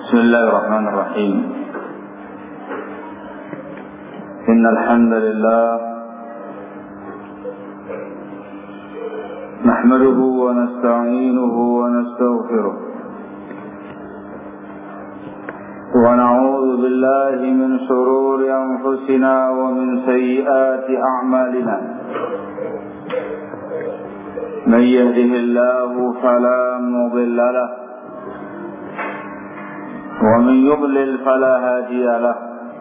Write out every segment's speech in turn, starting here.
بسم الله الرحمن الرحيم إن الحمد لله نحمده ونستعينه ونستغفره ونعوذ بالله من شرور أنفسنا ومن سيئات أعمالنا من يهده الله فلا مضل له ومن يضلل فلا هادي له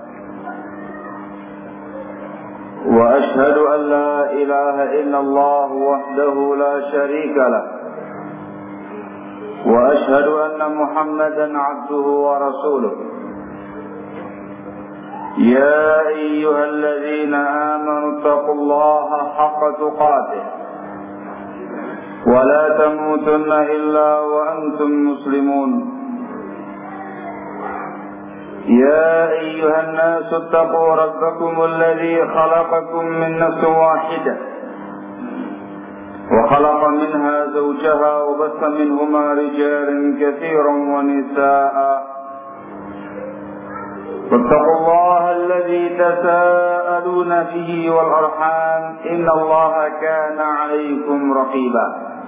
وأشهد أن لا إله إلا الله وحده لا شريك له وأشهد أن محمدا عبده ورسوله يا أيها الذين آمنوا اتقوا الله حق تقاته ولا تموتن إلا وأنتم مسلمون يا أيها الناس اتقوا ربكم الذي خلقكم من نفس واحدة وخلق منها زوجها وبث منهما رجالا كثيرا ونساء واتقوا الله الذي تساءلون به والأرحام إن الله كان عليكم رقيبا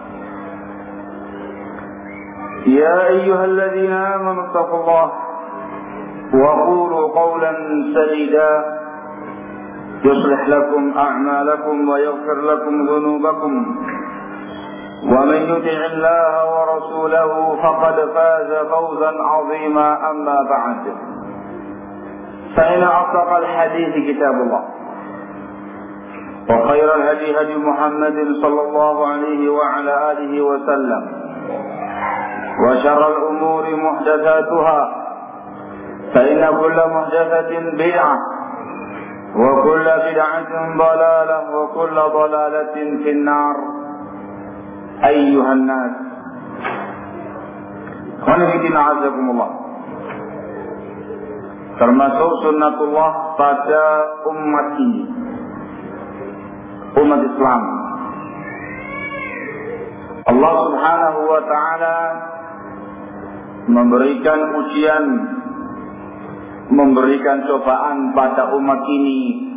يا أيها الذين آمنوا اتقوا الله وقولوا قولا سديدا يصلح لكم أعمالكم ويغفر لكم ذنوبكم ومن يطع الله ورسوله فقد فاز فوزا عظيما أما بعد فإن أصدق الحديث كتاب الله وخير الهدي هدي محمد صلى الله عليه وعلى آله وسلم وشر الأمور محدثاتها فإن كل محدثة بدعة وكل بدعة ضلالة وكل ضلالة في النار أيها الناس khonifidin a'azakumullah. Termasuk sunnatullah pada umat ini, umat Islam, Allah subhanahu wa ta'ala memberikan ujian, memberikan cobaan pada umat ini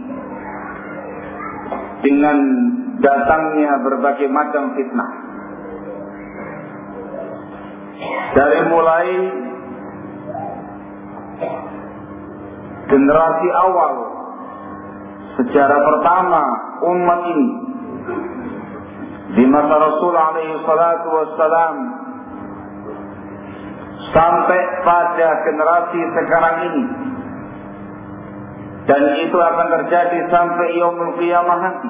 dengan datangnya berbagai macam fitnah. Dari mulai generasi awal, sejarah pertama umat ini di masa Rasul alaihi salatu wassalam sampai pada generasi sekarang ini, dan itu akan terjadi sampai yaumul qiyamah nanti.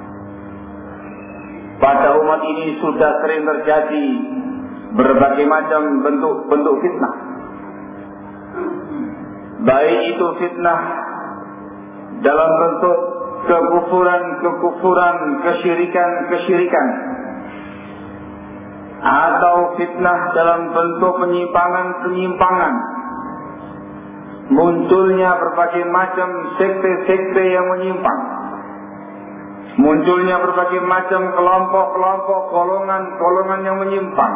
Pada umat ini sudah sering terjadi berbagai macam bentuk fitnah, baik itu fitnah dalam bentuk kekufuran, kesyirikan, atau fitnah dalam bentuk penyimpangan, munculnya berbagai macam sekte-sekte yang menyimpang, munculnya berbagai macam kelompok-kelompok, golongan-golongan yang menyimpang,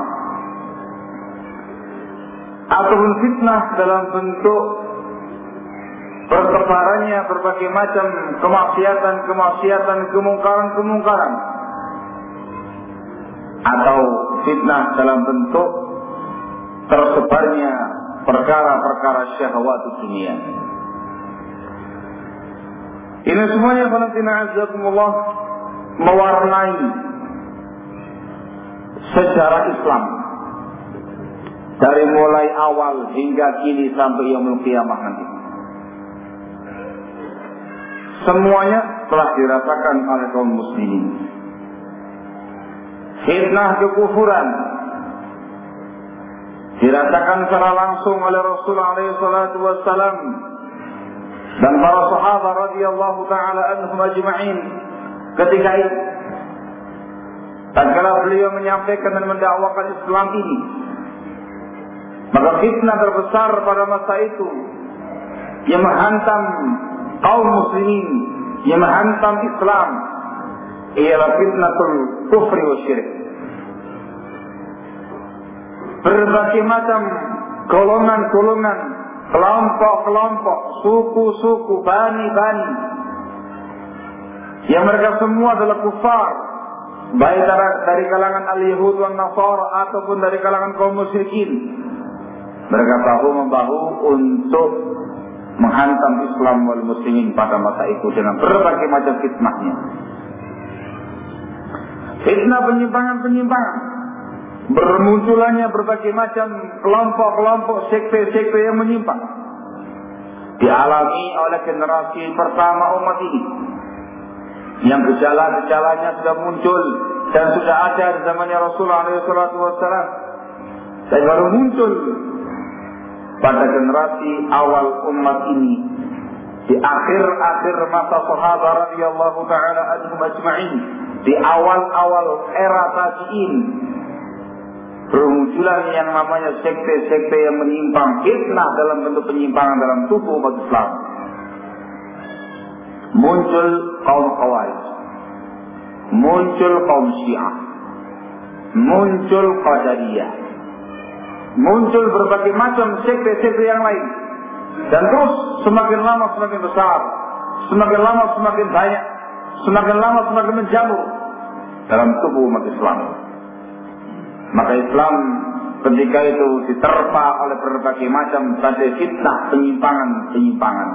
ataupun fitnah dalam bentuk persebarannya berbagai macam kemaksiatan, kemungkaran, atau fitnah dalam bentuk tersebarnya perkara-perkara syahwat dunia. Ini semuanya khonifidin mewarnai sejarah Islam dari mulai awal hingga kini sampai yaumul qiyamah nanti. Semuanya telah dirasakan oleh kaum muslimin. Fitnah kekufuran dirasakan secara langsung oleh Rasul alaihi salatu wassalam dan para sahabat radhiyallahu taala anhum ajma'in ketika itu. Tatkala beliau menyampaikan dan mendakwakan Islam ini, maka fitnah terbesar pada masa itu yang menghantam kaum muslimin, yang menghantam Islam, ialah fitnatul kufri wa syirik. Berbagai macam golongan-golongan, kelompok-kelompok, suku-suku, bani-bani, yang mereka semua adalah kufar, baik dari kalangan al-Yahud wal Nasara ataupun dari kalangan kaum musyrikin. Mereka bahu-membahu untuk menghantam Islam wal muslimin pada masa itu dengan berbagai macam fitnahnya. Fitnah penyimpangan-penyimpangan, bermunculannya berbagai macam kelompok-kelompok, sekte-sekte yang menyimpang, dialami oleh generasi pertama umat ini, yang gejala-gejalanya sudah muncul dan sudah ada di zamannya Rasulullah SAW, dan baru muncul pada generasi awal umat ini, di akhir-akhir masa sahabat radhiyallahu taala anhum ajma'in, di awal-awal era tabi'in, bermunculan yang namanya sekte-sekte yang menyimpang, fitnah dalam bentuk penyimpangan dalam tubuh umat Islam. Muncul kaum Khawarij, muncul kaum Syiah, muncul Qadariyah, muncul berbagai macam sekte-sekte yang lain, dan terus semakin lama semakin besar, semakin lama semakin banyak, semakin lama semakin menjamur dalam tubuh umat Islam. Maka Islam ketika itu diterpa oleh berbagai macam badai fitnah, penyimpangan.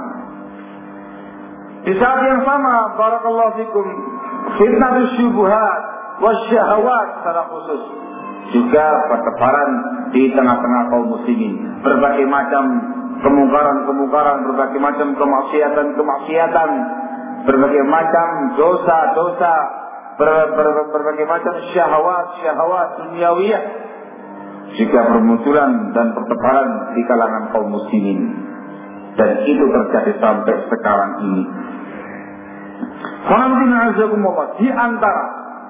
Di saat yang sama, barakallahu fikum, fitnah syubuhat wasyahawat secara khusus juga bertebaran di tengah-tengah kaum muslimin. Berbagai macam kemungkaran, berbagai macam kemaksiatan, berbagai macam dosa-dosa, berbagai macam syahwat duniawiyah juga bermunculan dan bertebaran di kalangan kaum muslimin. Dan itu terjadi sampai sekarang ini. Di antara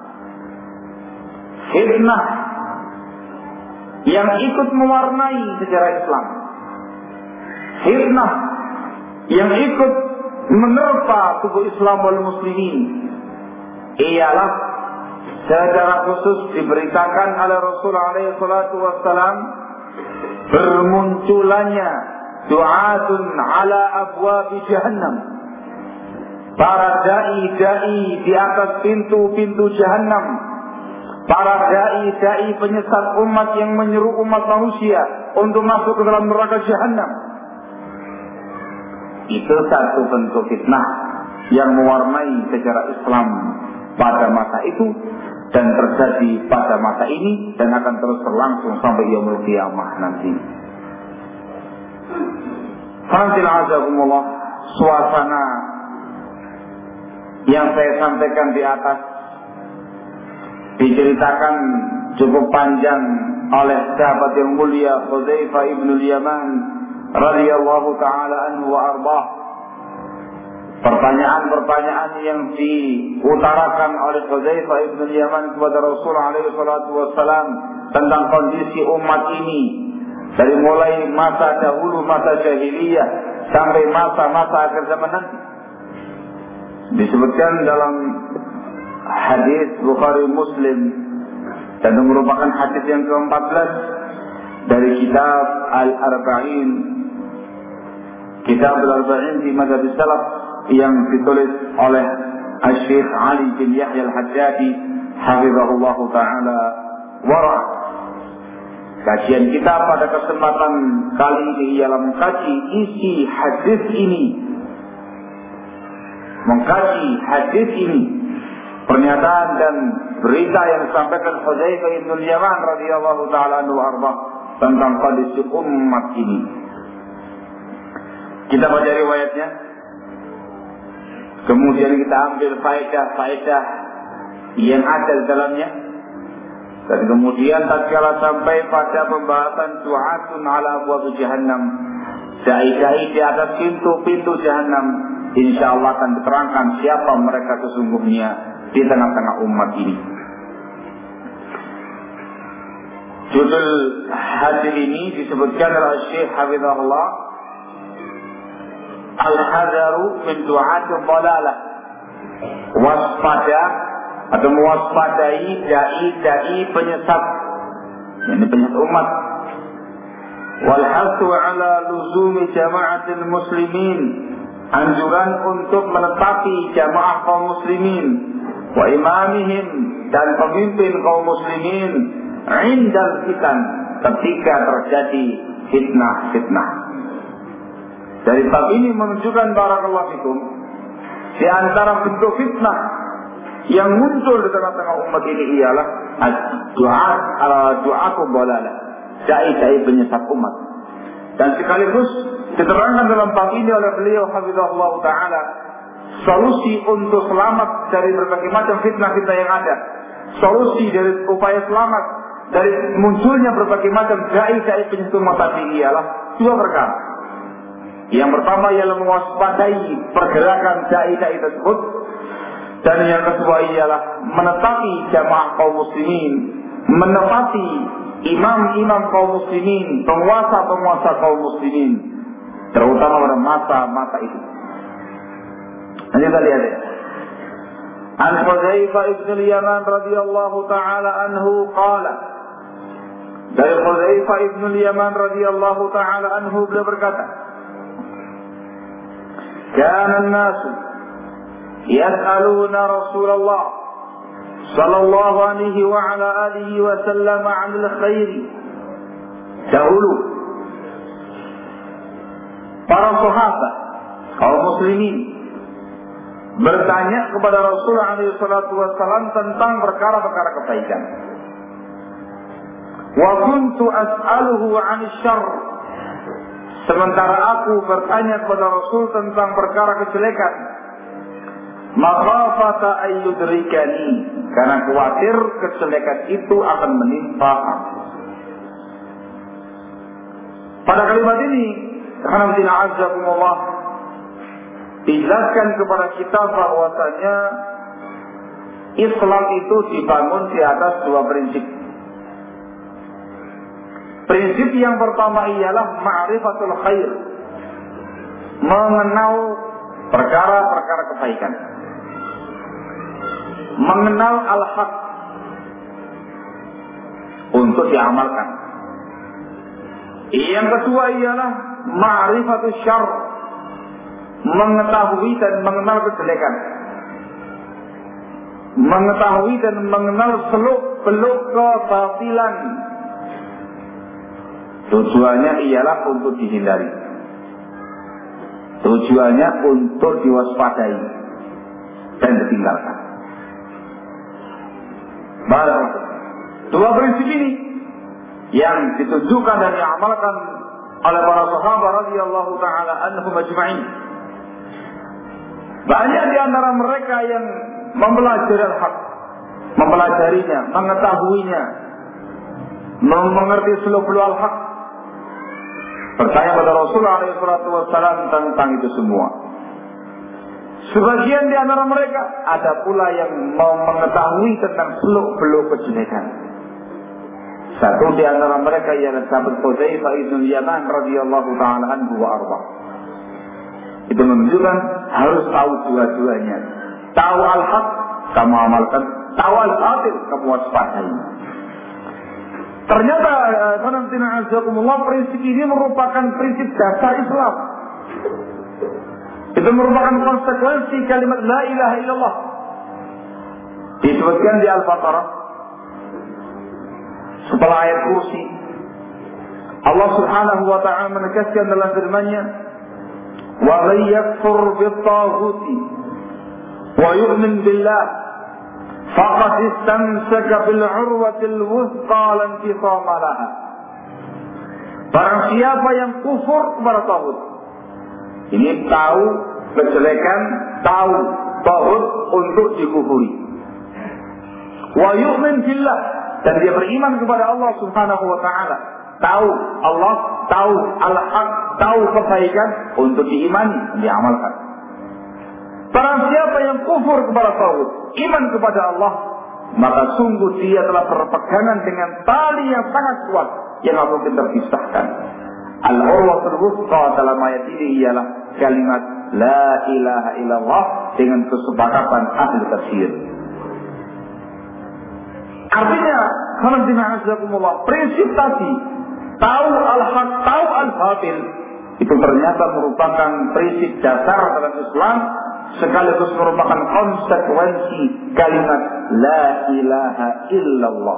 fitnah yang ikut mewarnai sejarah Islam, fitnah yang ikut menerpa tubuh Islam wal muslimin, ialah secara khusus diberitakan oleh Rasulullah SAW bermunculannya du'atun ala abwabi jahannam, para da'i di atas pintu-pintu jahannam, para da'i penyesat umat yang menyeru umat manusia untuk masuk ke dalam neraka jahannam. Itu satu bentuk fitnah yang mewarnai sejarah Islam pada masa itu dan terjadi pada masa ini dan akan terus berlangsung sampai yaumul qiyamah nanti. Alhamdulillah, suasana yang saya sampaikan di atas diceritakan cukup panjang oleh sahabat yang mulia Hudzaifah ibn al-Yaman radhiyallahu taala anhu wa ardhah. Pertanyaan-pertanyaan yang diutarakan oleh Hudzaifah ibn al-Yaman kepada Rasulullah SAW tentang kondisi umat ini dari mulai masa dahulu, masa jahiliyah sampai masa-masa akhir zaman nanti, disebutkan dalam hadis Bukhari Muslim dan merupakan hadis yang ke-14 dari kitab Al-Arba'in, kitab Al-Arba'in di Madhab Salaf yang ditulis oleh Syekh Ali bin Yahya Al-Haddadi hafizahullah taala wara. Kajian kita pada kesempatan kali ini ialah mengkaji isi hadis ini, pernyataan dan berita yang disampaikan Hudzaifah bin al-Yaman radhiyallahu taala anhu arba tentang kondisi umat ini. Kita baca riwayatnya, kemudian kita ambil faedah yang ada di dalamnya, dan kemudian tatkala sampai pada pembahasan du'atun ala abwab jahannam, dai-dai di atas pintu-pintu jahannam, insyaallah akan diterangkan siapa mereka sesungguhnya di tengah-tengah umat ini. Judul hadis ini disebutkan oleh Syekh Hafizahullah, Al-Hadaru min du'atul dhalalah, waspada atau mewaspadai dai-dai penyesat, ini penyesat umat wal hasu ala luzumi jama'atil muslimin, anjuran untuk menepati jamaah kaum muslimin, wa imamihim, dan pemimpin kaum muslimin, indal fitan, ketika terjadi fitnah-fitnah. Dari bab ini menunjukkan barakallahu fikum, di antara bentuk fitnah yang muncul di tengah-tengah umat ini ialah du'atu dhalalah, dai-dai penyesat umat. Dan sekaligus diterangkan dalam bab ini oleh beliau hafizahullah ta'ala, solusi untuk selamat dari berbagai macam fitnah-fitnah yang ada, solusi dari upaya selamat dari munculnya berbagai macam dai-dai penyesat umat tadi ialah dua perkara. Yang pertama ialah mewaspadai pergerakan dai-dai tersebut, dan yang kedua ialah menepati jamaah kaum muslimin, menepati imam-imam kaum muslimin, penguasa-penguasa kaum muslimin, terutama pada masa-masa itu. Nanti kita lihat ya. An Hudzaifah ibn al-Yaman radhiyallahu taala anhu qala, dari Hudzaifah ibn al-Yaman radhiyallahu taala anhu beliau berkata, kana an-nas yas'aluna Rasulullah sallallahu alaihi wa ala alihi wa sallam 'anil khairi. Dahulu para sahabat kaum muslimin bertanya kepada Rasulullah alaihi salatu wasallam tentang perkara-perkara kebaikan. Wa kuntu as'aluhu 'anil syarr, sementara aku bertanya kepada Rasul tentang perkara kejelekan. Makhafata ayyudrikani, karena khawatir kejelekan itu akan menimpa aku. Pada kalimat ini, alhamdulillah azzakumullah, dijelaskan kepada kita bahwasanya Islam itu dibangun di atas dua prinsip. Prinsip yang pertama ialah ma'rifatul khair, mengenal perkara-perkara kebaikan, mengenal al-haq untuk diamalkan. Yang kedua ialah ma'rifatul syarr, mengetahui dan mengenal kejelekan, mengetahui dan mengenal seluk-beluk kebatilan. Tujuannya ialah untuk dihindari, tujuannya untuk diwaspadai dan ditinggalkan. Baik, dua prinsip ini yang ditunjukkan dan diamalkan oleh para sahabat radhiyallahu taala anhum ajma'in. Banyak di antara mereka yang mempelajari al-haq, mempelajarinya, mengetahuinya, mengerti seluk-beluk al-haq, bertanya pada Rasulullah SAW tentang itu semua. Sebagian di antara mereka ada pula yang mau mengetahui tentang seluk-beluk kejelekan. Satu di antara mereka ialah sahabat Hudzaifah ibn al-Yaman radhiyallahu taala anhu wa arda. Itu menunjukkan harus tahu dua-duanya. Tahu al-haq, kamu amalkan. Tahu al-batil, kamu waspadai. Ternyata prinsip ini merupakan prinsip dasar Islam. Itu merupakan konsekuensi kalimat la ilaha illallah. Disebutkan di Al-Baqarah setelah ayat kursi, Allah subhanahu wa ta'ala menegaskan dalam firman-Nya, wa man yakfur bit-taghuti wa yu'min billah faqad istamsaka bil 'urwatil wuthqa la infisama laha. Barang siapa yang kufur kepada taghut, ini tahu kejelekan, tahu taghut untuk dikufuri, wa yu'min billah, dan dia beriman kepada Allah subhanahu wa ta'ala, tahu Allah, tahu al-haq, tahu kebaikan untuk diimani, diamalkan. Barang siapa yang kufur kepada taghut, iman kepada Allah, maka sungguh dia telah berpegangan dengan tali yang sangat kuat yang tak mungkin terpisahkan. Al-urwatul wuthqa dalam ayat ini ialah kalimat la ilaha illallah dengan kesepakatan ahli tafsir. Artinya, prinsip tadi, tahu al-haq, tahu al-batil, itu ternyata merupakan prinsip dasar dalam Islam, sekaligus merupakan konsekuensi kalimat la ilaha illallah.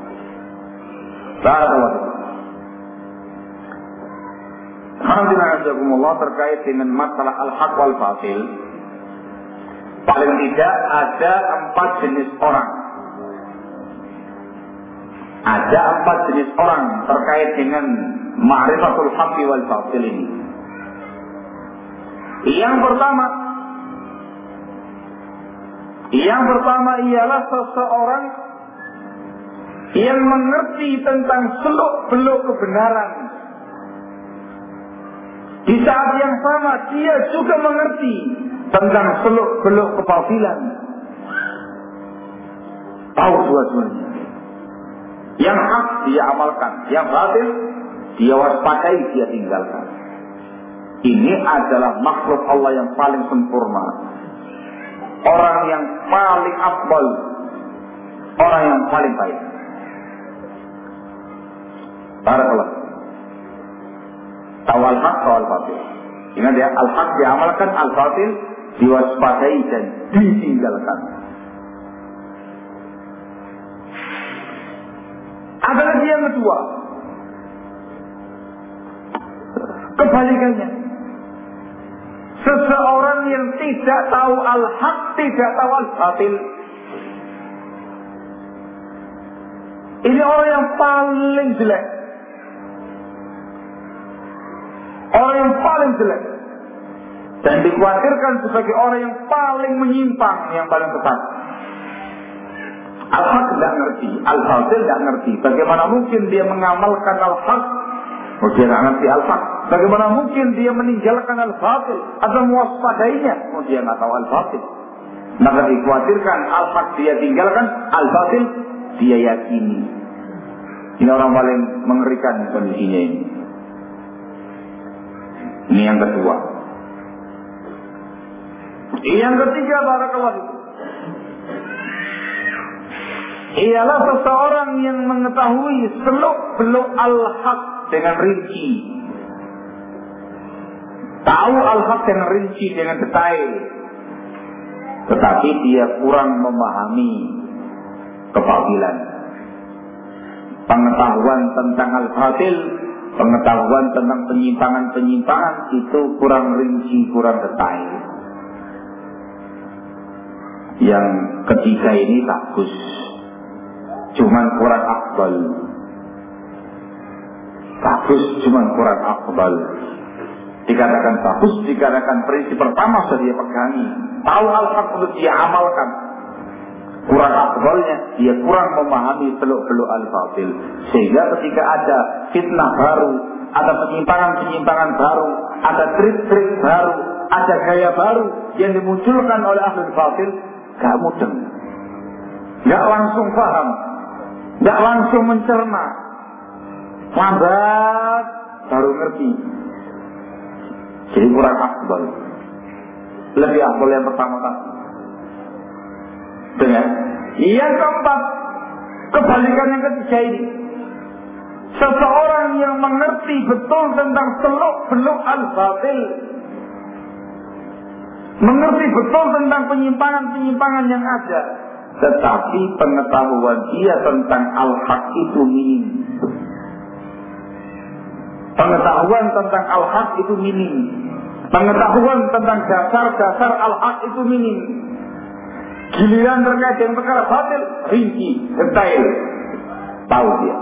Alhamdulillah, terkait dengan masalah al-haq wal batil, paling tidak ada 4 jenis orang. Ada 4 jenis orang terkait dengan ma'rifatul haqqi wal batil ini. Yang pertama ialah seseorang yang mengerti tentang seluk-beluk kebenaran. Di saat yang sama dia juga mengerti tentang seluk-beluk kebatilan. Tahu dua-duanya. Yang hak dia amalkan, yang batil dia waspadai, dia tinggalkan. Ini adalah makhluk Allah yang paling sempurna, orang yang paling afdal, orang yang paling baik. Barakallah. Tahu al-haq, tahu al-batil. Ingat ya, al-haq diamalkan, al-batil diwaspadai dan ditinggalkan. Ada lagi yang kedua, kebalikannya. Seseorang yang tidak tahu al-haq, tidak tahu al-batil, ini orang yang paling jelek. Orang yang paling jelek. Dan dikhawatirkan sebagai orang yang paling menyimpang, yang paling tepat. Al-haq tidak ngerti, al-batil tidak ngerti. Bagaimana mungkin dia mengamalkan al-haq, dia tidak ngerti al-haq. Bagaimana mungkin dia meninggalkan al-batil atau mewaspadainya, dia tidak tahu al-batil. Maka dikhawatirkan al-haq dia tinggalkan, al-batil dia yakini. Ini orang paling mengerikan kondisinya ini. Ini yang kedua. Yang ketiga, barakallahu fikum, ialah seseorang yang mengetahui seluk-beluk al-haq dengan rinci. Tahu al-haq dengan rinci, dengan detail. Tetapi dia kurang memahami kebatilan. Pengetahuan tentang al-batil, pengetahuan tentang penyimpangan-penyimpangan itu kurang rinci, kurang detail. Yang ketiga ini bagus, cuman kurang afdal. Bagus cuman kurang afdal. Dikatakan bagus, dikatakan prinsip pertama sudah dia pegangi, tahu al-haq untuk dia amalkan. Kurang afdalnya, dia kurang memahami seluk-beluk al-batil. Sehingga ketika ada fitnah baru, ada penyimpangan-penyimpangan baru, ada trik-trik baru, ada gaya baru yang dimunculkan oleh ahli batil, gak mudeng, gak langsung paham, gak langsung mencerna, lambat baru ngerti. Jadi kurang afdal. Lebih afdal yang pertama tadi. Dengan yang keempat, kebalikan yang ketiga ini, seseorang yang mengerti betul tentang seluk-beluk al-batil, mengerti betul tentang penyimpangan-penyimpangan yang ada, tetapi pengetahuan dia tentang al-haq itu minim. Pengetahuan tentang al-haq itu minim. Pengetahuan tentang dasar-dasar al-haq itu minim. Giliran terkait dengan perkara batil, rinci, detail, tahu dia.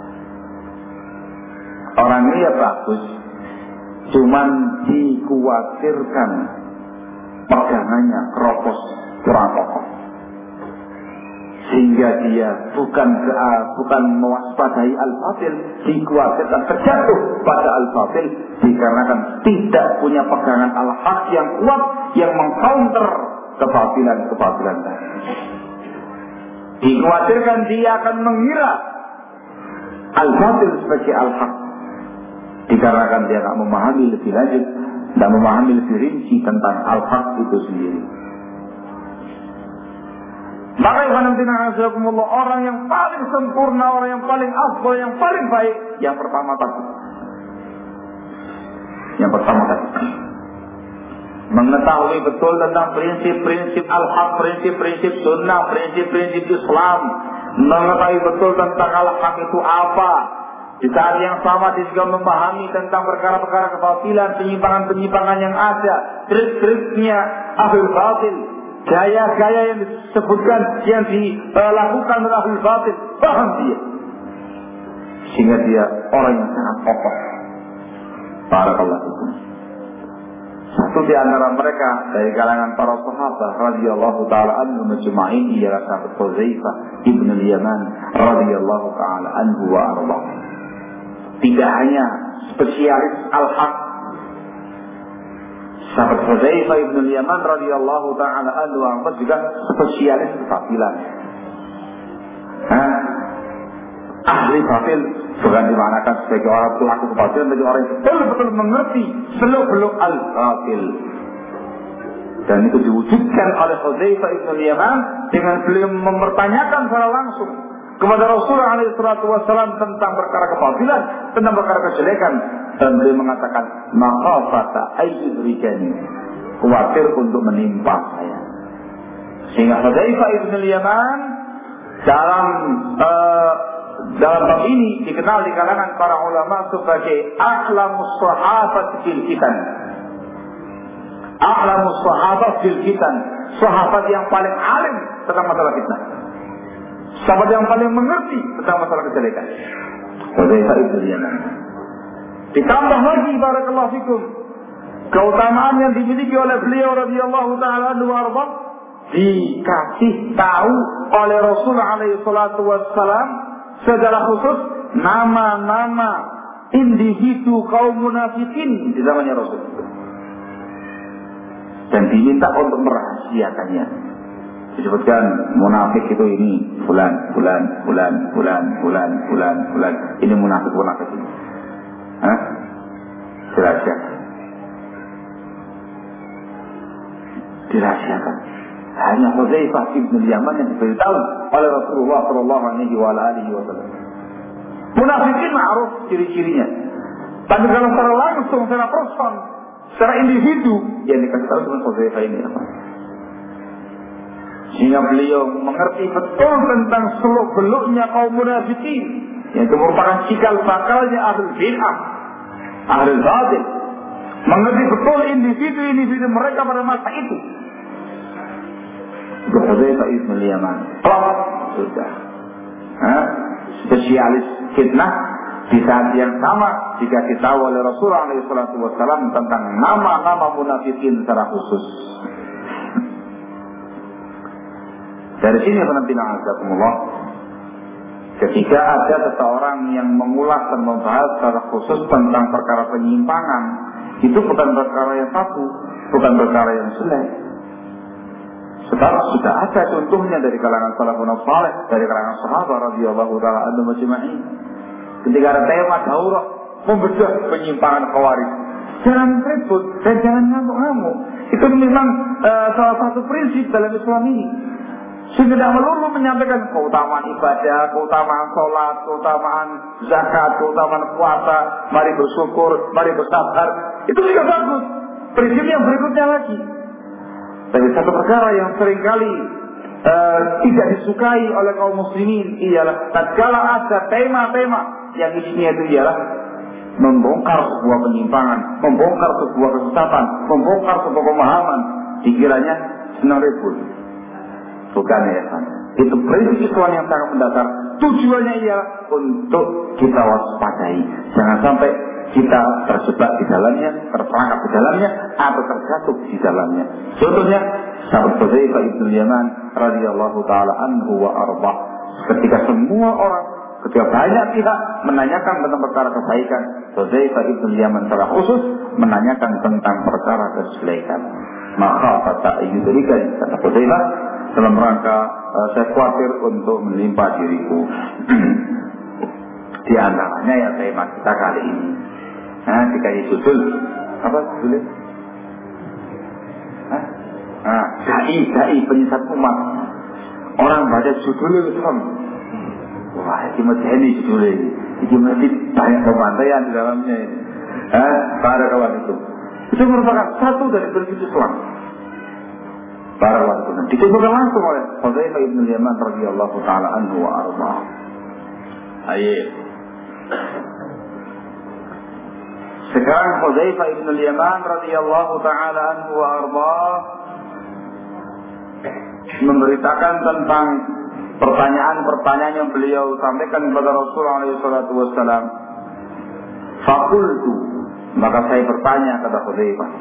Orang ini ya bagus, cuman dikhawatirkan pegangannya keropos, kurang kokoh, sehingga dia bukan mewaspadai al-batil, dikhawatirkan terjatuh pada al-batil dikarenakan tidak punya pegangan al-haq yang kuat yang mengcounter kebatilan-kebatilan tadi. Dikhawatirkan dia akan mengira al-batil sebagai al-haq dikarenakan dia tak memahami lebih lanjut dan memahami lebih rinci tentang al-haq itu sendiri. Maka orang yang paling sempurna, orang yang paling afdal, yang paling baik, yang pertama tadi Yang pertama tadi, mengetahui betul tentang prinsip-prinsip al-haq, prinsip-prinsip sunnah, prinsip-prinsip Islam, mengetahui betul tentang al-haq itu apa. Di saat yang sama dia juga memahami tentang perkara-perkara kebatilan, penyimpangan-penyimpangan yang ada, trik-triknya ahlul batil, gaya-gaya yang disebutkan, yang dilakukan oleh ahlul batil, paham dia. Sehingga dia orang yang sangat kokoh. Barakallahu fikum. Satu di antara mereka dari kalangan para sahabat radhiyallahu taala anhum ajma'in ialah sahabat Hudzaifah ibn al-Yaman radhiyallahu taala anhu wa arda. Tidak hanya spesialis al-haq, sahabat Hudzaifah ibn al-Yaman radhiyallahu taala anhu wa arda juga spesialis kebatilan. Ahli batil bukan dimanakan sebagai orang pelaku kebatilan, tapi orang yang betul-betul mengerti seluk-beluk al-batil. Dan itu diwujudkan oleh Hudzaifah ibn al-Yaman dengan beliau mempertanyakan secara langsung kepada Rasulullah SAW tentang perkara kebatilan, tentang perkara kejelekan, dan beliau mengatakan, makhafata ayyudrikani, khawatir untuk menimpa saya. Sehingga Hudzaifah ibn al-Yaman dalam bab ini dikenal di kalangan para ulama sebagai a'lamus sahabat fil fitan. A'lamus sahabat fil fitan, sahabat yang paling alim tentang masalah fitnah, sahabat yang paling mengerti tentang masalah kejelekan. Hudzaifah ibn al-Yaman. Ditambah lagi barakallahu fikum keutamaan yang dimiliki oleh beliau radhiyallahu taala anhu warḍah, dikasih tahu oleh Rasulullah alaihi salatu wassalam secara khusus nama-nama individu kaum munafikin di zamannya Rasul, dan diminta untuk merahasiakannya. Disebutkan munafik itu ini fulan. Ini munafik ini. Dirahasiakan. Hanya Hudzaifah ibn al-Yaman yang diberitahu oleh Rasulullah sallallahu alaihi wasallam. Munafikin ma'ruf ciri-cirinya. Tapi kalau secara langsung, secara person, secara individu, yang dikasih tahu cuma Hudzaifah ini apa? Sehingga beliau mengerti betul tentang seluk-beluknya kaum munafikin, yang itu merupakan cikal bakalnya ahlul bid'ah, ahlul batil. Mengerti betul individu-individu mereka pada masa itu. Hudzaifah ibn al-Yaman sudah spesialis fitnah. Di saat yang sama dikasih tahu oleh Rasulullah SAW tentang nama-nama munafikin secara khusus. Dari sini penantilah ketika ada seseorang yang mengulas dan membahas secara khusus tentang perkara penyimpangan, itu bukan perkara yang satu, bukan perkara yang sulit. Sebab sudah ada contohnya dari kalangan salafun saleh, dari kalangan sahabat radhiyallahu taala anhum ajma'in. Ketika ada tema daurah membedah penyimpangan khawarij, jangan ribut dan jangan ngamuk-ngamuk. Itu memang salah satu prinsip dalam Islam ini. Sehingga tidak melulu menyampaikan keutamaan ibadah, keutamaan sholat, keutamaan zakat, keutamaan puasa, mari bersyukur, mari bersabar. Itu juga bagus. Prinsip yang berikutnya lagi. Tapi satu perkara yang seringkali tidak disukai oleh kaum muslimin ialah tatkala ada tema-tema yang isinya itu ialah membongkar sebuah penyimpangan, membongkar sebuah kesesatan, membongkar sebuah pemahaman, dikiranya senang ribut. Bukan ya, itu prinsip Islam yang sangat mendasar. Tujuannya ialah untuk kita waspadai, jangan sampai kita terjebak di dalamnya, terperangkap di dalamnya, atau terjatuh di dalamnya. Contohnya sahabat Hudzaifah ibn al-Yaman radhiyallahu taala anhu wa arba. Ketika semua orang, ketika banyak pihak menanyakan tentang perkara kebaikan, Hudzaifah ibn al-Yaman secara khusus menanyakan tentang perkara kejelekan. Maka kata yudrika, kata Hudzaifah, dalam rangka saya khawatir untuk menimpa diriku. Di antaranya ya tema kita kali ini. Dikasih judul apa judulnya? Dai penyesat umat. Orang baca judulnya Islam. Wah, ini mesti judulnya ini. Ini mesti banyak pembantaian di dalamnya ini. Barakallahu fikum. Itu merupakan satu dari prinsip Islam. Barakallahu fikum. Dikumpulkan langsung oleh Hudzaifah bin Yaman radhiyallahu taala anhu wa arda. Sekarang Hudzaifah bin Yaman radhiyallahu taala anhu wa arda memberitakan tentang pertanyaan-pertanyaan yang beliau sampaikan kepada Rasulullah SAW. Fakultu, maka saya bertanya kata Hudzaifah,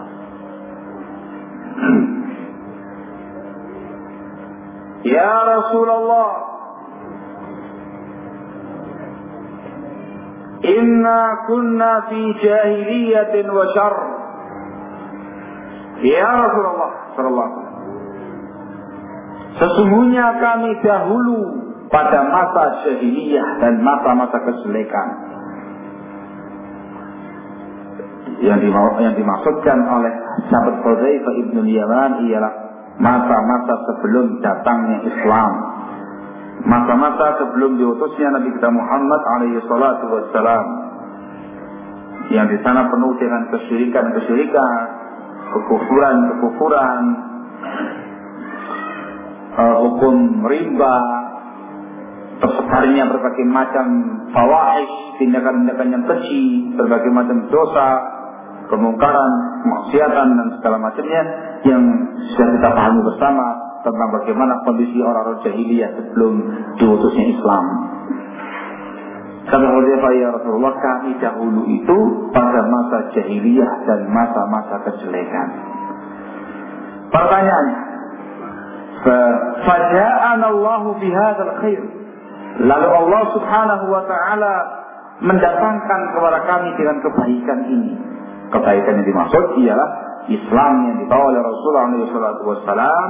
ya Rasulullah, inna kunna fi jahiliyatin wa syarr. Ya Rasulullah sallallahu alaihi wasallam, sesungguhnya kami dahulu pada masa jahiliyah dan masa-masa kejelekan. Yang dimaksudkan oleh sahabat Hudzaifah ibn Yaman ialah masa-masa sebelum datangnya Islam, masa-masa sebelum diutusnya Nabi kita Muhammad alaihi salatu wassalam, yang di sana penuh dengan kesyirikan, kekufuran, hukum riba, tersebarnya berbagai macam fawahish, tindakan-tindakan yang keji, berbagai macam dosa, kemungkaran, kemaksiatan dan segala macamnya yang sudah kita pahami bersama tentang bagaimana kondisi orang-orang jahiliyah sebelum diutusnya Islam. Kata Hudzaifah, ya Rasulullah, kami dahulu itu pada masa jahiliyah dan masa-masa kejelekan. Pertanyaannya, faja'ana Allahu bihadzal khair. Lalu Allah Subhanahu wa taala mendatangkan kepada kami dengan kebaikan ini. Kebaikan yang dimaksud ialah Islam yang dibawa oleh Rasulullah SAW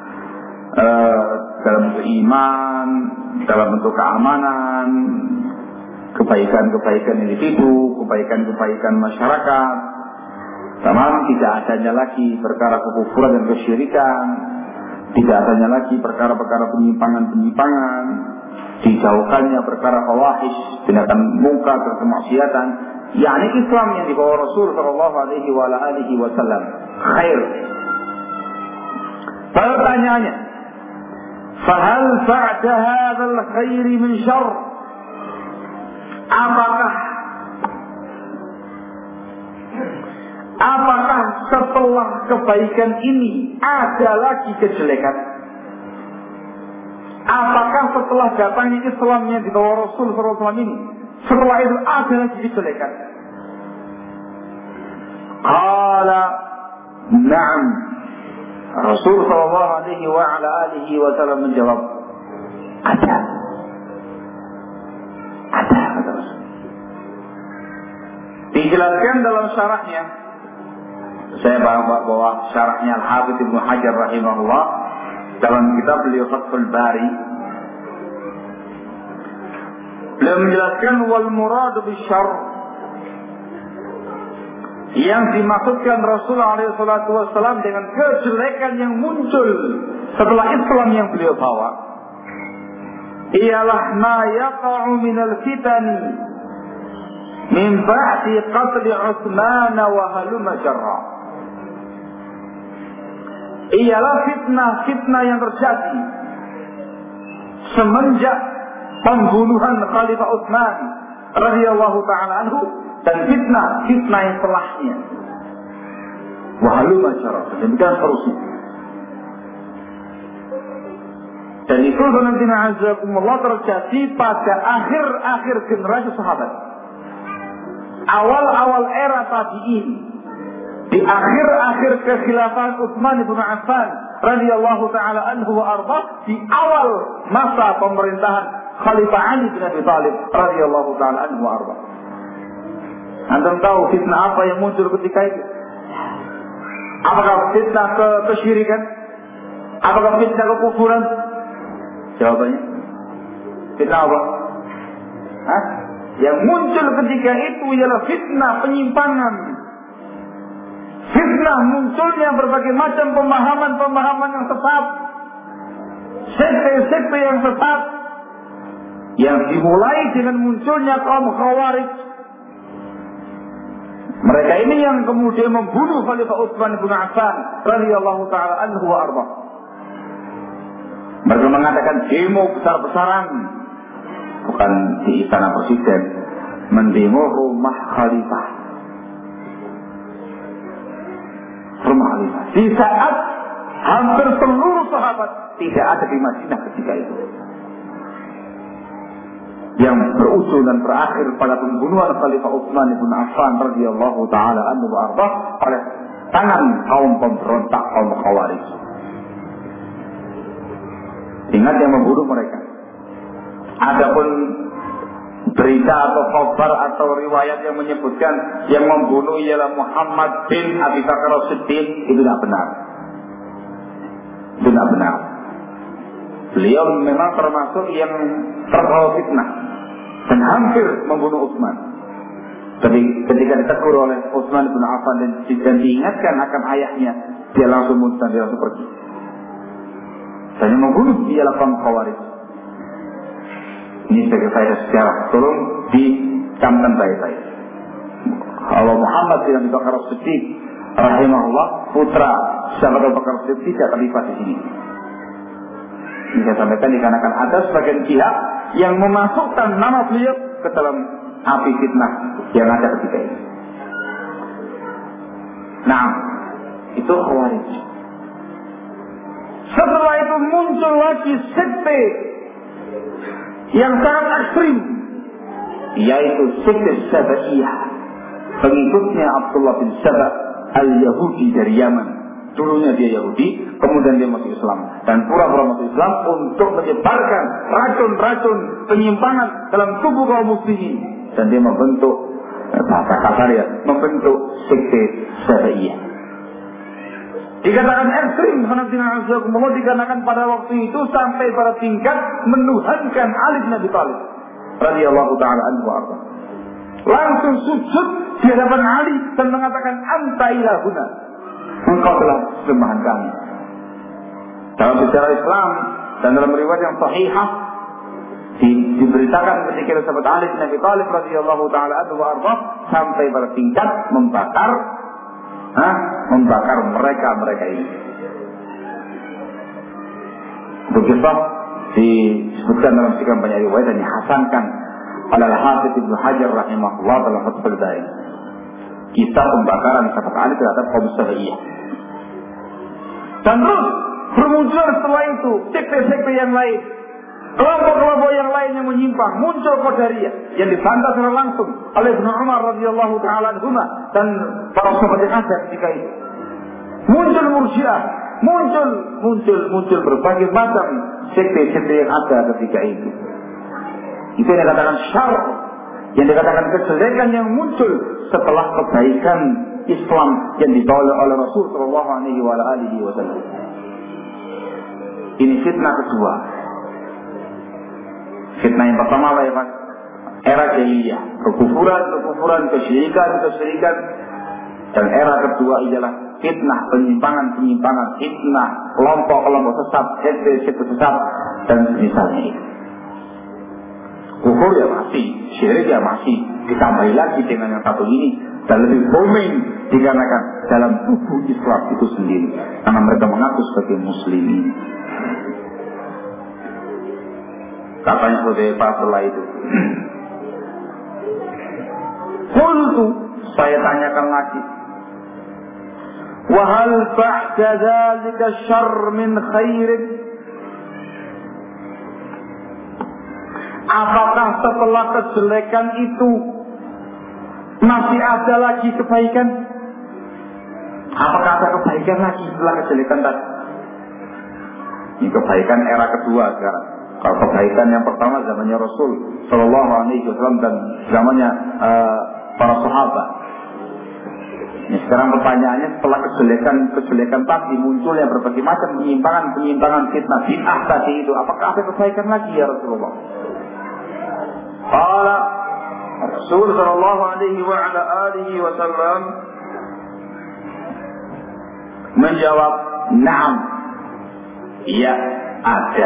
dalam bentuk iman, dalam bentuk keamanan, kebaikan-kebaikan individu, kebaikan-kebaikan masyarakat. Tamam, tidak adanya lagi perkara kekufuran dan kesyirikan, tidak adanya lagi perkara-perkara penyimpangan-penyimpangan, dijauhkannya perkara fawahish, tindakan mungkar dan kemaksiatan, yakni Islam yang dibawa Rasul sallallahu alaihi wasallam. Khair. Pertanyaannya, fahal ba'da hadzal khair min syarr? Apakah setelah kebaikan ini ada lagi kejelekan? Apakah setelah datangnya Islam yang dibawa Rasul SAW ini, setelah itu ada lagi kejelekan? Qala na'am. Rasul sallallahu alaihi wasallam menjawab, ada. Ada, kata Rasul. Dijelaskan dalam syarahnya, saya bawa syarahnya Al-Hafidz Ibnu Hajar rahimahullah dalam kitab beliau Fathul Bari. Beliau menjelaskan wal murad bisyarr, yang dimaksudkan Rasulullah SAW dengan kejelekan yang muncul setelah Islam yang beliau bawa ialah ma yaqa'u minal fitani min ba'di qatli Utsman wa haluma jarra. Ialah fitnah-fitnah yang terjadi semenjak pembunuhan Khalifah Utsman radhiyallahu taala anhu dan fitnah yang setelahnya. Wa haluma jarra. Demikian seterusnya. Dan itu nanti na'azakumullah terjadi pada akhir generasi sahabat. Awal era tabi'in. Di akhir kekhilafahan Utsman bin Affan radhiyallahu taala anhu wa arda, di awal masa pemerintahan Khalifah Ali bin Abi Thalib radhiyallahu taala anhu wa arda. Antum tahu fitnah apa yang muncul ketika itu? Apakah fitnah kesyirikan? Apakah fitnah kekufuran? Jawabannya, fitnah apa? Yang muncul ketika itu ialah fitnah penyimpangan. Fitnah munculnya berbagai macam pemahaman yang sesat, sekte-sekte yang sesat, yang dimulai dengan munculnya kaum Khawarij, Mereka ini yang kemudian membunuh Khalifah Utsman bin Affan radhiyallahu taala anhu wa arda. Mereka mengadakan demo besar-besaran, bukan di istana presiden, mendemo rumah Khalifah. Rumah Khalifah. Di saat hampir seluruh sahabat tidak ada di Madinah ketika itu. Yang berujung dan berakhir pada pembunuhan Khalifah Utsman bin Affan radhiyallahu taala anhu wa arda oleh tangan kaum pemberontak, kaum Khawarij. Ingat yang membunuh mereka. Adapun berita atau kabar atau riwayat yang menyebutkan yang membunuh ialah Muhammad bin Abi Bakar As-Siddiq, itu tidak benar. Itu tidak benar. Beliau memang termasuk yang terbawa fitnah dan hampir membunuh Utsman. Tapi ketika ditegur oleh Utsman bin Affan dan diingatkan akan ayahnya, dia langsung mundur, dia langsung pergi. Dan yang membunuh ialah kaum Khawarij. Ini sebagai faedah sejarah, tolong dicamkan baik-baik. Allah Muhammad bin Abi Bakar As-Siddiq rahimahullah, putra sahabat Abu Bakar As-Siddiq, tidak terlibat di sini. Ini saya sampaikan dikarenakan ada sebagian pihak yang memasukkan nama beliau ke dalam api fitnah yang ada ketika ini. Nah, itu Khawarij. Setelah itu muncul lagi sekte yang sangat ekstrim, yaitu sekte Sabaiyah, pengikutnya Abdullah bin Saba al-Yahudi dari Yaman. Dulunya dia Yahudi, kemudian dia masuk Islam dan pura-pura masuk Islam untuk menyebarkan racun-racun penyimpangan dalam tubuh kaum muslimin, dan dia membentuk bahasa kasar ya, membentuk sekte Sabaiyah. Dikatakan ekstrim, dikarenakan pada waktu itu sampai pada tingkat menuhankan Ali bin Abi Thalib radhiyallahu taala anhu arda. Langsung sujud di hadapan Ali dan mengatakan, anta ilahuna, engkau telah sembahan kami. Dalam sejarah Islam dan dalam riwayat yang sahihah diberitakan ketika sahabat Ali bin Abi Thalib radhiyallahu taala anhu arda sampai pada tingkat membakar mereka ini. Untuk kisah disebutkan dalam sekian banyak riwayat dan dihasankan oleh Al-Hafidz Ibnu Hajar rahimahullah dalam Fathul Bari. Kisah pembakaran sahabat Ali terhadap kaum Sabaiyah. Dan terus bermunculan setelah itu sekte-sekte yang lain, kelompok-kelompok yang lain yang menyimpang. Muncul Qadariyah yang dibantah secara langsung oleh Ibnu Umar radhiyallahu taala anhuma dan para sahabat yang ada ketika itu. Muncul Murji'ah, muncul berbagai macam sekte-sekte yang ada ketika itu. Itu yang dikatakan syarr, yang dikatakan kejelekan yang muncul setelah kebaikan Islam yang dibawa oleh Rasul sallallahu alaihi wasallam. Ini fitnah kedua. Fitnah yang pertama apa ya Pak? Era jahiliyah, kekufuran, kesyirikan. Dan era kedua ialah fitnah, penyimpangan, fitnah, kelompok sesat, sekte sesat dan misalnya itu. Kufur ya masih, syirik ya masih, ditambahi lagi dengan yang satu ini dan lebih booming dikarenakan dalam tubuh Islam itu sendiri, karena mereka mengaku sebagai muslimin. Katanya Hudzaifah setelah itu, qultu, saya tanyakan lagi, wa hal ba'da dzalika syarr min khairin? Apakah setelah kejelekan itu masih ada lagi kebaikan? Apakah ada kebaikan lagi setelah kejelekan tadi? Ini kebaikan era kedua sekarang. Kalau kebaikan yang pertama zamannya Rasul Sallallahu Alaihi Wasallam dan zamannya para sahabat. Ini sekarang pertanyaannya, setelah kejelekan tadi munculnya berbagai macam penyimpangan, fitnah, bid'ah tadi itu, apakah ada kebaikan lagi ya Rasulullah? Qala Rasul Sallallahu Alaihi Wasallam menjawab, na'am, iya ada.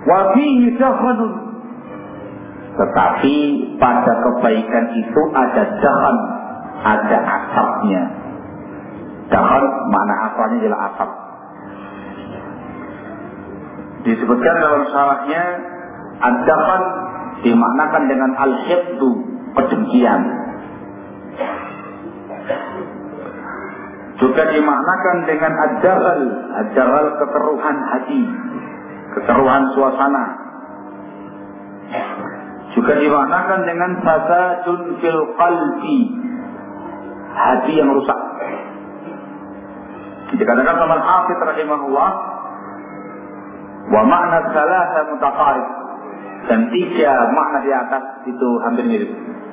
wa fihi dakhanun. Tetapi pada kebaikan itu ada dakhan, ada asapnya. Dakhan makna asalnya adalah asap. Disebutkan dalam syarahnya ad-dakhan dimaknakan dengan al-hibdu, kedengkian. Juga dimaknakan dengan ad-daghal, ad-daghal kekeruhan hati, kekeruhan suasana. Juga dimaknakan dengan fasadun fil qalbi, hati yang rusak. Dikatakan sama Al-Hafidz rahimahullah, wa makna salasa mutaqarib, dan 3 makna di atas itu hampir mirip.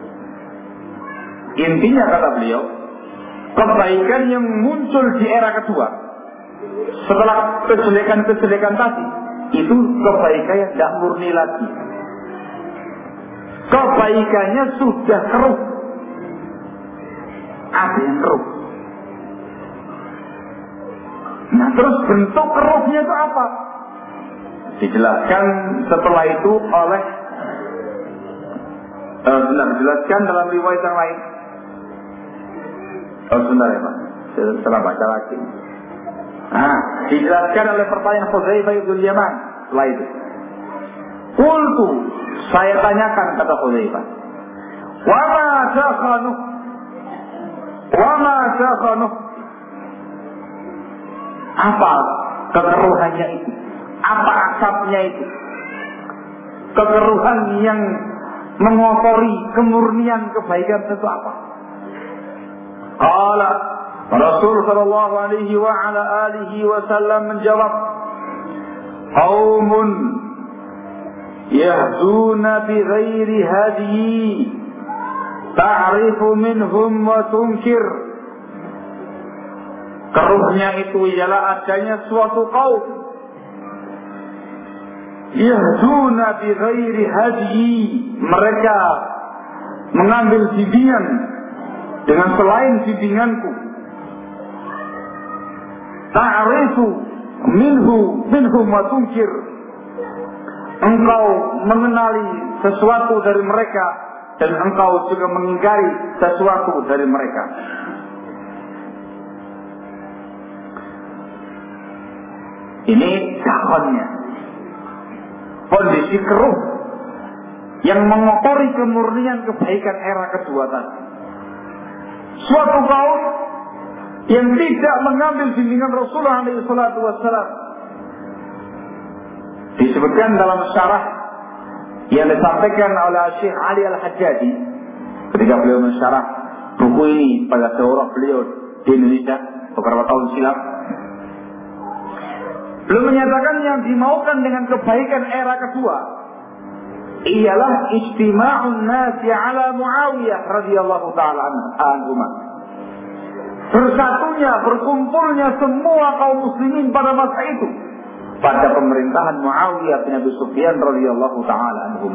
Intinya kata beliau, kebaikan yang muncul di era kedua setelah kejelekan-kejelekan tadi itu kebaikan yang tidak murni lagi. Kebaikannya sudah keruh. Ada yang keruh. Nah terus bentuk keruhnya itu apa? Dijelaskan setelah itu oleh dijelaskan dalam riwayat yang lain. Sebentar ya Pak, setelah baca lagi. Dijelaskan oleh pertanyaan Hudzaifah bin Yaman setelah itu. Qultu, saya tanyakan, kata Hudzaifah, wa ma dakhanu, apa kekeruhannya itu? Apa asapnya itu? Kekeruhan yang mengotori kemurnian kebaikan itu apa? Qala Rasul sallallahu alaihi wa ala alihi wasallam menjawab, qaumun yahduna bi ghairi hadi ta'rifu minhum wa tunkir. Keruhnya itu ialah adanya suatu kaum yahduna bi ghairi hadi, mereka mengambil bimbingan dengan selain bimbinganku. Ta'rifu minhum wa tunkir, engkau mengenali sesuatu dari mereka dan engkau juga mengingkari sesuatu dari mereka. Ini dakwahnya, kondisi keruh yang mengotori kemurnian kebaikan era kedua tadi. Suatu kaum yang tidak mengambil bimbingan Rasulullah SAW. Disebutkan dalam syarah yang disampaikan oleh Syekh Ali Al-Hajjaji ketika beliau mensyarah buku ini pada seorang beliau di Indonesia beberapa tahun silam. Beliau menyatakan yang dimaukan dengan kebaikan era kedua ialah istima'un nasi ala Muawiyah radhiyallahu ta'ala anhu. Bersatunya, berkumpulnya semua kaum muslimin pada masa itu pada pemerintahan Muawiyah bin Abi Sufyan radhiyallahu ta'ala anhu.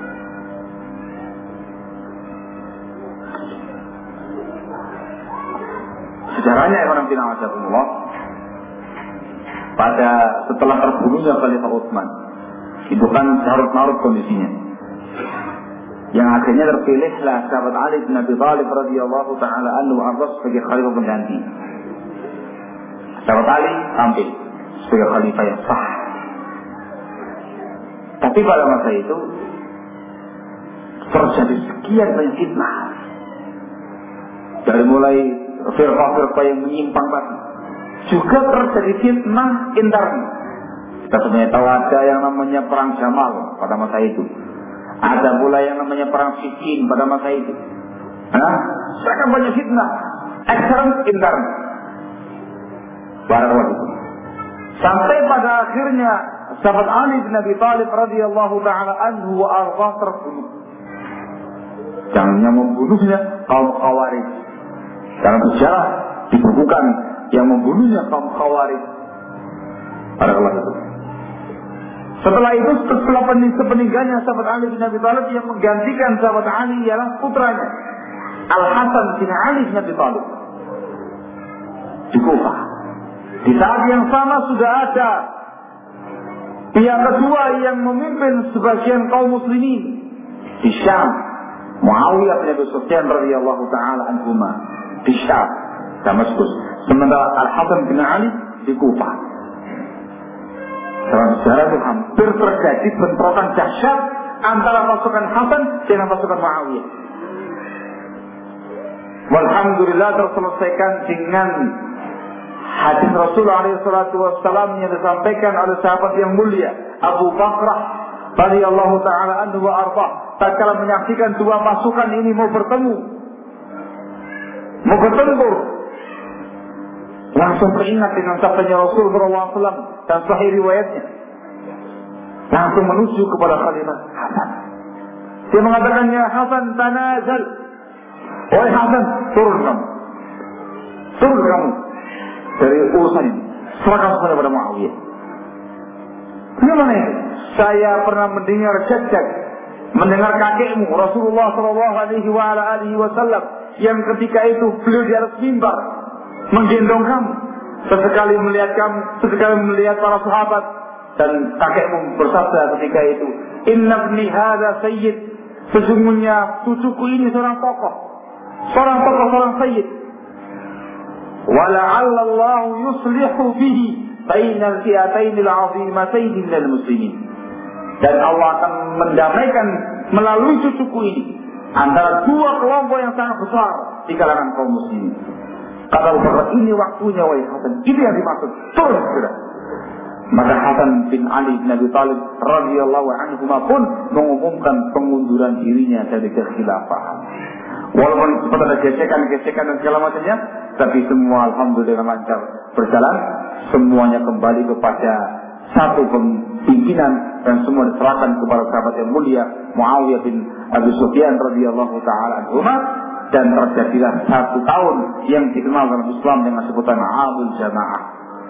Sejarahnya Ibn Abdullah pada setelah terbunuhnya Khalifah Utsman, itu kan carut-marut kondisinya. Yang akhirnya terpilihlah sahabat Ali bin Abi Thalib radhiyallahu ta'ala anhu sebagai khalifah pengganti. Sahabat Ali tampil sebagai khalifah yang sah. Tapi pada masa itu terjadi sekian banyak fitnah. Dari mulai firqah-firqah yang menyimpang tadi, juga terjadi fitnah intern. Kita sebenarnya tahu ada yang namanya perang Jamal pada masa itu. Ada pula yang namanya perang Siffin pada masa itu. Sangat banyak fitnah ekstern intern. Barakallahu. Sampai pada akhirnya sahabat Ali bin Abi Thalib radhiyallahu ta'ala anhu wa ardah terbunuh. Yang membunuhnya kaum Khawarij. Dalam sejarah dibukukan yang membunuhnya kaum Khawarij. Barakallahu. Setelah itu, setelah peninggalnya sahabat Ali bin Abi Thalib, yang menggantikan sahabat Ali ialah putranya Al-Hasan bin Ali bin Abi Thalib di Kufah. Di saat yang sama sudah ada Yang kedua yang memimpin sebagian kaum muslimin di Syam, Muawiyah bin Abi Sufyan radhiyallahu taala anhuma di Syam, Damaskus. Sementara Al-Hasan bin Ali di Kufah. Dalam sejarah itu hampir terjadi bentrokan dahsyat antara pasukan Hasan dengan pasukan Muawiyah. Walhamdulillah terselesaikan dengan hadis Rasulullah SAW yang disampaikan oleh sahabat yang mulia Abu Bakrah radhiyallahu taala anhu wa arda. Tatkala menyaksikan dua pasukan ini mau bertemu, mau bertempur, langsung teringat dengan sabdanya Rasulullah SAW dan sahih riwayatnya. Langsung menuju kepada Khalifah Hasan. Dia mengatakan, ya Hasan, tanazal. Wahai Hasan, turun kamu. Turun kamu dari urusan ini. Serahkan kepada Muawiyah. Bagaimana itu? Saya pernah mendengar jejak, mendengar kakekmu Rasulullah SAW yang ketika itu beliau di atas mimbar menggendong kamu. Sesekali melihat kamu, sesekali melihat para sahabat, dan kakekmu bersabda ketika itu, Inna ibni hadha sayyid, sesungguhnya cucuku ini seorang tokoh, seorang sayyid. Wala'alla Allah yuslihu bihi bainal fi'atainil 'azimatayn minal muslimin. Dan Allah akan mendamaikan melalui cucuku ini antara dua kelompok yang sangat besar di kalangan kaum muslimin. Kata Abu Bakar, ini waktunya wahai Hasan, ini yang dimaksud. Turun sudah. Maka Hasan bin Ali bin Abi Thalib radhiyallahu anhu pun mengumumkan pengunduran dirinya dari kekhilafahan. Walaupun sempat ada gesekan dan segala macamnya, tapi semua alhamdulillah lancar berjalan. Semuanya kembali kepada satu pimpinan dan semua diserahkan kepada sahabat yang mulia Muawiyah bin Abi Sufyan radhiyallahu taala anhu. Dan terjadilah 1 tahun yang dikenal dalam Islam dengan sebutan Amul Jamaah.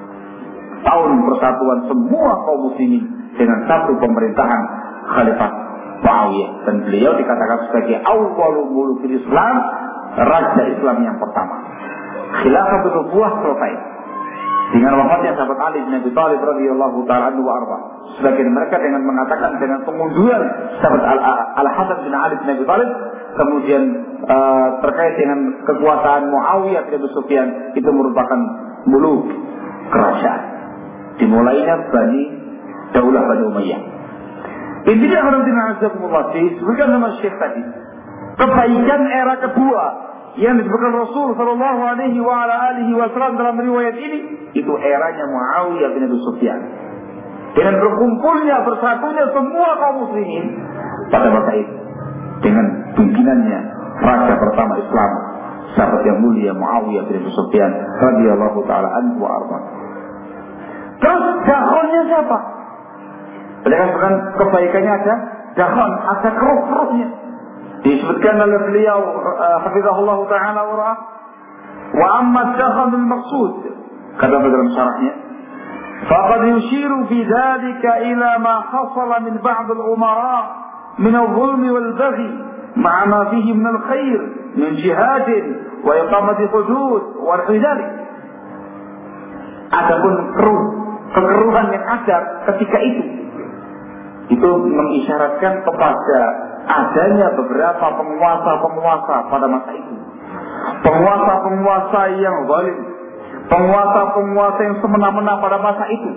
Tahun persatuan semua kaum muslimin dengan satu pemerintahan Khalifah Muawiyah. Dan beliau dikatakan sebagai awwalul mulukil Islam, raja Islam yang pertama. Khilafah nubuwah selesai dengan wafatnya sahabat Ali bin Abi Thalib radhiyallahu ta'ala anhu wa arda. Sebagian mereka dengan mengatakan dengan pengunduran sahabat Al-Hasan bin Ali bin Abi Thalib, kemudian terkait dengan kekuasaan Muawiyah bin Abi Sufyan, itu merupakan muluk kerajaan. Dimulainya Daulah Bani Umayyah. Intinya Hadirin Azzaikumullah, disebutkan sama Syekh tadi, kebaikan era kedua yang disebutkan Rasul sallallahu alaihi wasallam dalam riwayat ini, itu eranya Muawiyah bin Abi Sufyan. Dengan berkumpulnya, bersatunya semua kaum muslimin pada masa itu dengan pimpinannya raja pertama Islam, sahabat yang mulia Muawiyah bin Abi Sufyan radhiyallahu taala anhu wa arda. Terus dahonnya siapa? Berdasarkan kebaikannya ada dahon, ada keruh-keruhnya. Disebutkan oleh beliau hafizahullah ta'ala wa amma dahonul maksud, kata dalam syarahnya, faqad yushiru fi dhalika ila ma hasala min ba'd al-umara min al-zulm wal-baghi ma'a ma fihi min al-khair min jihad wa iqamati hudud wa al-hidayah. Adapun kekeruhan yang ada ketika itu mengisyaratkan kepada adanya beberapa penguasa-penguasa pada masa itu. Penguasa-penguasa yang zalim, penguasa-penguasa yang semena-mena pada masa itu.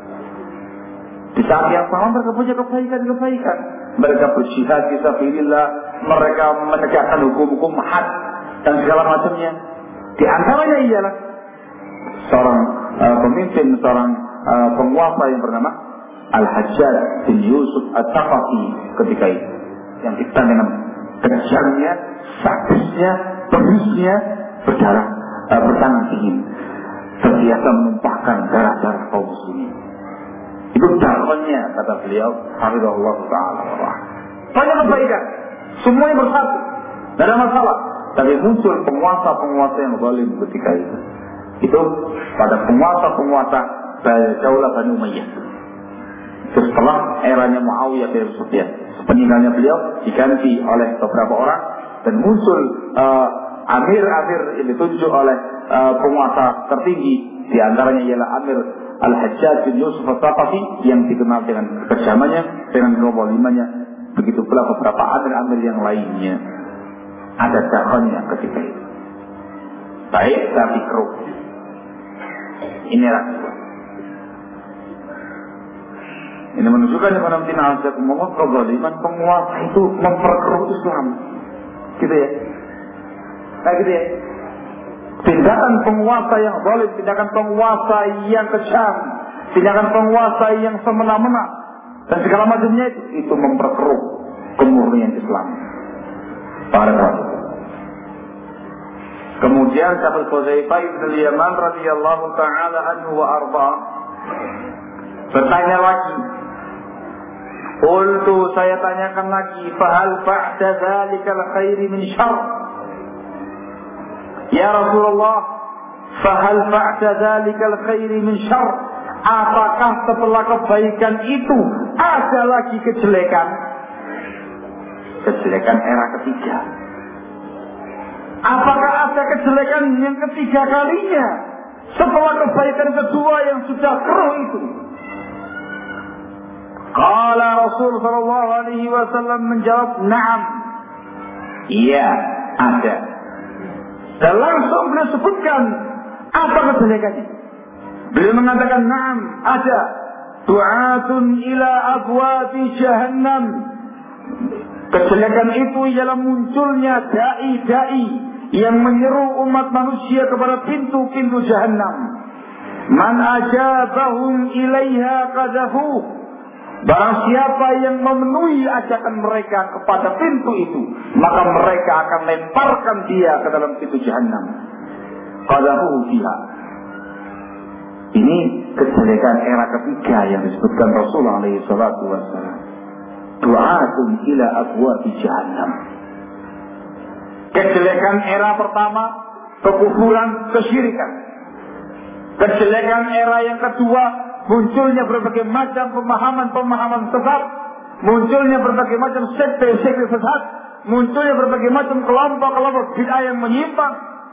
Di saat yang sama mereka punya kebaikan-kebaikan. Mereka berjihad fi sabilillah, mereka menegakkan hukum-hukum had dan segala macamnya. Di antaranya ialah seorang pemimpin, seorang penguasa yang bernama Al-Hajjaj bin Yusuf At-Thaqafi ketika itu, yang kita dengan kejamnya, sadisnya, pedusnya, bertangan dingin, terbiasa menumpahkan darah-darah kaum muslimin. Itu dakwahnya, kata beliau, hafizahullah ta'ala. Banyak kebaikan, semuanya bersatu, tidak ada masalah. Tapi muncul penguasa-penguasa yang zalim ketika itu. Itu pada penguasa-penguasa Daulah Bani Umayyah. Setelah eranya Muawiyah bin Sufyan, peninggalnya beliau diganti oleh beberapa orang dan muncul amir-amir yang ditunjuk oleh penguasa tertinggi, di antaranya ialah Amir Al-Hajjaj bin Yusuf Al-Thaqafi yang dikenal dengan kekejamannya, dengan kezalimanya. Begitu pula beberapa amir-amir yang lainnya. Ada dakwahnya ketika itu. Baik tapi keruh. Ini rakyat. Ini menunjukkan kepada kezaliman penguasa itu memperkeruh Islam. Gitu ya. Kayak gitu ya. Tindakan penguasa yang zalim, tindakan penguasa yang kejam, tindakan penguasa yang semena-mena dan segala macamnya itu memperkeruh kemurnian Islam. Kemudian sahabat Hudzaifah bin Yaman radhiyallahu taala anhu wa arda bertanya lagi. Qultu, saya tanyakan lagi, fahal ba'da dzalikal khairi min syarr? Ya Rasulullah, fahal ba'da dzalikal khairi min syarr? Apakah setelah kebaikan itu ada lagi kejelekan? Kejelekan era ketiga. Apakah ada kejelekan yang ketiga kalinya setelah kebaikan kedua yang sudah keruh itu? Qala Rasul sallallahu alaihi wasallam menjawab, "Na'am." Iya, ada. Dan langsung beliau sebutkan apa kejelekannya. Beliau mengatakan, "Na'am, ada. Du'atun ila abwabi jahannam." Kejelekan itu ialah munculnya dai-dai yang menyeru umat manusia kepada pintu-pintu jahannam. Man ajabahum ilaiha qadhafu. Barang siapa yang memenuhi ajakan mereka kepada pintu itu, maka mereka akan lemparkan dia ke dalam pintu jahannam. Qadhafu fiha. Ini kejelekan era ketiga yang disebutkan Rasulullah alaihi salatu wassalam. Du'atun ila abwabi jahannam. Kejelekan era pertama, kekufuran, kesyirikan. Kejelekan era yang kedua, munculnya berbagai macam pemahaman-pemahaman sesat, munculnya berbagai macam sekte-sekte sesat, munculnya berbagai macam kelompok-kelompok bid'ah yang menyimpang.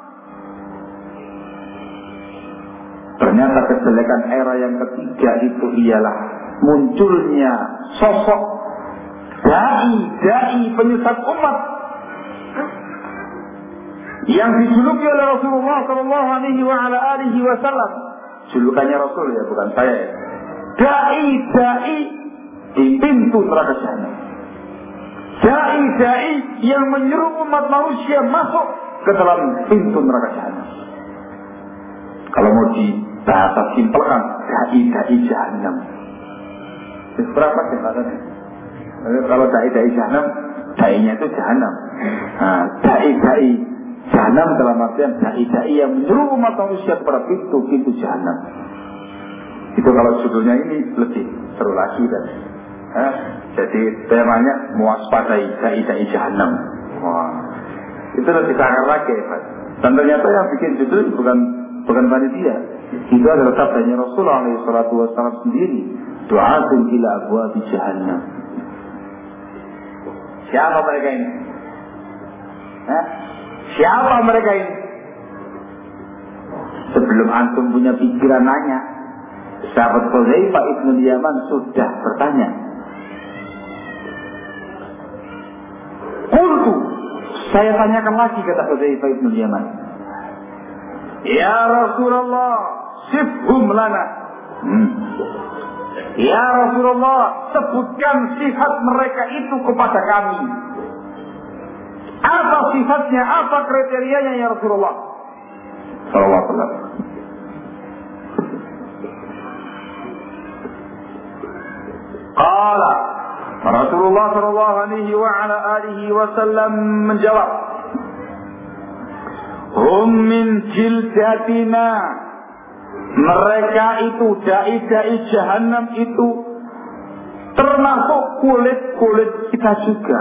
Ternyata kejelekan era yang ketiga itu ialah munculnya sosok dai penyesat umat yang dijuluki oleh Rasulullah sallallahu alaihi wasallam. Julukannya Rasul ya, bukan saya. Dai di pintu neraka jahanam. Dai yang menyeru umat manusia masuk ke dalam pintu neraka jahanam. Kalau mau dibahasa simpelkan, dai jahanam. Berapa sebenarnya? Kalau dai jahanam, dai-nya itu jahanam. Nah, dai jahanam dalam artian dai yang menyeru umat manusia kepada pintu jahanam. Itu kalau judulnya ini lebih seru lagi dan jadi temanya mewaspadai dai jahanam. Wah, itu lebih sangar lagi, Pak. Dan ternyata yang bikin judul bukan panitia. Itu adalah sabdanya Rasulullah SAW sendiri. Du'atun ila abwabi jahannam. Siapa mereka ini? Siapa mereka ini? Sebelum antum punya pikiran nanya, sahabat Hudzaifah bin Yaman sudah bertanya. Qultu, saya tanyakan lagi, kata Hudzaifah bin Yaman. Ya Rasulullah, sifhum lana. Ya Rasulullah, sebutkan sifat mereka itu kepada kami. Apa sifatnya, apa kriterianya ya Rasulullah sallallahu alaihi wasallam? Qala Rasulullah sallallahu alaihi wasallam menjawab, hum min jildatina. Mereka itu dai jahanam itu termasuk kulit kita juga.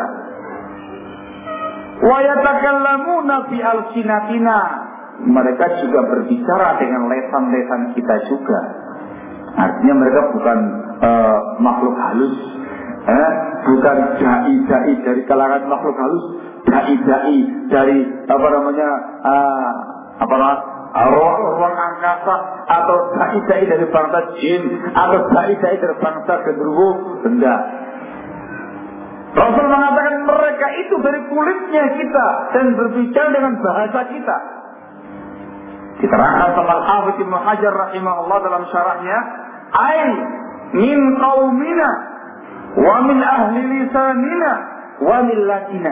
Wa yatakallamuna fi alsinatina. Mereka juga berbicara dengan lesan-lesan kita juga. Artinya mereka bukan makhluk halus, bukan dai dari kalangan makhluk halus, dai dari ruang angkasa, atau dai-dai dari bangsa jin, atau dai-dai dari bangsa genderuwo. Enggak. Rasul mengatakan mereka itu dari kulitnya kita dan berbicara dengan bahasa kita. Diterangkan sama Al-Hafidz Ibnu Hajar rahimahullah dalam syarahnya, "Ai min qaumina wa min ahli lisanina wa millatina."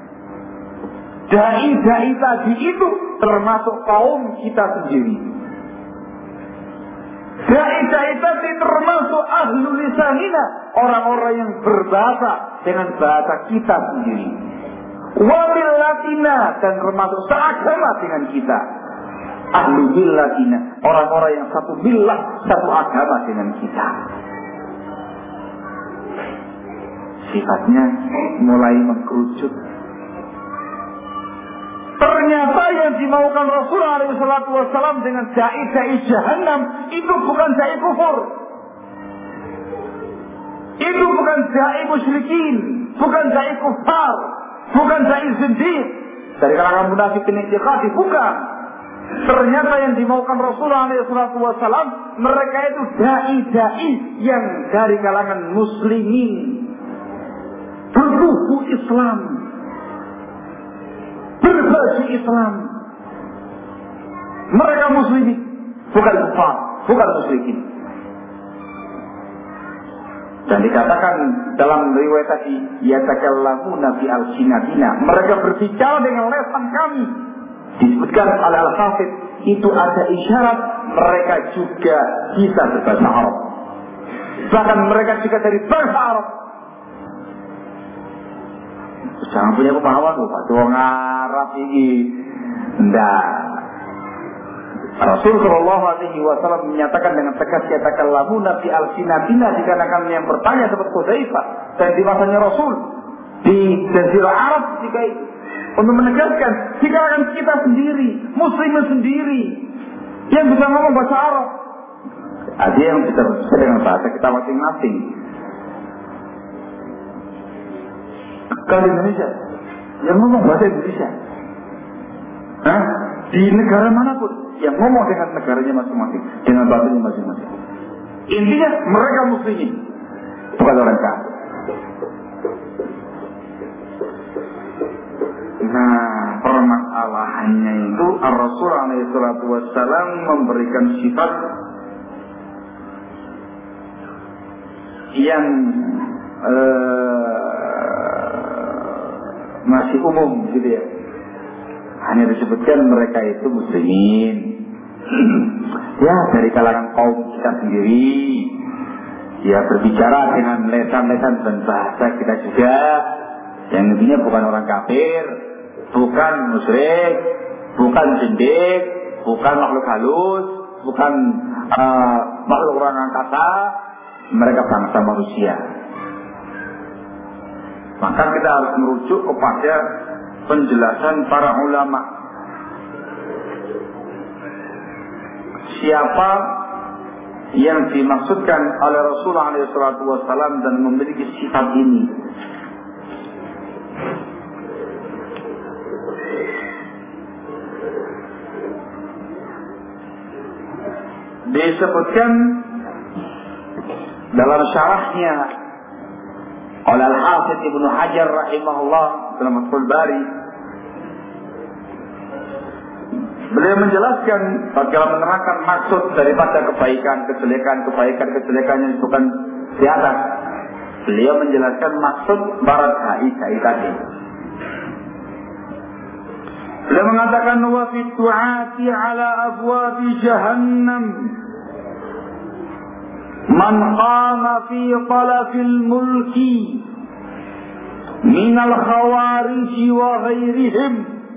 Dai-dai tadi itu termasuk kaum kita sendiri. Dai-dai tadi termasuk ahli lisanina, orang-orang yang berbahasa dengan bahasa kita sendiri. Wa millatina, dan termasuk seagama dengan kita. Ahli millatina, orang-orang yang satu millah, satu agama dengan kita. Sifatnya mulai mengkerucut. Ternyata yang dimaukan Rasulullah SAW dengan dai-dai jahannam itu bukan dai kufur. Itu bukan dai musyrikin, bukan dai kufar, bukan dai zindiq dari kalangan munafikin i'tiqadi, bukan. Ternyata yang dimaukan Rasulullah SAW mereka itu dai-dai yang dari kalangan muslimin, berbuku Islam, berbaju Islam. Mereka muslimin, bukan kufar, bukan musyrikin. Dan dikatakan dalam riwayat tadi, yatakallamuna fi alsinatina, mereka berbicara dengan lisan kami. Disebutkan oleh Al-Hafidz, itu ada isyarat mereka juga bisa berbahasa Arab. Bahkan mereka juga dari bangsa Arab. Jangan punya pemahaman, Pak, doang Arab ini. Enggak. Rasul Shallallahu Alaihi Wasallam menyatakan dengan tegas, yatakallamuna fi alsinatina, dikarenakan yang bertanya seperti Hudzaifah dan di masanya Rasul di Jazirah Arab ketika itu, untuk menegaskan dikarenakan kita sendiri, muslimin sendiri yang bisa ngomong bahasa Arab. Ada yang bisa berbicara dengan bahasa kita masing-masing. Kalau Indonesia yang ngomong bahasa Indonesia, di negara manapun yang ngomong dengan negaranya masing-masing, dengan bahasanya masing-masing. Intinya mereka muslimin, bukan orang kafir. Nah, permasalahannya itu Rasulullah SAW memberikan sifat yang masih umum gitu ya. Hanya disebutkan mereka itu muslimin, ya dari kalangan kaum kita sendiri, ya berbicara dengan lesan-lesan dan bahasa kita juga, yang intinya bukan orang kafir, bukan musyrik, bukan zindiq, bukan makhluk halus, bukan makhluk orang angkasa, mereka bangsa manusia. Maka kita harus merujuk kepada penjelasan para ulama. Siapa yang dimaksudkan oleh Rasulullah SAW dan memiliki sifat ini? Disebutkan dalam syarahnya oleh Al-Hafidz Ibnu Hajar rahimahullah dalam Fathul Bari. Beliau menjelaskan bagaimana menerangkan maksud daripada kebaikan, kejelekan yang bukan di atas. Beliau menjelaskan maksud para dai-dai tadi. Beliau mengatakan wa fi du'ati ala abwabi jahannam man qama fi talafil mulki minal khawarij wa ghairihim.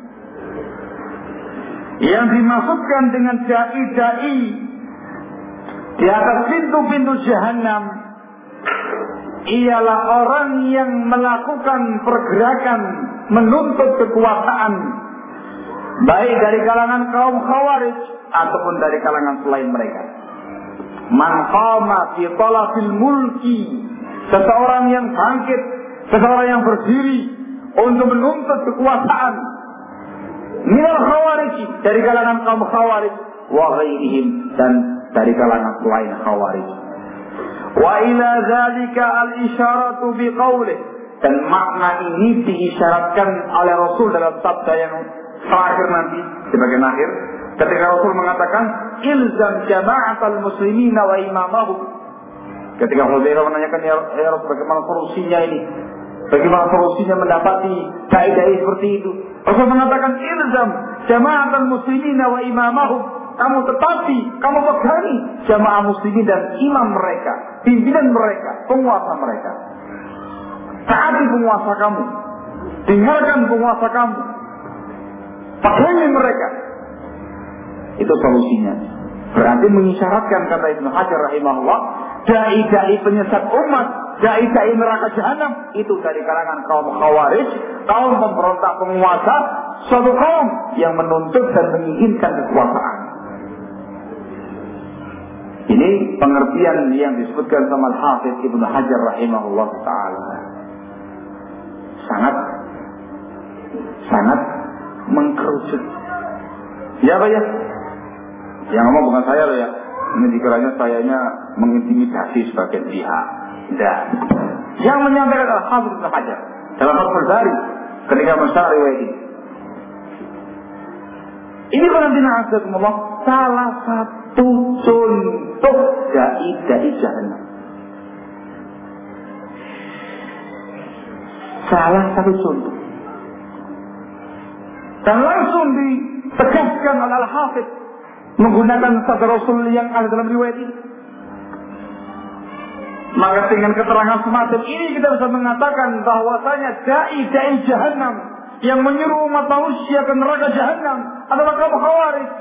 Yang dimaksudkan dengan dai-dai di atas pintu-pintu jahannam ialah orang yang melakukan pergerakan menuntut kekuasaan, baik dari kalangan kaum khawarij ataupun dari kalangan selain mereka. Man qama fi talafil mulki, seseorang yang bangkit, seseorang yang berdiri untuk menuntut kekuasaan minal khawarij, dari kalangan kaum khawarij, wa ghairihim, dan dari kalangan selain khawarij. Wa ila dzalika al-isyaratu biqaulih, dan makna ini diisyaratkan oleh Rasul dalam sabda yang terakhir nanti di bagian akhir, ketika Rasul mengatakan ilzam jama'atal muslimina wa imamahum. Ketika Hudzaifah menanyakan, ya Rasul, bagaimana solusinya ini? Bagaimana solusinya mendapati kaidah seperti itu? Rasul mengatakan ilzam jama'atal muslimina wa imamahum. Kamu tetapi, kamu pegangi jamaah muslimin dan imam mereka, pimpinan mereka, penguasa mereka. Taati penguasa kamu, dengarkan penguasa kamu, pegangi mereka. Itu solusinya. Berarti mengisyaratkan, kata Ibnu Hajar rahimahullah, dai-dai penyesat umat, dai-dai neraka jahanam itu dari kalangan kaum khawarij, kaum pemberontak penguasa, suatu kaum yang menuntut dan menginginkan kekuasaan. Ini pengertian yang disebutkan sama Al-Hafidz Ibnu Hajar rahimahullah ta'ala. Sangat mengkerucut. Ya Pak ya? Yang ngomong bukan saya loh ya. Ini dikiranya sayanya mengintimidasi sebagian pihak. Tidak. Yang menyampaikan Al-Hafidz Ibnu Hajar dalam Fathul Bari ketika mensyarah riwayat ini. Ini penantian azakumullah salah satu contoh dai-dai jahanam. Salah satu contoh. Dan langsung ditegaskan oleh Al-Hafidz menggunakan sabda Rasul yang ada dalam riwayat ini. Maka dengan keterangan semacam ini kita bisa mengatakan bahwasanya dai-dai jahanam yang menyuruh umat manusia ke neraka jahanam adalah kaum khawarij.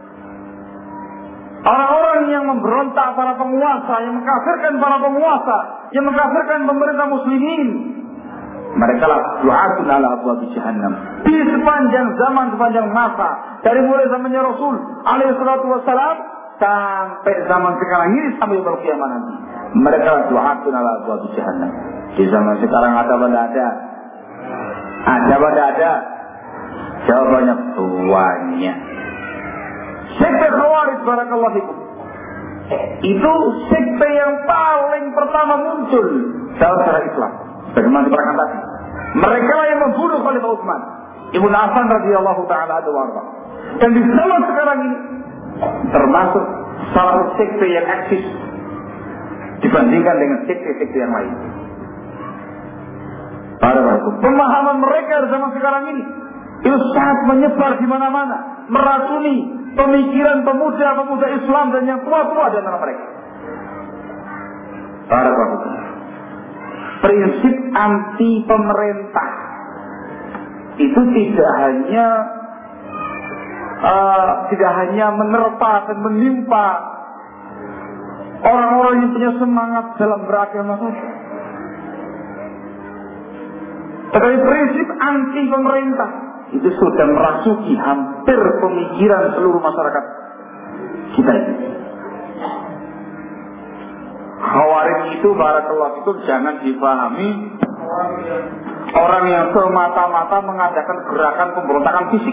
Orang-orang yang memberontak para penguasa, yang mengkafirkan para penguasa, yang mengkafirkan pemerintah muslimin. Mereka lah du'atun ala abwaab jahannam. Di sepanjang zaman, sepanjang masa, dari mulai zamannya Rasul alaihi salatu wassalam sampai zaman sekarang ini, sampai pada kiamat nanti, mereka lah du'atun ala abwaab jahannam. Di zaman sekarang ada pada ada? Ada pada ada? Jawabannya banyak. Sekte Khawarij barakallahu fikum itu sekte yang paling pertama muncul dalam sejarah Islam. Bagaimana diterangkan tadi? Mereka yang membunuh Khalifah Utsman Ibnu Affan radhiyallahu taala anhu warḍah. Dan di zaman sekarang ini termasuk salah satu sekte yang eksis dibandingkan dengan sekte-sekte yang lain. Pemahaman mereka di zaman sekarang ini itu sangat menyebar di mana-mana, meracuni pemikiran pemuda-pemuda Islam dan yang tua-tua di antara mereka. Prinsip anti pemerintah itu tidak hanya menerpa dan menimpa orang-orang yang punya semangat dalam beragama saja. Tetapi prinsip anti pemerintah itu sudah merasuki hampir pemikiran seluruh masyarakat kita ini. Khawarij itu barakallahu itu jangan dipahami orang yang semata-mata mengadakan gerakan pemberontakan fisik.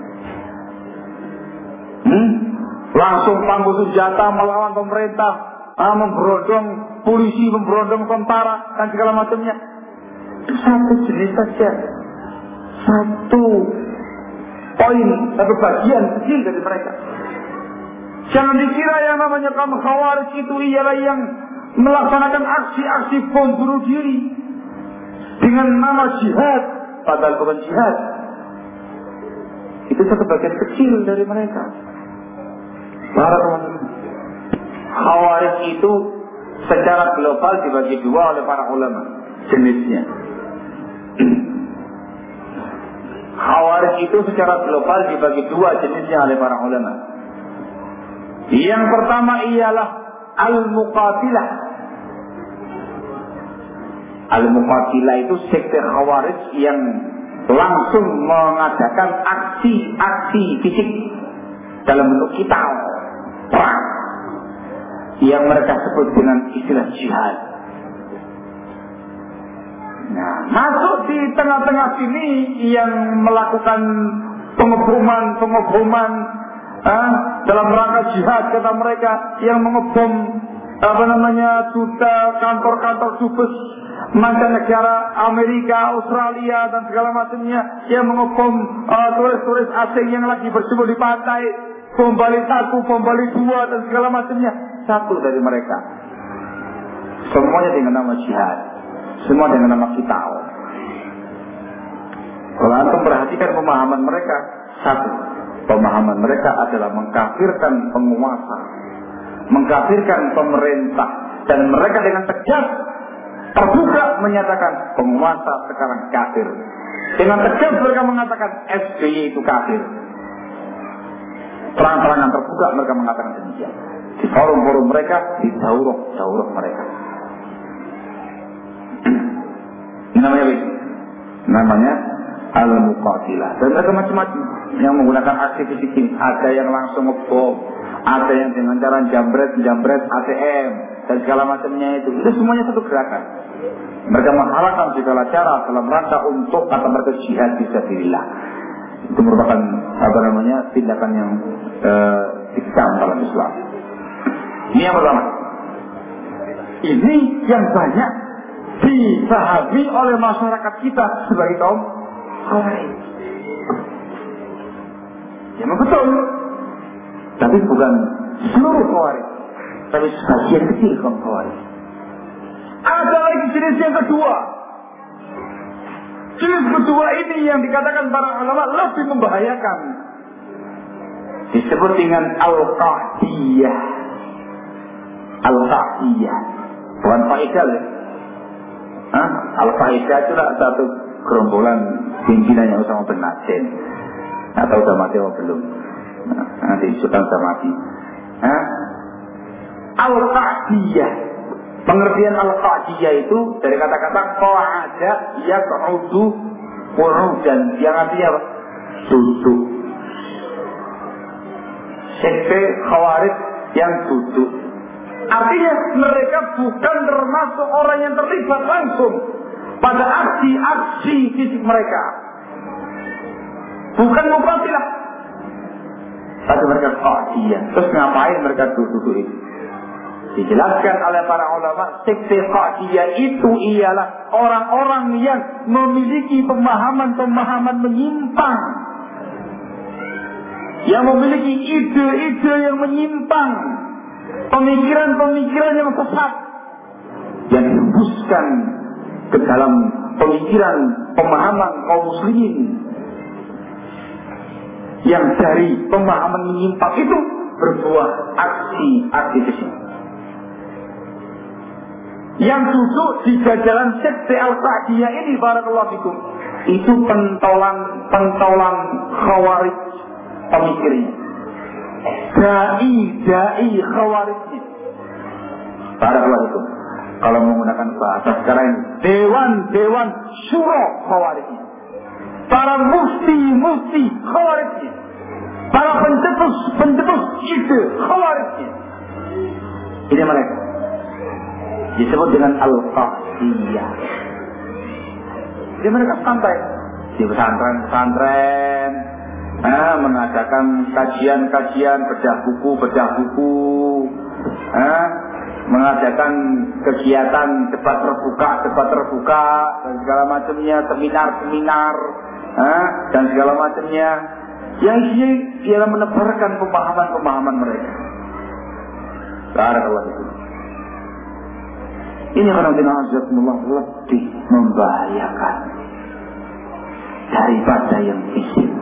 Langsung panggung senjata melawan pemerintah, memberondong polisi, memberondong tentara dan segala macamnya. Itu satu jenis saja, satu poin, satu bagian kecil dari mereka. Jangan dikira yang namanya kaum Khawarij itu ialah yang melaksanakan aksi-aksi bom bunuh diri dengan nama jihad, padahal bukan jihad. Itu satu bagian kecil dari mereka. Khawarij itu secara global dibagi dua oleh para ulama jenisnya. Khawarij itu secara global dibagi dua jenisnya oleh para ulama. Yang pertama ialah al-muqatilah. Al-muqatilah itu sekte Khawarij yang langsung mengadakan aksi-aksi fisik dalam bentuk kital, perang, yang mereka sebut dengan istilah jihad. Nah, masuk di tengah-tengah sini yang melakukan pengeboman dalam rangka jihad kata mereka, yang mengebom duta, kantor-kantor dubes mancanegara, Amerika, Australia dan segala macamnya, yang mengebom turis-turis asing yang lagi berjemur di pantai, bom Bali 1, bom Bali 2 dan segala macamnya. Satu dari mereka, semuanya dengan nama jihad, semua dengan nama kita. Kalau antum perhatikan pemahaman mereka, satu, pemahaman mereka adalah mengkafirkan penguasa, mengkafirkan pemerintah, dan mereka dengan tegas terbuka menyatakan penguasa sekarang kafir. Dengan tegas mereka mengatakan SBY itu kafir. Terang-terangan terbuka mereka mengatakan demikian. Di forum-forum mereka, di daurah mereka. Namanya al-muqatilah. Dan ada macam-macam yang menggunakan aksi fisik ini. Ada yang langsung ngebom, ada yang dengan cara jambret ATM dan segala macamnya itu. Itu semuanya satu gerakan. Mereka menghalalkan segala cara dalam rangka untuk kata mereka jihad fisabilillah. Itu merupakan tindakan yang dikam dalam Islam. Ini yang pertama. Ini yang banyak dipahami oleh masyarakat kita sebagai kaum Khawarij. Ya betul. Tapi bukan seluruh Khawarij, tapi sebagian kecil kaum Khawarij. Ada lagi jenis yang kedua. Jenis kedua ini yang dikatakan para ulama lebih membahayakan. Disebut dengan Al-Qa'diyah. Al-Qa'diyah. Bukan Qa'idah ya. Al-Qa'idah itu satu gerombolan pimpinannya Usama bin Laden. Atau udah mati atau belum? Nanti sudah mati. Al-Qa'diyah. Pengertian Al-Qa'diyah itu dari kata-kata qa'ada yaq'udu qu'udan, yang artinya apa? Duduk. Sekte Khawarij yang duduk. Artinya mereka bukan termasuk orang yang terlibat langsung pada aksi-aksi fisik mereka. Bukan muqatilah. Tapi mereka Qa'diyah. Terus ngapain mereka duduk itu? Dijelaskan oleh para ulama, sekte Qa'diyah itu ialah orang-orang yang memiliki pemahaman-pemahaman menyimpang, yang memiliki ide-ide yang menyimpang, pemikiran-pemikiran yang sesat, yang dihembuskan ke dalam pemikiran pemahaman kaum muslimin, yang dari pemahaman menyimpang itu berbuah aksi-aksi kesini. Yang duduk di jajaran sekte Al-Qa'diyah ini, barakallahu fikum, itu pentolan Khawarij pemikirnya, dai Khawarij. Barakallahu fikum. Kalau menggunakan bahasa sekarang ini, dewan syuro Khawarij, para mufti Khawarij, para pencetus ide Khawarij. Ini mereka disebut dengan Al-Qa'diyah. Jadi mereka santai di pesantren, mengadakan kajian, bedah buku, mengadakan kegiatan debat terbuka dan segala macamnya, seminar, dan segala macamnya. Yang isinya ialah menebarkan pemahaman mereka. Barakallahu fikum. Ini karena lebih membahayakan daripada yang fisik.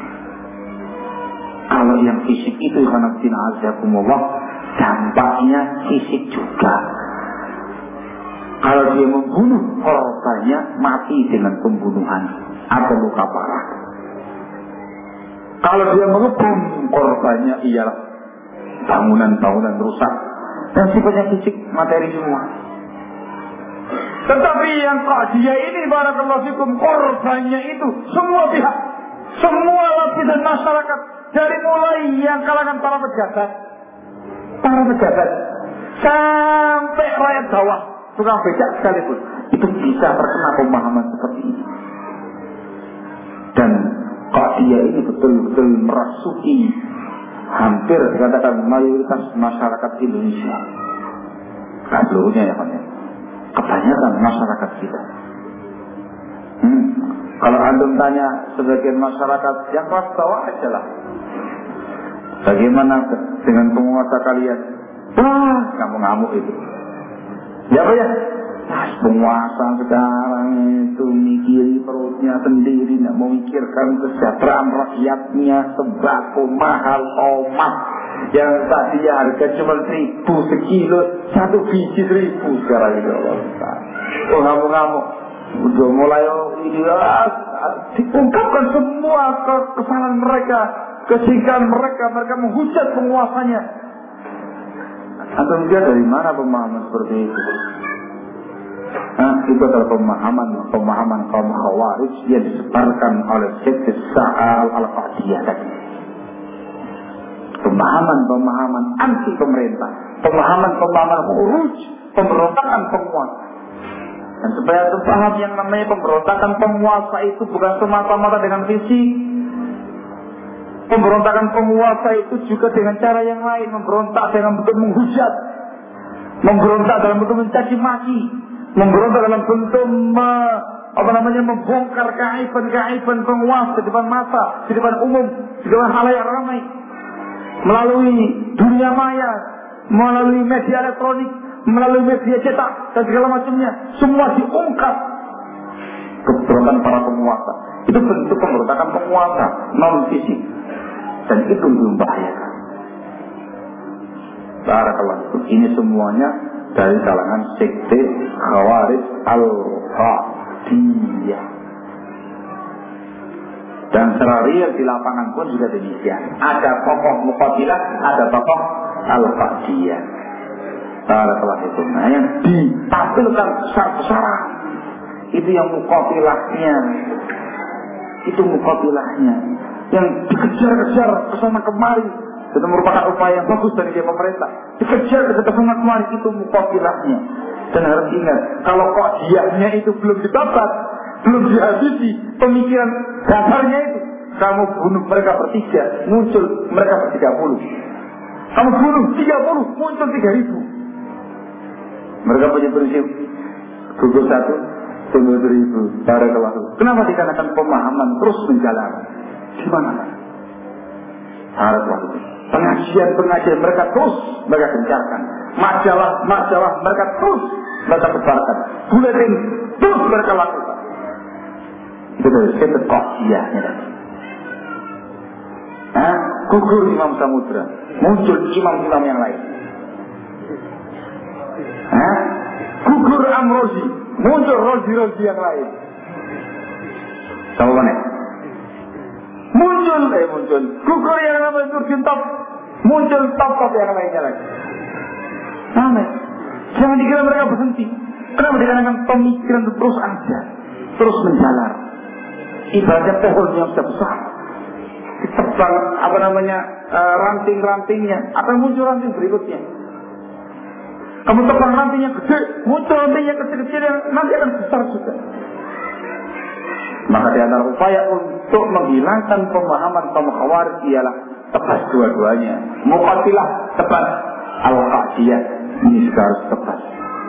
Kalau yang fisik itu karena dampaknya fisik juga. Kalau dia membunuh, korbannya mati dengan pembunuhan atau luka parah. Kalau dia mengebom, korbannya ialah bangunan rusak dan sifatnya fisik, materi semua. Tetapi yang Qa'diyah ini, barakallahu fikum, korbannya itu semua pihak, semua lapisan masyarakat, dari mulai yang kalangan para pejabat sampai rakyat bawah, tukang becak sekalipun, itu bisa terkena pemahaman seperti ini. Dan Qadiyah ini betul-betul merasuki hampir dikatakan mayoritas masyarakat Indonesia. Nah, seluruhnya ya Pak ya. Kebanyakan masyarakat kita. Kalau antum tanya sebagian masyarakat yang kelas bawah aja lah, bagaimana dengan penguasa kalian? Wah, ngamuk-ngamuk itu. Ya Pak ya? Mas penguasa sekarang itu mikiri perutnya sendiri, tidak mau mikirkan kesejahteraan rakyatnya. Sembako mahal, tomat yang tadinya harga cuma 1.000 sekilo, 1 biji 1.000 sekarang itu. Oh ngamuk-ngamuk, udah mulai ini diungkapkan semua kesalahan mereka, kesinggahan mereka menghujat penguasanya. Antum lihat dari mana pemahaman seperti itu? Itu adalah pemahaman kaum Khawarij yang disebarkan oleh sekte Sa'al al-Qadiyah tadi. Pemahaman anti pemerintah, pemahaman khuruj, pemberontakan penguasa. Dan supaya paham yang namanya pemberontakan penguasa itu bukan semata-mata dengan fisik. Pemberontakan penguasa itu juga dengan cara yang lain, memberontak dengan bentuk menghujat, memberontak dalam bentuk mencaci maki, memberontak dalam bentuk membongkar keaiban penguasa di depan massa, di depan umum, di depan halayak ramai, melalui dunia maya, melalui media elektronik, melalui media cetak dan segala macamnya. Semua diungkap keberontakan para penguasa. Itu bentuk pemberontakan penguasa non fisik, dan itu membahayakan. Barakallahu. Ini semuanya dari kalangan sekte Khawarij al-Qadiyah. Dan secara real di lapangan pun juga demikian. Ada tokoh Muqatilah, ada tokoh al-Qadiyah. Barakallahu itu. Nah, yang ditampilkan besar-besaran itu yang Muqatilahnya. Itu Muqatilahnya yang dikejar-kejar kesana kemari. Itu merupakan upaya yang bagus dari pemerintah. Dikejar ke sana kemari, itu Muqatilahnya. Dan harus ingat, kalau Qadiyahnya itu belum dibabat, belum dihabisi pemikiran dasarnya itu, kamu bunuh mereka bertiga, muncul mereka ber-30. Kamu bunuh 30, muncul 3.000. Mereka punya prinsip gugur 1, tunggu 1.000. Barakallahu. Kenapa? Dikarenakan pemahaman terus menjalar. Gimana? Barakallahu. Pengajian mereka terus mereka gencarkan. Majalah mereka terus mereka sebarkan. Buletin terus mereka lakukan. Itu dari sekte Qadiyahnya. Gugur Imam Samudra, muncul imam-imam yang lain. Gugur Amrozi, muncul rozi-rozi yang lain. Sama mana? Muncul. Gugur yang namanya Nurdin Top, muncul top yang lainnya lagi. Sama. Jangan dikira mereka berhenti. Kenapa? Dikarenakan pemikiran itu terus ada, terus menjalar. Ibaratnya pohon yang sudah besar, ditebang ranting-rantingnya, akan muncul ranting berikutnya. Kamu tebang rantingnya gede, muncul rantingnya kecil-kecil yang nanti akan besar juga. Maka di antara upaya untuk menghilangkan pemahaman kaum Khawarij ialah tebas dua-duanya. Muqatilah tebas, al-Qadiyah ini juga harus tebas.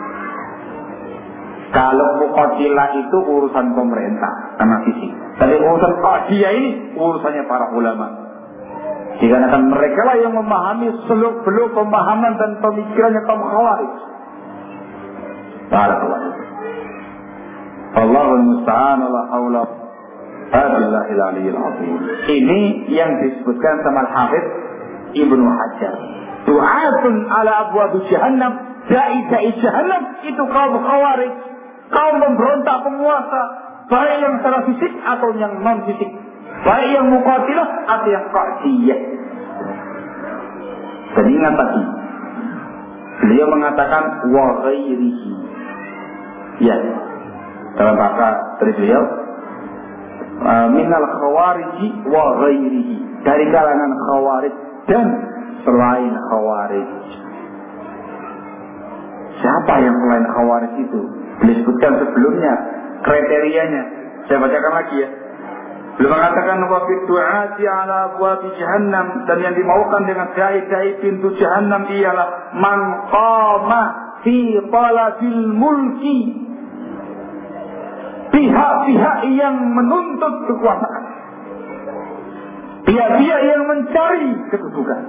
Kalau Muqatilah itu urusan pemerintah karena fisik, tapi urusan Qadiyah ini urusannya para ulama. Dikarenakan mereka lah yang memahami seluk-beluk pemahaman dan pemikirannya kaum Khawarij. Barakallahu. Allahul musta'an wa la haula billahil aliyyil azim. Ini yang disebutkan sama Al-Hafidz Ibnu Hajar. Du'atun ala abwab jahannam, da'i jahannam, itu kaum Khawarij, kaum pemberontak penguasa, baik yang secara fisik atau yang non fisik, baik yang Muqatilah atau yang Qadiyah. Dan ingat tadi, beliau mengatakan wa ghairihi. Ya, dalam bahasa dari beliau, minal khawariji wa ghairihi, dari kalangan Khawarij dan selain Khawarij. Siapa yang selain Khawarij itu? Disebutkan sebelumnya kriterianya. Saya bacakan lagi ya. Beliau mengatakan wa fi du'ati ala abwabi jahannam, dan yang dimaukan dengan dai-dai pintu jahannam ialah man qama fi talabil mulki, pihak-pihak yang menuntut kekuasaan, pihak-pihak yang mencari kedudukan.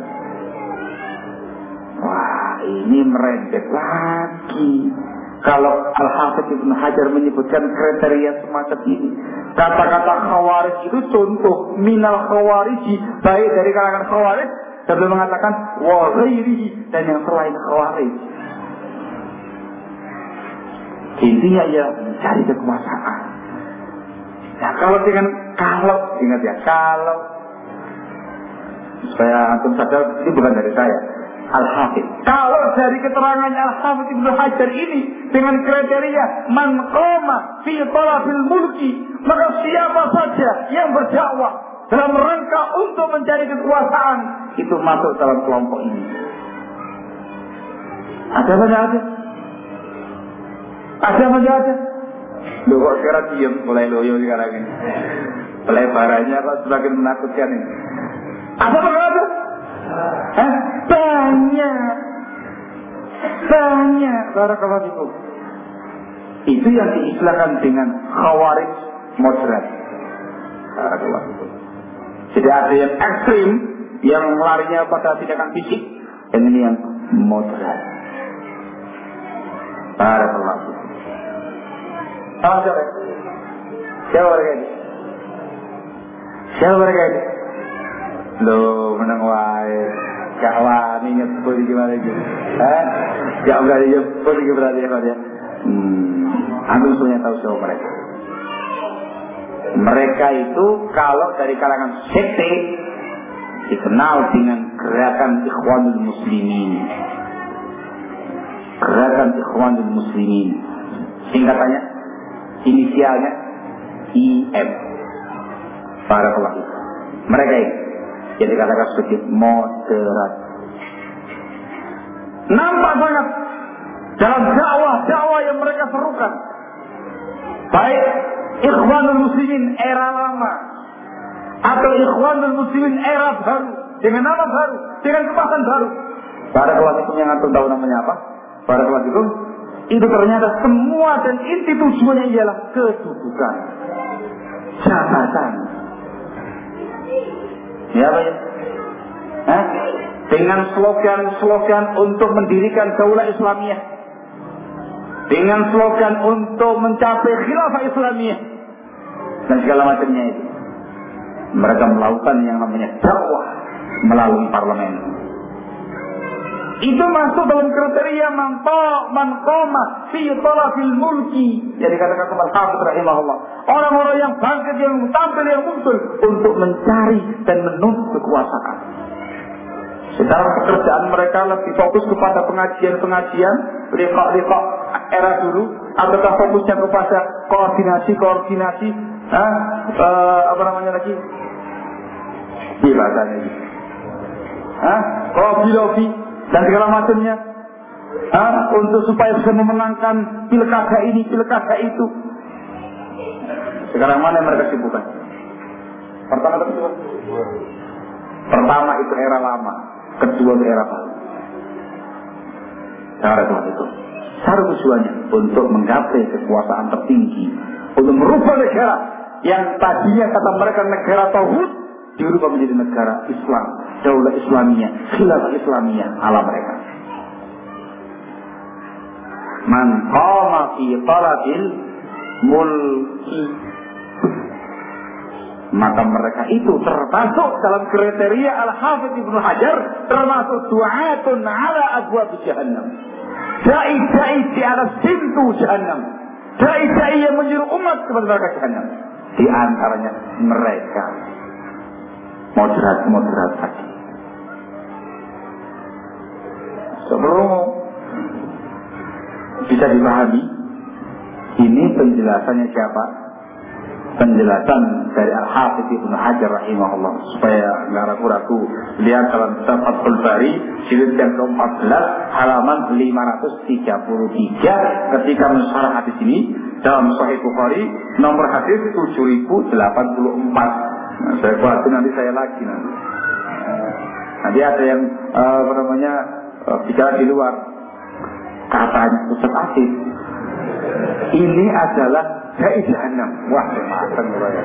Wah, ini merembet lagi. Kalau Al-Hafidz Ibnu Hajar menyebutkan kriteria semacam ini, kata-kata khawarij itu contoh minal khawariji, baik dari kalangan khawarij, dan beliau mengatakan wa ghairihi, dan yang selain khawarij. Intinya ya mencari kekuasaan. Nah, kalau ingat ya, kalau supaya antum sadar, ini bukan dari saya, Al-Hafidz. Kalau dari keterangan Al-Hafidz Ibnu Hajar ini dengan kriteria man qama fi talabil mulki, maka siapa saja yang berdakwah dalam rangka untuk mencari kekuasaan itu masuk dalam kelompok ini. Ada apa ada? Ada apa ada? Loh, kok sekarang diam, mulai loyo sekarang ini. Pelebarannya kok semakin menakutkan ini. Ada apa ada? Banyak barakallahu fikum. Itu yang diistilahkan dengan khawarij moderat. Barakallahu fikum. Jadi ada yang ekstrim yang larinya pada tindakan fisik, dan ini yang moderat. Barakallahu fikum. Siapa mereka ini? Loh, menang wae. Gak wani nyebut gimana gitu. Gak berani nyebut berarti ya. Antum semuanya tahu siapa mereka. Mereka itu kalau dari kalangan sekte dikenal dengan gerakan Ikhwanul Muslimin. Gerakan Ikhwanul Muslimin. Singkatannya, inisialnya IM. Barakallahu fikum. Mereka ini yang dikatakan sebagai moderat. Nampak sangat dalam dakwah yang mereka serukan, baik Ikhwanul Muslimin era lama atau Ikhwanul Muslimin era baru, dengan nama baru, dengan kemasan baru. Barakallahu fikum, yang antum tahu namanya apa? Barakallahu fikum, itu ternyata semua dan inti tujuannya ialah kedudukan, jabatan. Ya, Pak ya? Dengan slogan-slogan untuk mendirikan daulah Islamiyah, dengan slogan untuk mencapai khilafah Islamiyah, dan segala macamnya itu. Mereka melakukan yang namanya dakwah melalui parlemen. Itu masuk dalam kriteria man qama fi talabil mulki, yang dikatakan oleh Al-Hafidz rahimahullah. Orang-orang yang bangkit, yang tampil, yang muncul untuk mencari dan menuntut kekuasaan. Secara pekerjaan mereka lebih fokus kepada pengajian-pengajian, liqa-liqa era dulu, ataukah fokusnya kepada koordinasi, apa namanya lagi? Bahasanya ini. Lobby dan segala macamnya. Untuk supaya bisa memenangkan pilkada ini, pilkada itu. Sekarang mana yang mereka sibukkan? Pertama atau kedua? Pertama itu era lama, kedua itu era baru. Cara itu. Cara tujuannya untuk menggapai kekuasaan tertinggi, untuk merubah negara yang tadinya kata mereka negara tauhid dirubah menjadi negara Islam, daulah Islamiyah, khilafah Islamiyah ala mereka. Man qama fi talabil mulki, maka mereka itu termasuk dalam kriteria Al-Hafidz Ibnu Hajar, termasuk du'atun ala abwab jahannam, dai-dai di atas pintu jahannam, dai-dai yang menyuruh umat kepada neraka jahannam. Di antaranya mereka moderat tadi. Sebelum bisa dipahami, ini penjelasannya siapa? Penjelasan dari Al-Hafidz Ibnu Hajar rahimahullah, supaya nggak ragu-ragu. Lihat dalam kitab Fathul Bari jilid yang ke-14 halaman 533 ketika mensyarah hadis ini, dalam Sahih Bukhari nomor hadis 7084. Nah, saya khawatir nanti saya lagi nanti. Nanti ada yang bicara di luar. Katanya Ustaz Asif, ini adalah dai jahannam. Wah, mateng ya.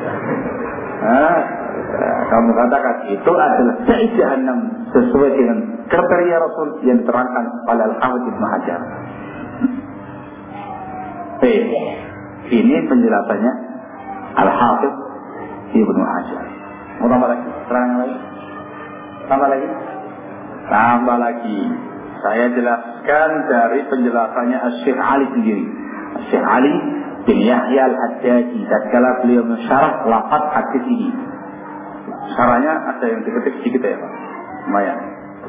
Kamu katakan itu adalah dai jahannam sesuai dengan kriteria Rasul yang diterangkan oleh Al-Hafidz Ibnu Hajar. Ini penjelasannya Al-Hafidz Ibnu Hajar. Mau tambah lagi? Terangan lagi? Tambah lagi. Saya jelaskan dari penjelasannya Syekh Ali sendiri. Syekh Ali bin Yahya Al-Hajjaji tatkala beliau mensyarah lafaz hadis ini. Syarahnya ada yang diketik sedikit ya Pak. Lumayan.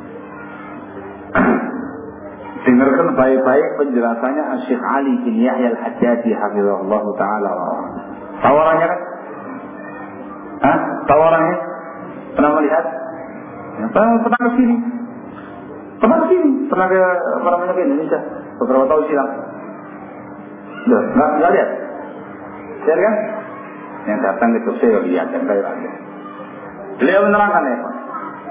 Dengarkan baik-baik penjelasannya Syekh Ali bin Yahya Al-Hajjaji hafizahullah taala. Tawarannya kan? Tawarannya? Pernah melihat? Pernah ke sini? Pernah ke Indonesia beberapa tahun silam. Nggak lihat? Lihat kan? Yang datang itu saya lihat dan saya lihat. Beliau menerangkan ya Pak.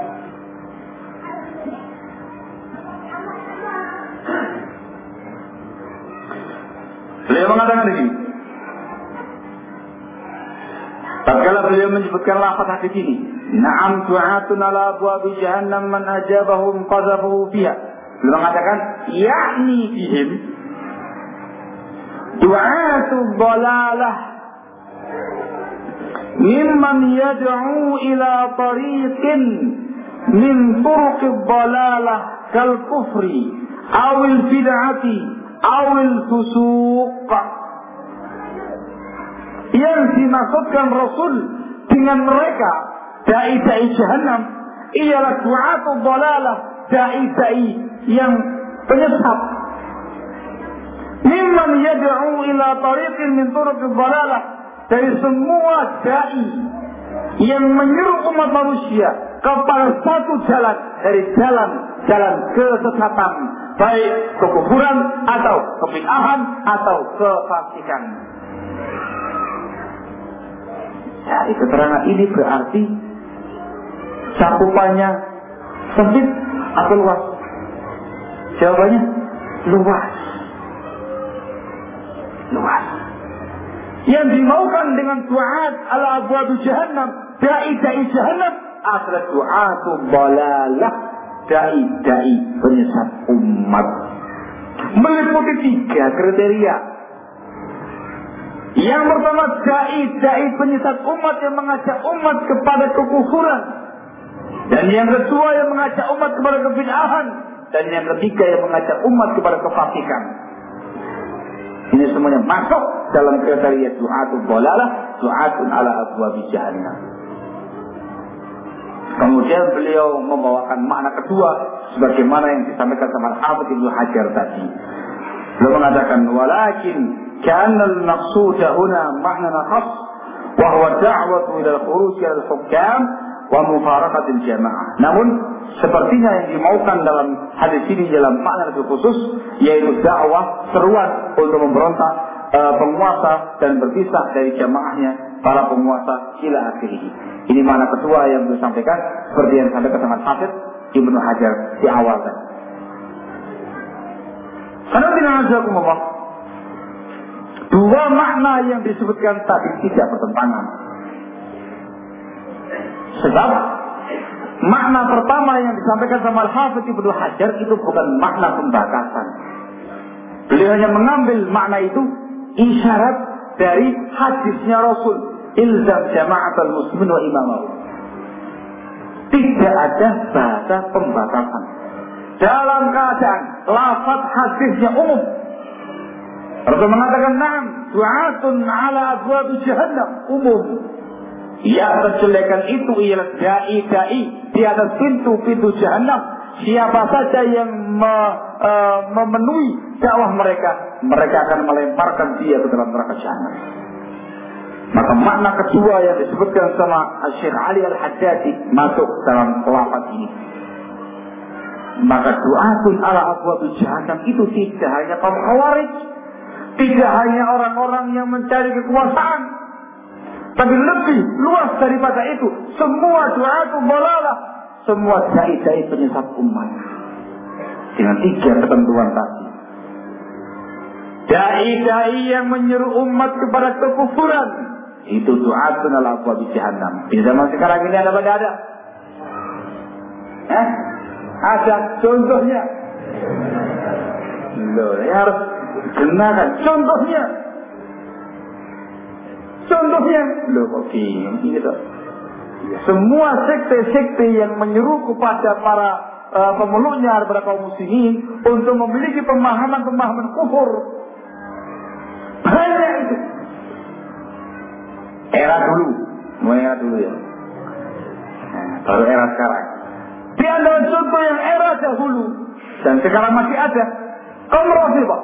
Beliau mengatakan begini. Tatkala beliau menyebutkan lafaz hadis ini, "Na'am du'atun ala abwabi jahannam man ajabahum qadhafuhu fiha." Beliau mengatakan, yakni bihim du'atu dhalalah mimman yad'u ila tariqin min turuq dhalalah kal kufri awil bid'ati awil fusuq. Yang dimaksudkan Rasul dengan mereka dai-dai jahannam ialah du'atu dhalalah, dai-dai yang penyesat. Mimman yad'u ila tariqin min turuq dhalalah, dari semua dai yang menyeru umat manusia kepada satu jalan dari jalan kesesatan, baik kekufuran atau kebid'ahan atau kefasikan. Dari keterangan ini berarti cakupannya sempit atau luas? Jawabannya luas. Yang dimaukan dengan du'at ala abwab jahannam, dai-dai jahannam adalah du'atu dhalalah, dai-dai penyesat umat. Meliputi 3 kriteria. Yang pertama, dai-dai penyesat umat yang mengajak umat kepada kekufuran. Dan yang kedua yang mengajak umat kepada kebid'ahan. Dan yang ketiga yang mengajak umat kepada kefasikan. Ini semuanya masuk dalam kriteria du'atul dhalalah, du'atun ala abwabi jahannam. Kemudian beliau membawakan makna kedua sebagaimana yang disampaikan sama Al-Hafidz Ibnu Hajar tadi. Beliau mengatakan walakin kana al-maqsud huna ma'na khas wa huwa da'watu ila al-khuruj ila al-hukam wa mufaraqatil jamaah. Namun sepertinya yang dimaukan dalam hadis ini dalam makna lebih khusus, yaitu dakwah, seruan untuk memberontak penguasa dan berpisah dari jamaahnya para penguasa ila akhirih. Ini makna kedua yang disampaikan seperti yang disampaikan sama Hafidz Ibnu Hajar di awal tadi. Karena bina'azakumullah, dua makna yang disebutkan tadi tidak bertentangan. Sebab makna pertama yang disampaikan sama Al-Hafidz Ibnu Hajar itu bukan makna pembatasan. Beliau hanya mengambil makna itu isyarat dari hadisnya Rasul, ilzam jama'atul muslimin wa imamahu. Tidak ada bahasa pembatasan. Dalam keadaan lafaz hadisnya umum. Rasul mengatakan na'am du'atun ala abwab jahannam, umum. Ya, kejelekan itu ialah dai-dai di atas pintu-pintu jahannam. Siapa saja yang memenuhi dakwah mereka, mereka akan melemparkan dia ke dalam neraka jahannam. Maka makna kedua yang disebutkan sama Syekh Ali Al-Hajjaji masuk dalam lafaz ini. Maka du'atun ala abwab jahannam itu tidak hanya kaum Khawarij, tidak hanya orang-orang yang mencari kekuasaan, tapi lebih luas daripada itu, semua du'atu dhalalah, semua dai-dai penyesat umat. Dengan 3 ketentuan tadi. Dai-dai yang menyeru umat kepada kekufuran, itu du'atun ala abwabi jahannam. Di zaman sekarang ini ada apa ada? Ada contohnya. Loh, ini harus gunakan contohnya. Contohnya, loh kok bingung gitu. Semua sekte-sekte yang menyeru kepada para pemeluknya daripada kaum muslimin untuk memiliki pemahaman-pemahaman kufur. Banyak itu. Era dulu, mulai era dulu ya. Baru era sekarang. Di antara contoh yang era dahulu dan sekarang masih ada, kaum Rafidhah.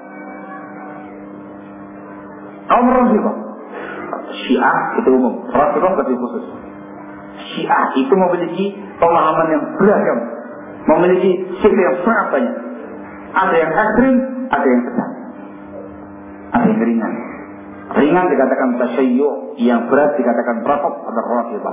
Kaum Rafidhah. Syiah itu umum, Rafidhah lebih khusus. Syiah itu memiliki pemahaman yang beragam, memiliki sekte yang sangat banyak. Ada yang ekstrim, ada yang sedang, ada yang ringan. Ringan dikatakan tasyayyu', yang berat dikatakan rafid atau Rafidhah.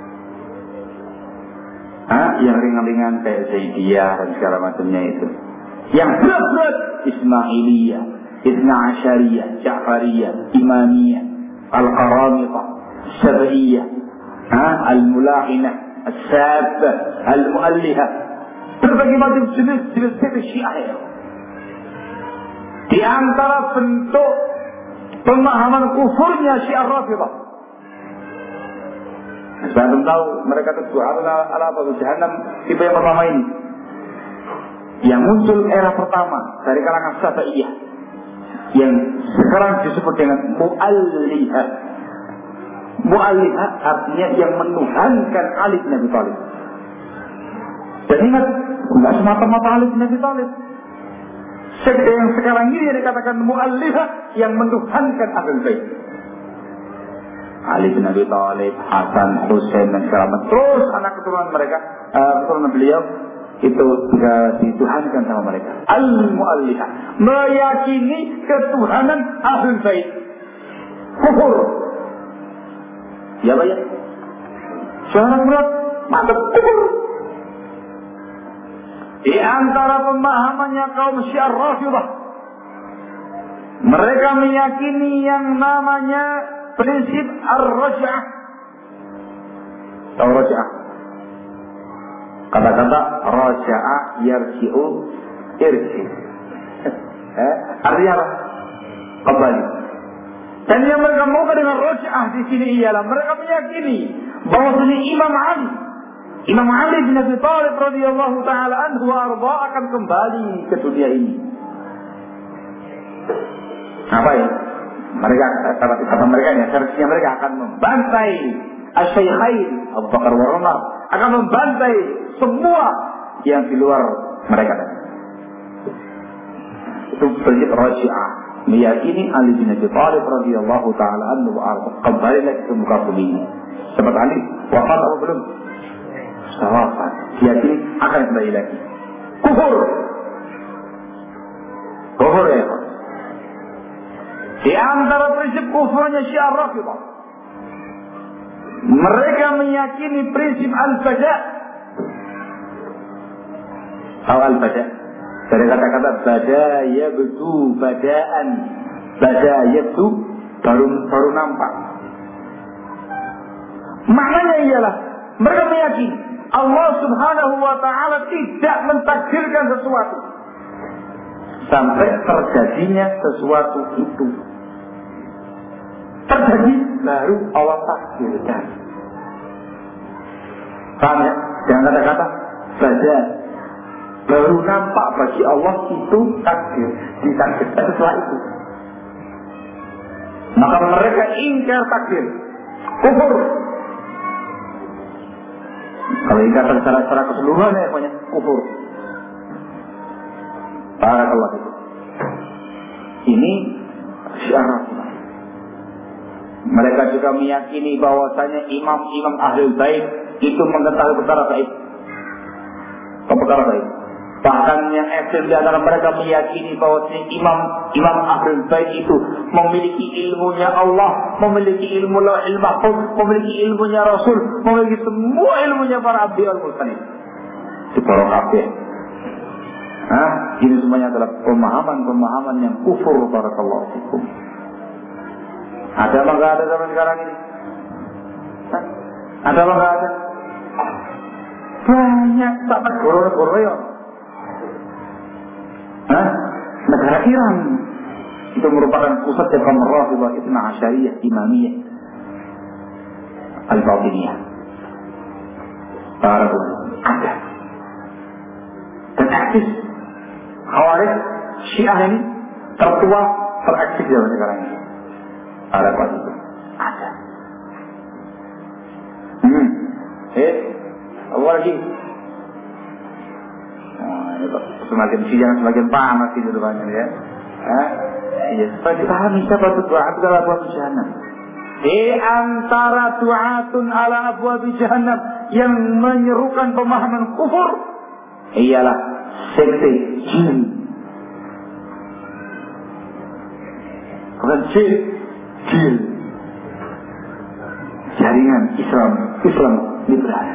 Yang ringan-ringan kayak Zaidiyah dan segala macamnya itu. Yang berat-berat Ismailiyah, Ithna Asyariyah, Ja'fariyah, Imamiyah, Al-Qaramithah, Syar'iyah, Al-Mulahinah, Al-Sabbah, Al-Mu'allihah. Berbagai macam jenis-jenis Syiah. Di antara bentuk pemahaman kufurnya Syiah Rafidhah. Saya belum tahu mereka itu ala abwabi jahannam tipe yang pertama ini. Yang muncul era pertama dari kalangan Syafi'iyah, yang sekarang disebut dengan Mu'allihah. Mu'allihah artinya yang menuhankan Ali bin Abi Thalib. Dan ingat, bukan semata-mata Ali bin Abi Thalib. Sekte yang sekarang ini yang dikatakan Mu'allihah, yang menuhankan Ahlul Bait. Ali bin Abi Thalib, Hasan, Husain dan segala macam. Terus anak keturunan mereka, keturunan beliau itu juga dituhankan sama mereka. Al-Mu'allihah, meyakini ketuhanan Ahlul Bait. Kufur. Ya Pak ya. Suara berat, mantap kufur. Di antara pemahamannya kaum Syiah Rafidhah, mereka meyakini yang namanya prinsip ar-raj'ah. Tahu raj'ah? Kata-kata raja'a yarji'u irji. Artinya apa? Kembali. Dan yang mereka mau dengan raj'ah di sini ialah mereka meyakini bahwa Imam Ali bin Abi Thalib radhiyallahu taala anhu wa arda akan kembali ke dunia ini. Apa ya? Mereka kata mereka ya, versinya mereka akan membantai Asy-Syaikhain Abu Bakar wa Umar, akan membantai semua yang di luar mereka. Itu prinsip Raji'ah, meyakini Ali bin Abi Thalib radhiyallahu taala anhu wa arda kembali lagi ke muka bumi ini. Sebab Ali wafat atau belum? Wafat. Diyakini akan kembali lagi. Kufur ya. Di antara prinsip kufurnya Syiah Rafidhah, mereka meyakini prinsip al-bada'. Tahu al-bada'? Dari kata-kata bada yabdu bada'an. Bada yabdu baru nampak. Maknanya ialah mereka meyakini Allah Subhanahu wa ta'ala tidak mentakdirkan sesuatu sampai terjadinya sesuatu itu. Terjadi baru Allah takdirkan. Paham ya? Jangan kata-kata saja baru nampak bagi Allah itu takdir, ditakdirkan setelah itu. Maka mereka ingkar takdir, kufur. Kalau ingkar secara keseluruhan ya pokoknya kufur. Barakallah itu. Ini Syiah Rafidhah. Mereka juga meyakini bahwasanya imam-imam Ahlul Bait itu mengetahui perkara gaib. Perkara gaib. Bahkan yang ekstrem di antara mereka meyakini bahwa Imam Ahlul Bait itu memiliki ilmunya Allah, memiliki ilmu Lauhul Mahfuz, memiliki ilmunya Rasul, memiliki semua ilmunya para Nabi al-Mursalin. Itu para kafir. Ini semuanya adalah pemahaman-pemahaman yang kufur. Barakallahu fikum. Ada apa enggak ada zaman sekarang ini? Ada apa enggak ada? Banyak tak negara-negara ya. Negara Iran itu merupakan pusat kaum Rafidhah Itsna Asyariyah Imamiyah Al-Batiniyah. Ada. Dan aktif Khawarij Syiah ini tertua teraktif di sekarang ini. Ada apa itu? Ada. Apa lagi? Semakin siang semakin panas itu depannya ya. Iya, supaya dipahami siapa itu du'at ala abwab jahannam. Di antara du'atun ala abwab jahannam yang menyerukan pemahaman kufur ialah sekte jin. Bukan jin. Jaringan Islam liberal.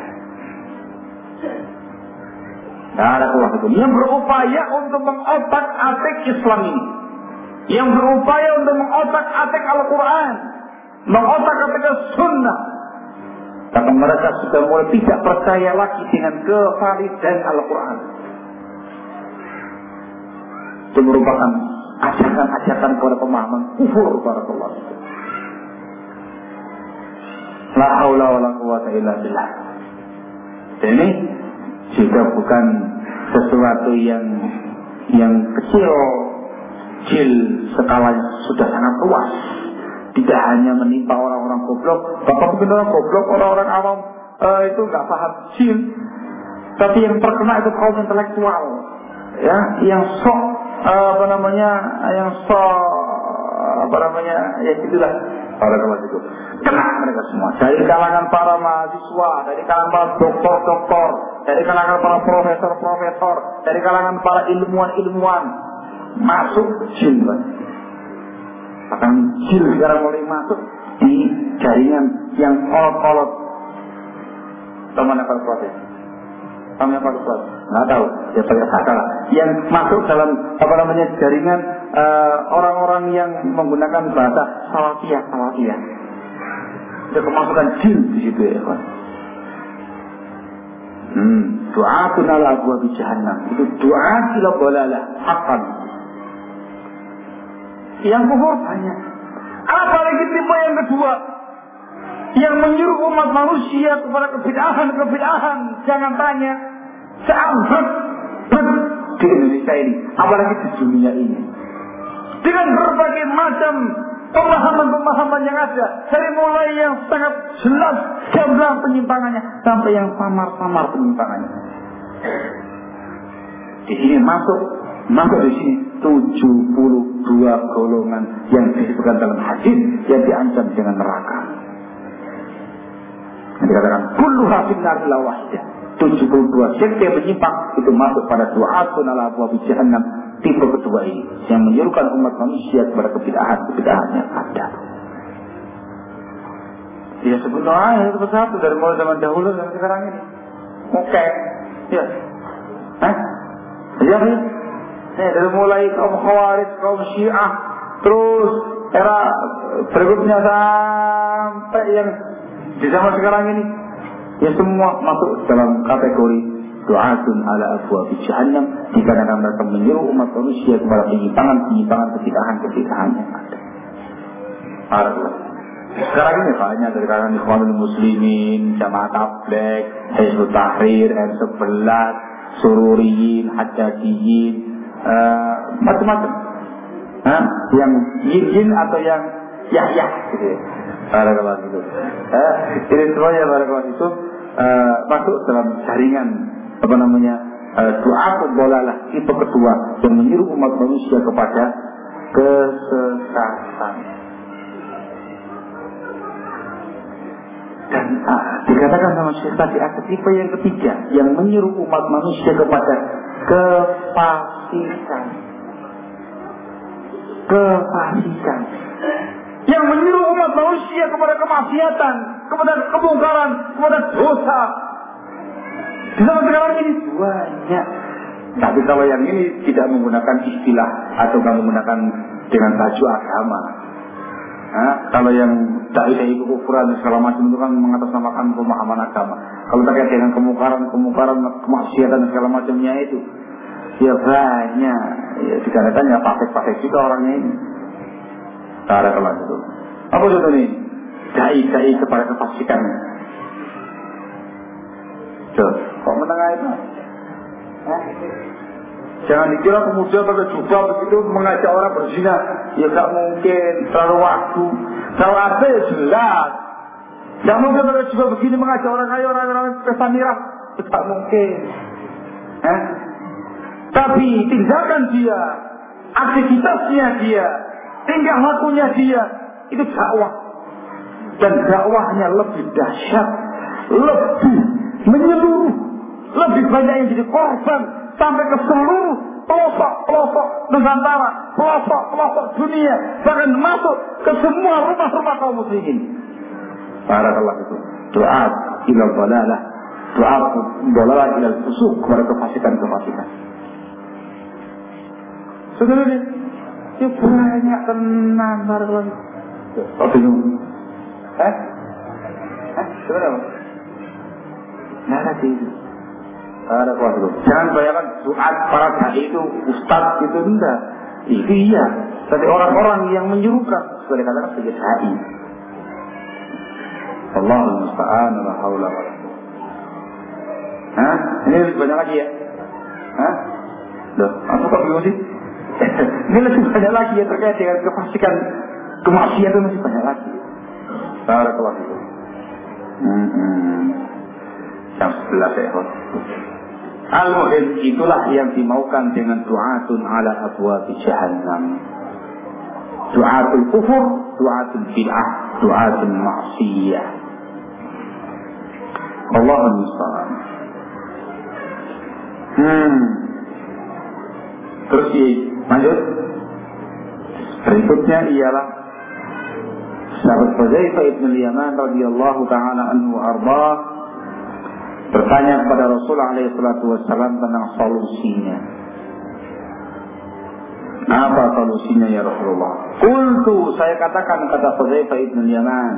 Yang berupaya untuk mengotak-atik Islam ini, yang berupaya untuk mengotak-atik Al-Quran, mengotak-atik Sunnah. Karena mereka sudah mulai tidak percaya lagi dengan kevalidan Al-Quran. Itu merupakan ajakan-ajakan kepada pemahaman kufur. Barakallahu fikum. La haula wala quwwata illa billah. Ini juga bukan sesuatu yang kecil skalanya sudah sangat luas. Tidak hanya menimpa orang-orang goblok. Bapak mungkin orang goblok, orang-orang awam itu nggak paham jin, tapi yang terkena itu kaum intelektual, ya, yang ya itulah. Barakallahu fikum. Kena mereka semua. Dari kalangan para mahasiswa, dari kalangan para doktor, dari kalangan para profesor, dari kalangan para ilmuwan, masuk jin. Bahkan jin sekarang mulai masuk di jaringan yang kolot-kolot. Teman apa proses? Nggak tahu. Ya pakai kata lah. Yang masuk dalam jaringan orang-orang yang menggunakan bahasa salafiyah. Ada kemasukan jin di situ ya, kawan. Du'atun ala abwab jahannam. Itu doa ila dhalalah haqqan. Yang kufur banyak. Apalagi tipe yang kedua, yang menyuruh umat manusia kepada kebid'ahan. Jangan tanya, seabad di Indonesia ini, apalagi di dunia ini, dengan berbagai macam pemahaman-pemahaman yang ada, dari mulai yang sangat jelas gamblang penyimpangannya sampai yang samar-samar penyimpangannya. Di sini masuk di sini 72 golongan yang disebutkan dalam hadis yang diancam dengan neraka. Yang dikatakan kullu hafin nar illa wahidah. 72 sekte penyimpang itu masuk pada du'atun ala abwab jahannam. Tipe kedua ini yang menyerukan umat manusia kepada kebid'ahan yang ada. Ya sebetulnya itu satu dari mulai zaman dahulu sampai sekarang ini. Oke. Ya. Ya. Dari mulai kaum Khawarij, kaum Syiah, terus era berikutnya sampai yang di zaman sekarang ini, ya semua masuk dalam kategori du'atun ala abwab jahannam, dikarenakan mereka menyuruh umat manusia kepada penyimpangan kebid'ahan yang ada. Sekarang ini banyak dari kalangan Ikhwanul Muslimin, Jamaah Tabligh, Hizbut Tahrir, R11, Sururiyin, Haddadiyin, macam-macam. Yang yin atau yang yah gitu. Barakallahu fikum. Ini semuanya barakallahu fikum masuk dalam jaringan du'atun dhalalah tipe kedua yang menyuruh umat manusia kepada kesesatan. Dan dikatakan sama Syekh tadi ada tipe yang ketiga yang menyuruh umat manusia kepada Kefasikan. Yang menyuruh umat manusia kepada kemaksiatan, kepada kemungkaran, kepada dosa. Di zaman sekarang ini banyak. Tapi kalau yang ini tidak menggunakan istilah atau tidak menggunakan dengan baju agama. Kalau yang dai-dai kekufuran segala macam itu kan mengatasnamakan pemahaman agama. Kalau terkait dengan kemungkaran, kemaksiatan segala macamnya itu, ya banyak. Ya dikarenakan ya pakai juga orangnya ini. Cara kelas itu. Apa contoh ini? Dai-dai kepada kefasikan. Kok menengah itu? Jangan dikira kemudian pakai jubah begitu mengajak orang berzina. Ya gak mungkin. Terlalu waktu. Kalau ada ya jelas. Gak mungkin pakai jubah begini mengajak orang kaya, orang pesta mirah. Gak mungkin. Tapi tindakan dia, aktivitasnya dia, tingkah lakunya dia, itu dakwah. Dan dakwahnya lebih dahsyat, lebih menyeluruh, lebih banyak yang jadi korban sampai ke seluruh pelosok Nusantara, pelosok dunia, bahkan masuk ke semua rumah-rumah kaum muslimin. Barakallah itu. Doa ila dhalalah, doa dhalalah ila fusuq, kepada kefasikan. Saudara ini, ya banyak tenang barakallah. Oh bingung. Saudara apa? Nggak ada itu. Jangan bayangkan suat para dai itu ustaz itu enggak. Itu iya. Tapi orang-orang yang menyuruhkan sebagai katakan sebagai dai. Allahul musta'an wa haula wa la quwwata. Ini lebih banyak lagi ya? Loh, aku kok bingung sih? Ini lebih banyak lagi ya terkait dengan kefasikan, kemaksiatan itu masih banyak lagi. Barakallahu fikum. Yang 11 ya. Al-muhim itulah yang dimaukan dengan du'atun ala abwabi jahannam. Du'atul kufur, du'atul bid'ah, du'atul ma'siyah. Allahul musta'an. Terus lanjut. Berikutnya ialah sahabat Hudzaifah ibn al-Yaman radhiyallahu taala anhu arba bertanya kepada Rasulullah SAW tentang solusinya. Apa solusinya ya Rasulullah? Qultu, saya katakan kata Hudzaifah ibn al-Yaman,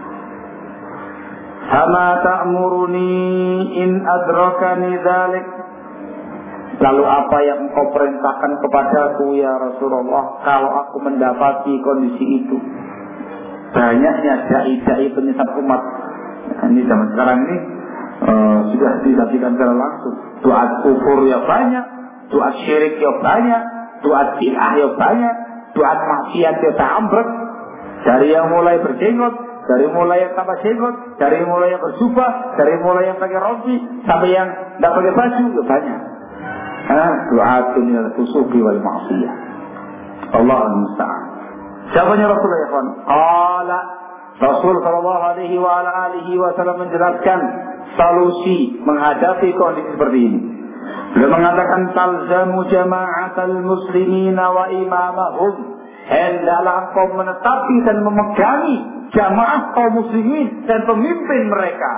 "Ama ta'muruni in adrakani dzalik?" Lalu apa yang engkau perintahkan kepadaku ya Rasulullah kalau aku mendapati kondisi itu? Banyaknya dai-dai penyesat umat. Ini zaman sekarang ini sudah disaksikan secara langsung. Doa kufur ya banyak, doa syirik ya banyak, doa bid'ah ya banyak, doa maksiat ya tambrek. Dari yang mulai berjenggot, dari mulai yang tanpa jenggot, dari mulai yang berjubah, dari mulai yang pakai rompi, sampai yang tidak pakai baju ya banyak. Doa dunia fusuqi wal ma'siyah. Allahul musta'an. Siapanya Rasulullah ya kawan? Rasul sallallahu alaihi wa ala alihi wasallam menjelaskan solusi menghadapi kondisi seperti ini. Beliau mengatakan talzamu jama'atal muslimina wa imamahum. Hendaklah engkau menetapi dan memegangi jamaah kaum muslimin dan pemimpin mereka.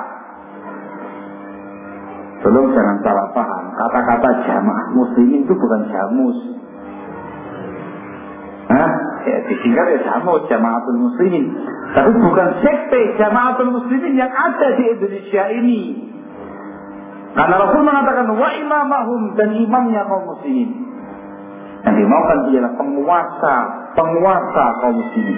Belum jangan salah paham. Kata-kata jamaah muslimin itu bukan jamus. Ya disingkat ya jamus, jamaatul muslimin. Tapi bukan sekte jamaatul muslimin yang ada di Indonesia ini. Karena Rasul mengatakan wa imamahum, dan imamnya kaum muslimin. Yang dimaukan ialah penguasa kaum muslimin.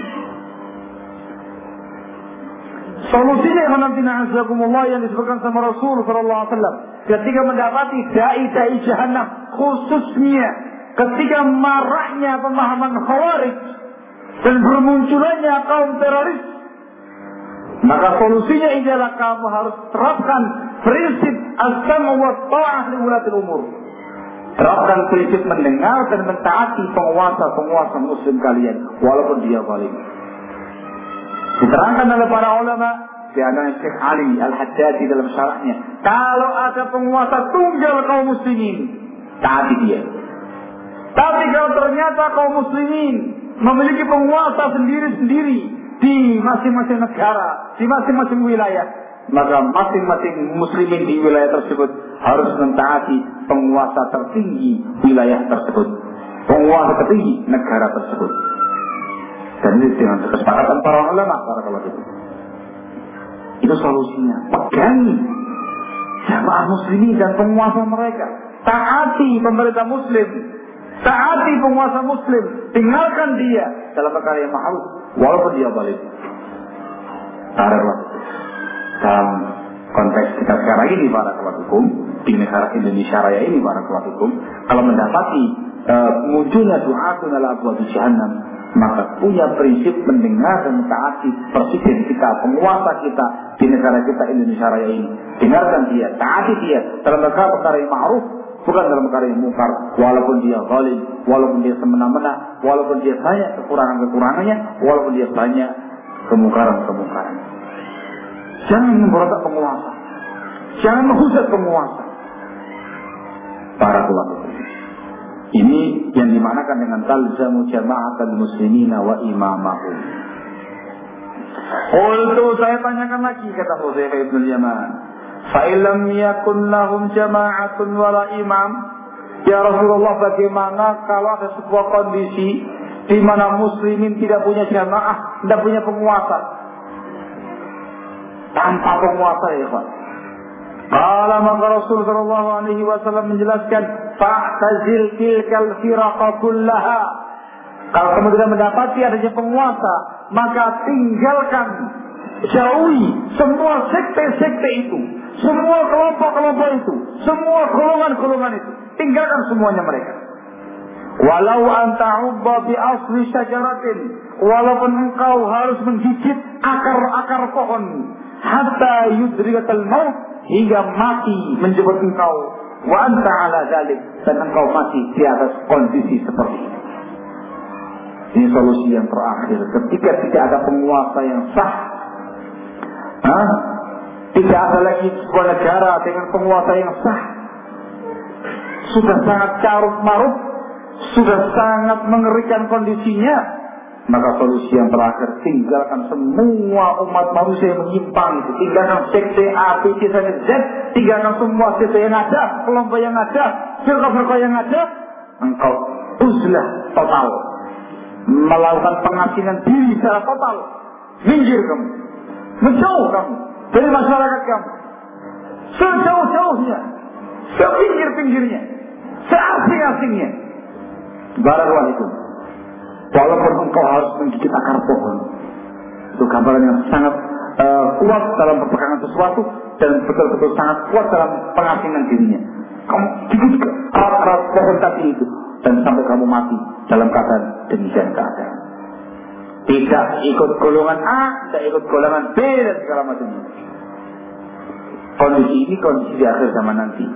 Solusinya yang disebutkan sama Rasul sallallahu alaihi wasallam ketika mendapati dai-dai jahannam, khususnya ketika maraknya pemahaman khawarij dan bermunculannya kaum teroris, maka solusinya ialah kamu harus terapkan prinsip as-sam'u wa ta'ah li ulatil umur. Terapkan prinsip mendengar dan mentaati penguasa muslim kalian walaupun dia zalim. Diterangkan oleh para ulama, di antaranya Syekh Ali Al-Haddadi dalam syarahnya, kalau ada penguasa tunggal kaum muslimin, taati dia. Tapi kalau ternyata kaum muslimin memiliki penguasa sendiri-sendiri di masing-masing negara, di masing-masing wilayah, maka masing-masing muslimin di wilayah tersebut harus mentaati penguasa tertinggi wilayah tersebut, penguasa tertinggi negara tersebut. Dan ini dengan kesepakatan para ulama, para ulama itu solusinya. Pegangi jamaah muslimin dan penguasa mereka. Taati pemerintah muslim, taati penguasa muslim, tinggalkan dia dalam perkara yang ma'ruf walaupun dia zalim. Taruhlah dalam konteks kita sekarang ini para keluarga hukum di negara Indonesia Raya ini, para keluarga hukum, kalau mendapati munculnya du'atun ala abwaab jahannam, maka punya prinsip mendengar dan mentaati presiden kita, penguasa kita di negara kita Indonesia Raya ini. Dengarkan dia, taati dia dalam perkara yang ma'ruf, bukan dalam perkara yang mungkar, walaupun dia zalim, walaupun dia semena-mena, walaupun dia banyak kekurangan-kekurangannya, walaupun dia banyak kemungkaran-kemungkaran. Jangan memberontak penguasa, jangan menghujat penguasa. Para ulama ini yang dimanakan dengan talzamu jama'atal muslimina wa imamahum. Qultu, saya tanyakan lagi, kata Hudzaifah ibn Yaman, fa illam yakun lahum jama'atun wala imam, ya Rasulullah, bagaimana kalau ada sebuah kondisi di mana muslimin tidak punya jamaah, tidak punya penguasa, tanpa penguasa, ya Pak? Qala, maka Rasul sallallahu alaihi wasallam menjelaskan, fa'tazil tilkal firaqa kullaha. Kalau kamu tidak mendapati adanya penguasa, maka tinggalkan, jauhi semua sekte-sekte itu, semua kelompok-kelompok itu, semua golongan-golongan itu, tinggalkan semuanya mereka. Walau anta'ubba bi asli syajaratin, walaupun engkau harus menggigit akar-akar pohon, hatta yudrikatal maut, hingga mati menjemput engkau, wa anta ala dzalik, dan engkau masih di atas kondisi seperti ini. Ini solusi yang terakhir. Ketika tidak ada penguasa yang sah, tidak ada lagi sebuah negara dengan penguasa yang sah, sudah sangat carut marut, sudah sangat mengerikan kondisinya, maka solusi yang terakhir, tinggalkan semua umat manusia yang menyimpang itu, tinggalkan sekte A, B, C, sampai Z, tinggalkan semua sekte yang ada, kelompok yang ada, firqah-firqah yang ada. Engkau uzlah total, melakukan pengasingan diri secara total, minggir kamu, menjauh kamu dari masyarakat kamu, sejauh-jauhnya, sepinggir-pinggirnya, seasing-asingnya. Barakallahu itu. Walaupun engkau harus menggigit akar pohon, itu gambaran yang sangat kuat dalam perpegangan sesuatu dan betul-betul sangat kuat dalam pengasingan dirinya. Kamu gigit akar pohon tadi itu dan sampai kamu mati dalam keadaan demikian keadaan. Tidak ikut golongan A, tidak ikut golongan B dan segala macamnya. Kondisi ini kondisi di akhir zaman nanti.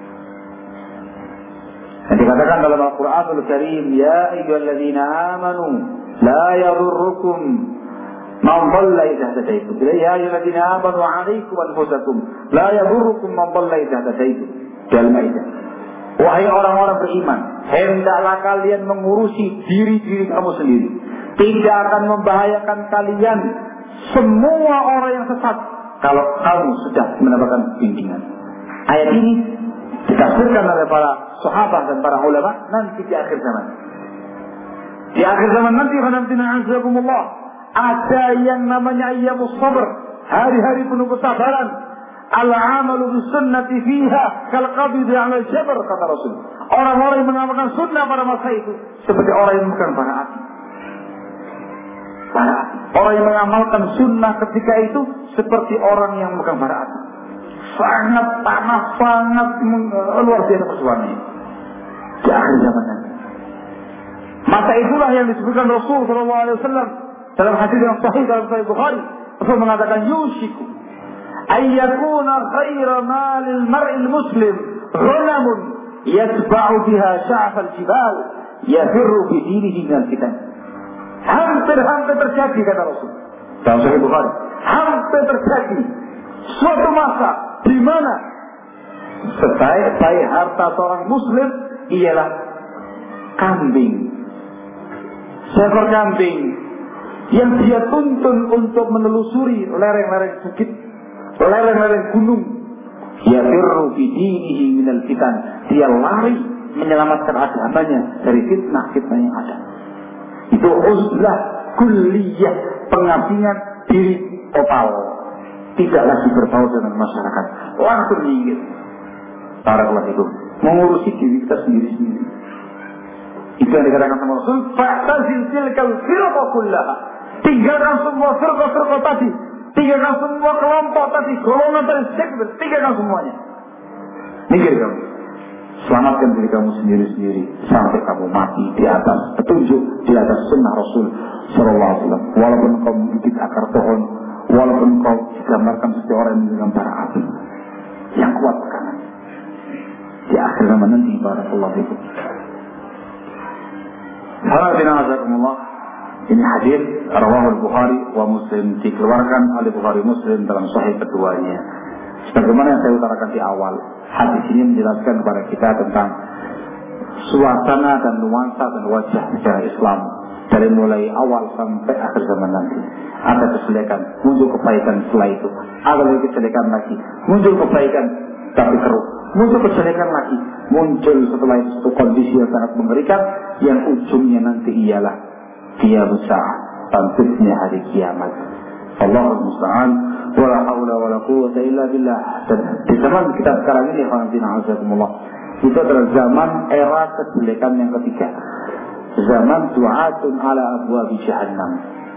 Yang dikatakan dalam Al-Quranul Karim, ya ayyuhalladzina amanu la yadurrukum man dhalla idza hadaytum. Ya ayyuhalladzina amanu 'alaikum anfusakum la yadurrukum man dhalla idza hadaytum. Al-Maidah. Wahai orang-orang beriman, hendaklah kalian mengurusi diri-diri kamu sendiri. Tidak akan membahayakan kalian semua orang yang sesat kalau kamu sudah mendapatkan bimbingan. Ayat ini ditafsirkan oleh para sahabat dan para ulama nanti di akhir zaman. Di akhir zaman nanti, azzakumullah, ada yang namanya ayyamus sabr, hari-hari penuh kesabaran. Al-amalu bisunnati fiha kal-qabidi 'ala al-jabr, kata Rasul. Orang-orang yang mengamalkan sunnah pada masa itu seperti orang yang memegang bara api. Orang yang mengamalkan sunnah ketika itu seperti orang yang memegang bara api. Sangat panas, sangat luar biasa persoalannya di akhir zaman nanti. Masa itulah yang disebutkan Rasul SAW dalam hadis yang sahih dalam Sahih Bukhari. Rasul mengatakan, yushiku ayyakuna khaira malil mar'il muslim ghanamun yatba'u biha sya'fal jibal yafirru bidinihi minal fitan. Hampir-hampir terjadi, kata Rasul dalam Sahih Bukhari, hampir terjadi suatu masa di mana sebaik-baik harta seorang muslim ialah kambing. Seekor kambing yang dia tuntun untuk menelusuri lereng-lereng bukit, lereng-lereng gunung. Yafirru fi dinihi minal fitan. Dia lari menyelamatkan agamanya dari fitnah-fitnah yang ada. Itu uzlah kulliyah, pengampingan diri total. Tidak lagi berbaur dengan masyarakat, langsung minggir. Barakallahu fikum. Mengurusi diri kita sendiri-sendiri. Itu yang dikatakan sama Rasul, fa'tazil tilkal firqa kullaha. Tinggalkan semua firqa-firqa tadi. Tinggalkan semua kelompok tadi, golongan tadi, tinggalkan semuanya. Minggir kamu. Selamatkan diri kamu sendiri-sendiri sampai kamu mati di atas petunjuk, di atas sunnah Rasul sallallahu alaihi wasallam. Walaupun kau menggigit akar pohon, walaupun kau digambarkan seperti orang yang dengan bara api, yang kuat kanan. Di akhir zaman nanti, barakallahu fikum. Alhamdulillah, ini hadis rawahu Bukhari wa Muslim, dikeluarkan oleh Bukhari Muslim dalam sahih keduanya. Sebagaimana yang saya utarakan di awal, hadis ini menjelaskan kepada kita tentang suasana dan nuansa dan wajah sejarah Islam dari mulai awal sampai akhir zaman nanti. Ada kejelekan, muncul kebaikan setelah itu. Ada lagi kejelekan lagi, muncul kebaikan tapi keruh. Muncul kejelekan lagi, muncul setelah itu kondisi yang sangat mengerikan, yang ujungnya nanti ialah qiyamah sa'ah, bangkitnya hari kiamat. Allahul musta'an, wala haula wala quwwata illa billah. Dan di zaman kita sekarang ini, itu adalah zaman era kejelekan yang ketiga. Zaman du'atun ala abwabi jahannam.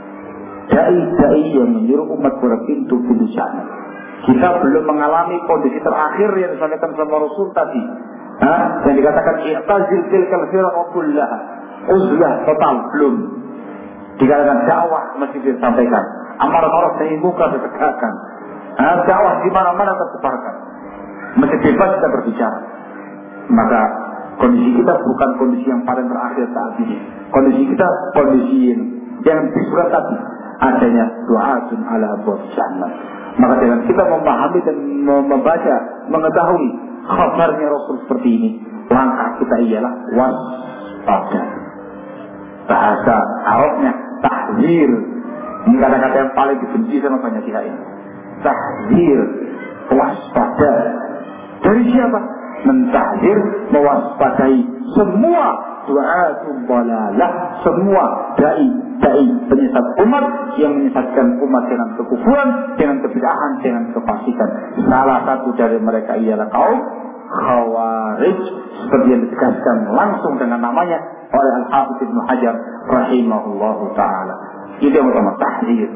Dai-dai yang menyuruh umat kepada pintu-pintu jahannam. Kita belum mengalami kondisi terakhir yang disampaikan sama Rasul tadi. Yang dikatakan i'tazil tilkal firqa kullaha. Uzlah total, belum. Dikatakan dakwah masih disampaikan. Amar ma'ruf nahi munkar ditegakkan. Dakwah di mana-mana tersebarkan. Masih bebas kita berbicara. Maka kondisi kita bukan kondisi yang paling terakhir saat ini. Kondisi kita kondisi yang disurat tadi. Adanya du'atun ala abwab jahannam. Maka dengan kita memahami dan membaca, mengetahui khabarnya Rasul seperti ini, langkah kita ialah waspada. Bahasa Arabnya tahzir. Ini kata-kata yang paling dibenci sama banyak pihak ini. Tahzir, waspada. Dari siapa? Mentahzir, mewaspadai semua du'atun dhalalah, semua dai penyesat umat yang menyesatkan umat dengan kekufuran, dengan kebid'ahan, dengan kefasikan. Salah satu dari mereka ialah kaum Khawarij, seperti yang ditegaskan langsung dengan namanya oleh Al-Hafidz Ibnu Hajar rahimahullahu taala. Itu yang pertama, tahzir.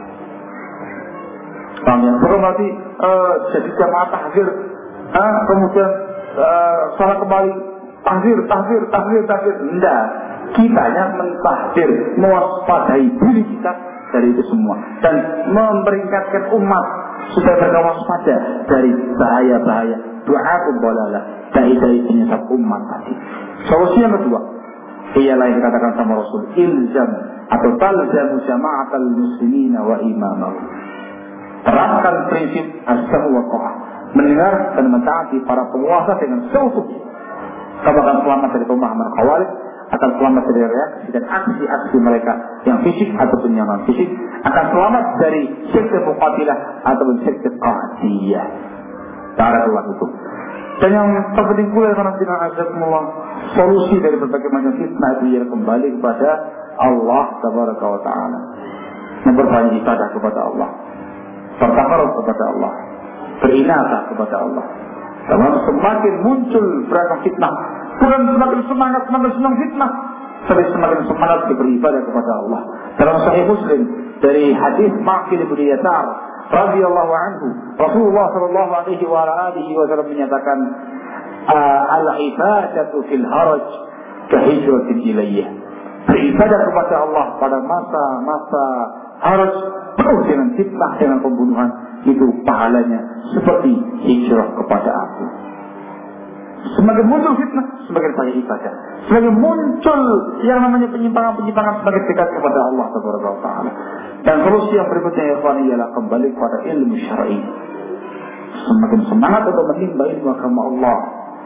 Bukan berarti jadi jamaah tahzir, kemudian salah kembali tahzir. Enggak. Kitanya mentahzir, mewaspadai diri kita dari itu semua, dan memperingatkan umat supaya mereka waspada dari bahaya-bahaya du'atun dhalalah, dai-dai penyesat umat tadi. Solusi yang kedua ialah yang dikatakan sama Rasul, ilzam atau talzamu jama'atal muslimina wa imamahu. Terapkan prinsip as-sam'u wa ta'ah, mendengar dan mentaati para penguasa dengan seutuhnya. Kamu akan selamat dari pemahaman Khawarij, akan selamat dari reaksi dan aksi-aksi mereka yang fisik ataupun yang non fisik, akan selamat dari sekte muqatilah ataupun sekte qadiyah. Barakallahu fikum. Dan yang terpenting pula solusi dari berbagai macam fitnah itu ialah kembali kepada Allah tabaraka wa taala. Memperbanyak ibadah kepada Allah, bertakarub kepada Allah, berinabah kepada Allah. Kalau semakin muncul beragam fitnah, bukan semakin semangat, semakin senang fitnah, tapi semakin semangat beribadah kepada Allah. Dalam Sahih Muslim dari hadis Ma'qil bin Yasar radhiyallahu anhu, Rasulullah sallallahu alaihi wasallam menyatakan, al-ibadatu fil haraj kahijratin ilayya. Beribadah kepada Allah pada masa haraj penuh dengan fitnah, dengan pembunuhan, itu pahalanya seperti hijrah kepada aku. Semakin muncul fitnah, semakin banyak ibadah. Semakin muncul yang namanya penyimpangan-penyimpangan, semakin dekat kepada Allah Taala. Dan solusi yang berikutnya ya ikhwan ialah kembali kepada ilmu syar'i. Semakin semangat untuk menimba ilmu agama Allah,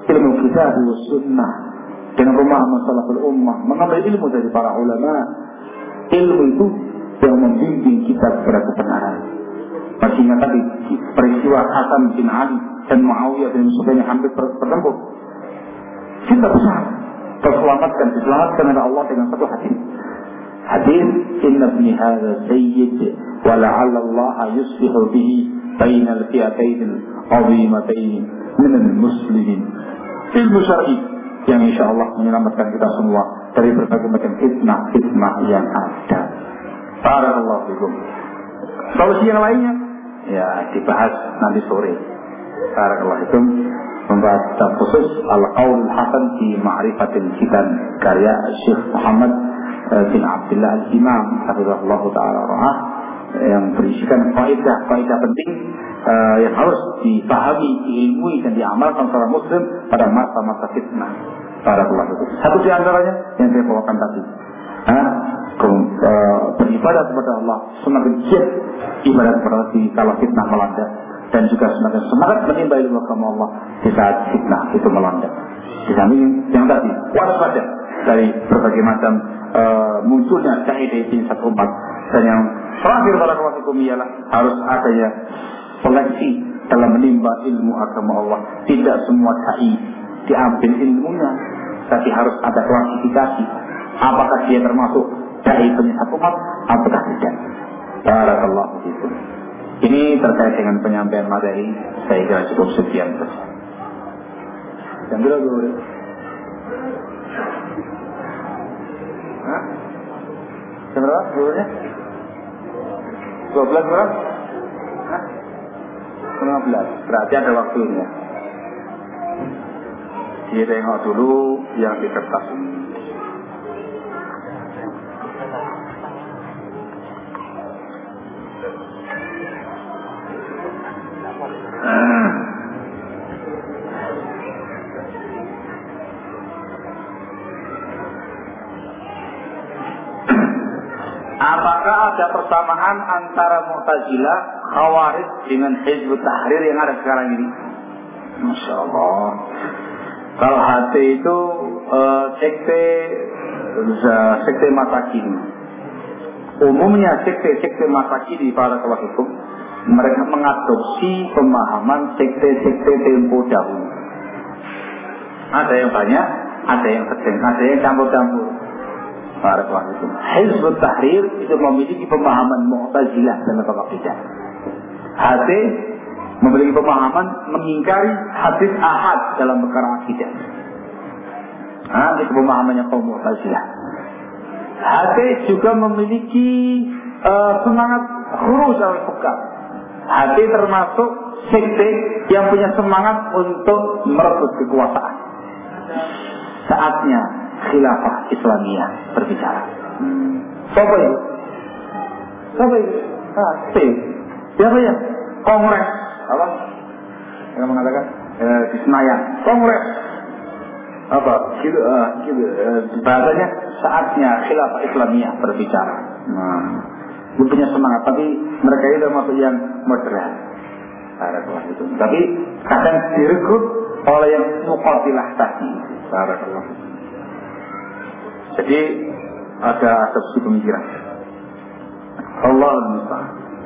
ilmu kitab dan sunnah, dengan pemahaman salaful ummah, mengambil ilmu dari para ulama. Ilmu itu yang membimbing kita kepada kebenaran. Masih ingat tadi peristiwa Hasan bin Ali dan Muawiyah bin Sufyan yang hampir bertempur. Kita besar diselamatkan oleh Allah dengan satu hadis. Hadis inna ibni hadza sayyid wa la'alla Allah yuslihu bihi bainal fi'atayn al-'azimatayn min al-muslimin. Ilmu syar'i yang insyaallah menyelamatkan kita semua dari berbagai macam fitnah yang ada. Barakallahu fikum. Solusi yang lainnya ya dibahas nanti sore. Barakallahu fikum. Membahas khusus Al-Qaul Hasan di Ma'rifatil Fitan karya Syekh Muhammad bin Abdullah Al-Imam hafizahullah ta'ala ra'ah, yang berisikan kaidah penting yang harus dipahami, diilmui dan diamalkan seorang muslim pada masa-masa fitnah. Barakallahu fikum. Satu di antaranya yang saya bawakan tadi, beribadah kepada Allah, semakin giat ibadah kepada Allah kalau fitnah melanda, dan juga semakin semangat menimba ilmu agama Allah di saat fitnah itu melanda. Di samping yang tadi waspada dari berbagai macam munculnya dai-dai satu umat, dan yang terakhir barakallahu fikum ialah harus adanya seleksi dalam menimba ilmu agama Allah. Tidak semua dai diambil ilmunya, tapi harus ada klasifikasi. Apakah dia termasuk dai penyesat umat ataukah tidak? Barakallahu fikum. Ini terkait dengan penyampaian materi, saya kira cukup sekian saja. Yang berapa dulu? Hah? Yang berapa dulunya? 12 berapa? Hah? 15. Berarti ada waktunya. Dia tengok dulu yang di kertas ini. Apakah ada persamaan antara Mu'tazilah, Khawarij dengan Hizbut Tahrir yang ada sekarang ini? Masya Allah. Kalau HT itu sekte masakin. Umumnya sekte masakin di para kelas hukum, mereka mengadopsi pemahaman sekte-sekte tempo dahulu. Ada yang banyak, ada yang sedang, ada yang campur-campur. Barakallahu fikum. Hizbut Tahrir itu memiliki pemahaman Mu'tazilah dan Qadariyah. HT memiliki pemahaman mengingkari hadis ahad dalam perkara akidah. Itu pemahamannya kaum Mu'tazilah. HT juga memiliki semangat khuruj al-hukam. HT termasuk sekte yang punya semangat untuk merebut kekuasaan. Saatnya khilafah Islamiyah berbicara. Siapa itu? Siapa ya? Kongres. Apa? Yang mengatakan di Senayan. Kongres. Apa? Bahasanya saatnya khilafah Islamiyah berbicara. Punya semangat, tapi mereka itu termasuk yang moderat. Tapi kadang direkrut oleh yang muqatilah tadi. Barakallahu. Jadi ada asumsi pemikiran. Allah musta'an.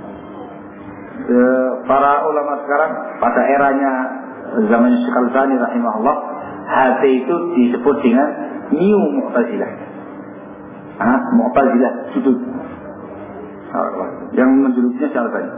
Para ulama sekarang pada eranya zaman Syekh Al-Albani rahimahullah, HT itu disebut dengan New Mu'tazilah. Mu'tazilah sudut. Yang menjuluknya Syekh Al-Albani.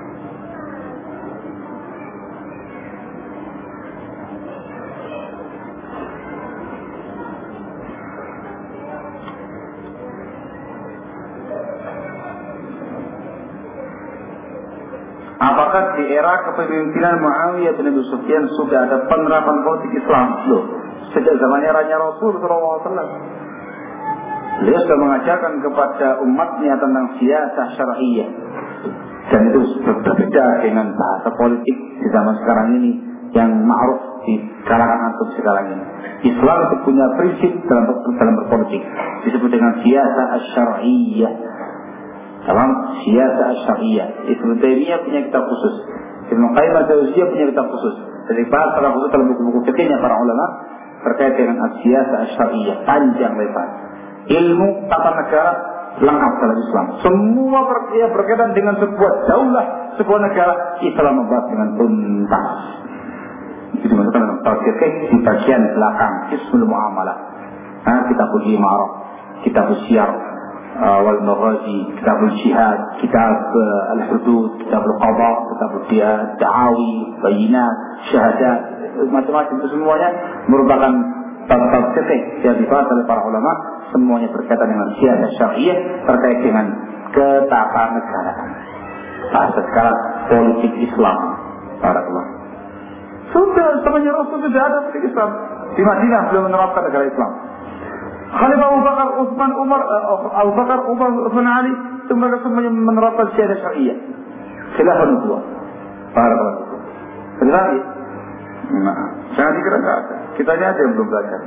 Apakah di era kepemimpinan Muawiyah bin Abi Sufyan sudah ada penerapan politik Islam? Loh, sejak zamannya Raja Rasul SAW. Beliau sudah mengajarkan kepada umatnya tentang siasah syar'iyyah. Dan itu berbeda dengan bahasa politik di zaman sekarang ini yang ma'ruf di kalangan antum sekarang ini. Islam itu punya prinsip dalam berpolitik, disebut dengan siasah syar'iyyah. Dalam siasah syariah, Ibnu Taimiyah punya kitab khusus, Ibnu Qayyim al-Jauziyah punya kitab khusus, Jadi bahas secara khusus dalam buku-buku fikihnya para ulama terkait dengan as-siyasah syariah, panjang lebar. Ilmu tata negara lengkap dalam Islam. Semua berkaitan dengan sebuah daulah, sebuah negara, Islam membahas dengan tuntas. Itu dimaksudkan dalam tafsir di bagian belakang Ismul Muamalah. Kitab Imarah, Kitab Syiar wal Maghazi, Kitab Jihad, Kitab Al-Hudud, Kitab Al-Qadha, Kitab Da'awi, Bayinat, Syahadat, macam-macam itu semuanya merupakan bab-bab fikih yang dibahas oleh para ulama, semuanya berkaitan dengan siyasah syariah terkait dengan ketatanegaraan. Bahasa sekarang politik Islam. Barakallah. Sudah semenjak Rasul sudah ada politik Islam. Di Madinah belum menerapkan negara Islam. Khalifah Abu Bakar, Utsman, Umar, Utsman Ali, itu mereka semuanya menerapkan syiar syariah. Khilafah nubuwah. Barakallah. Benar ya? Nah, jangan dikira enggak ada. Kitanya aja yang belum belajar.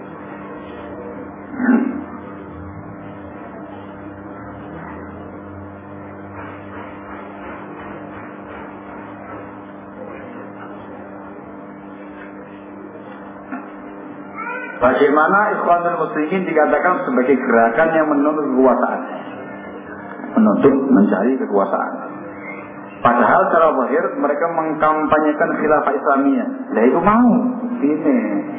Bagaimana Ikhwanul Muslimin dikatakan sebagai gerakan yang menuntut kekuasaan, menuntut mencari kekuasaan. Padahal secara zahir mereka mengkampanyekan khilafah Islamiyah. Nah itu mau, ini.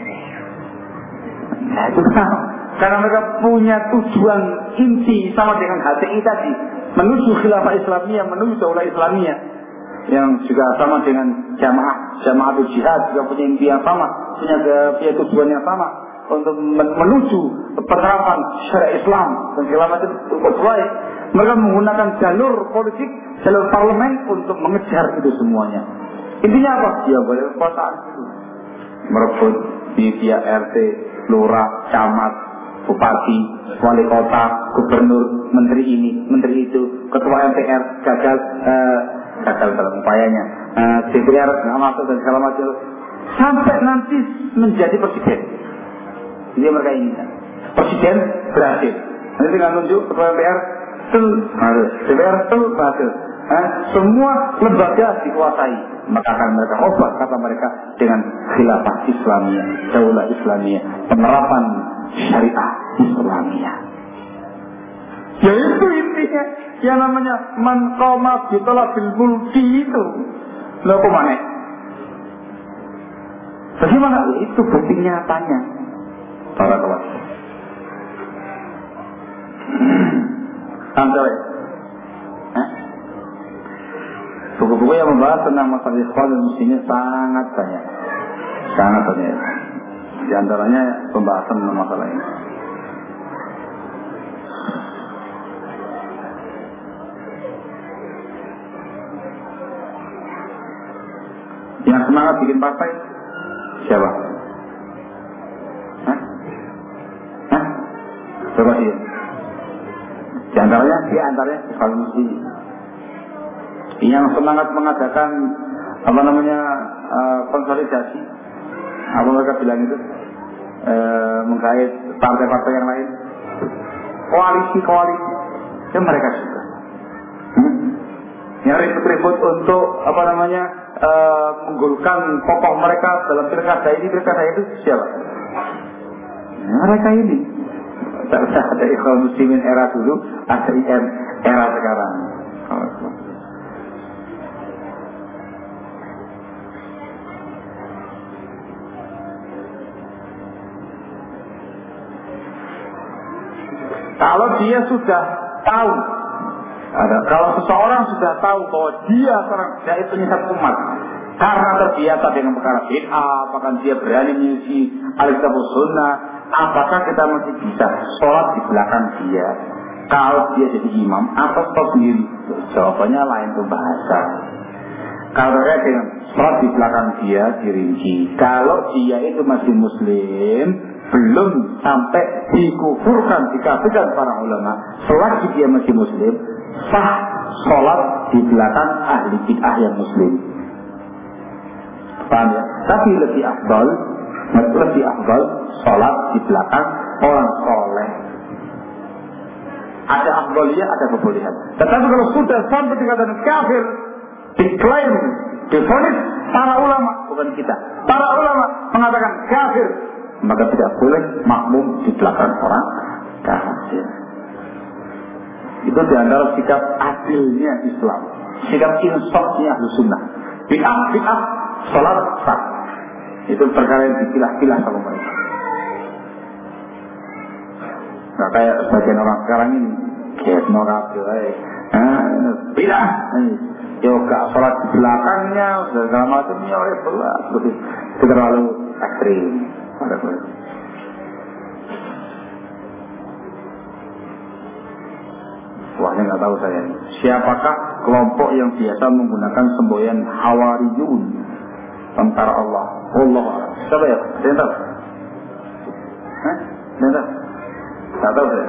Nah itu mau. Karena mereka punya tujuan inti sama dengan HTI tadi, menuju khilafah Islamiyah, menuju daulah Islamiyah, yang juga sama dengan Jama'atul Jihad juga punya inti yang sama, punya tujuan yang sama untuk menuju penerapan syariat Islam dan segala macam sesuai. Mereka menggunakan jalur politik, jalur parlemen untuk mengejar itu semuanya. Intinya apa? Ya boleh kekuasaan. Merebut di via RT, lurah, camat, bupati, wali kota, gubernur, menteri ini, menteri itu, ketua MPR gagal dalam upayanya, DPR nggak masuk dan segala macam, sampai nanti menjadi presiden. Jadi mereka inginkan presiden berhasil. Nanti tinggal nunjuk ketua MPR, DPR berhasil. Semua lembaga dikuasai. Maka akan mereka ubah kata mereka dengan khilafah Islamiyah, daulah Islamiyah, penerapan syariah Islamiyah. Yaitu intinya yang namanya man qama bi talabil mulki itu. Lha kok maneh? Bagaimana itu bukti nyatanya? Para kawan. Sampai buku-buku yang membahas tentang masalah Ikhwanul Muslimin sangat banyak. Sangat banyak. Di antaranya pembahasan tentang masalah ini. Yang semangat bikin partai siapa? Coba dia. Di antaranya Ikhwanul Muslimin. Yang semangat mengadakan konsolidasi, apa mereka bilang itu, mengkait partai-partai yang lain, koalisi, itu mereka juga. Yang ribut-ribut untuk menggolkan tokoh mereka dalam pilkada itu siapa? Mereka ini. Ada Ikhwanul Muslimin era dulu, ada IM era sekarang. Kalau dia sudah tahu, kalau seseorang sudah tahu bahwa dia seorang dai penyesat umat karena terbiasa dengan perkara bid'ah, apakah dia berani menyuci Alkitab Sunnah, apakah kita masih bisa sholat di belakang dia? Kalau dia jadi imam atau stop sendiri? Jawabannya lain tuh bahasa. Kalau dia dengan sholat di belakang dia dirinci. Kalau dia itu masih muslim, belum sampai dikufurkan, dikafirkan para ulama, selagi dia masih muslim, sah sholat di belakang ahli bid'ah yang muslim. Paham ya? Tapi lebih afdal sholat di belakang orang soleh. Ada afdaliyah, ada kebolehan. Tetapi kalau sudah sampai dikatakan kafir, diklaim, divonis para ulama, bukan kita. Para ulama mengatakan kafir, maka tidak boleh makmum di belakang orang kafir. Itu di antara sikap adilnya Islam, sikap insafnya Ahlussunnah. Bid'ah, sholat sah. Itu perkara yang dipilah-pilah sama mereka. Nggak kayak sebagian orang sekarang ini, kayak norabil, bid'ah, yoga sholat di belakangnya, segala macamnya oleh belah, itu terlalu ekstrim. Wah, ini nggak tahu saya. Siapakah kelompok yang biasa menggunakan semboyan Hawariyun, tentara Allah? Allah. Siapa ya? Saya tahu. Saya tahu. Saya tahu saya.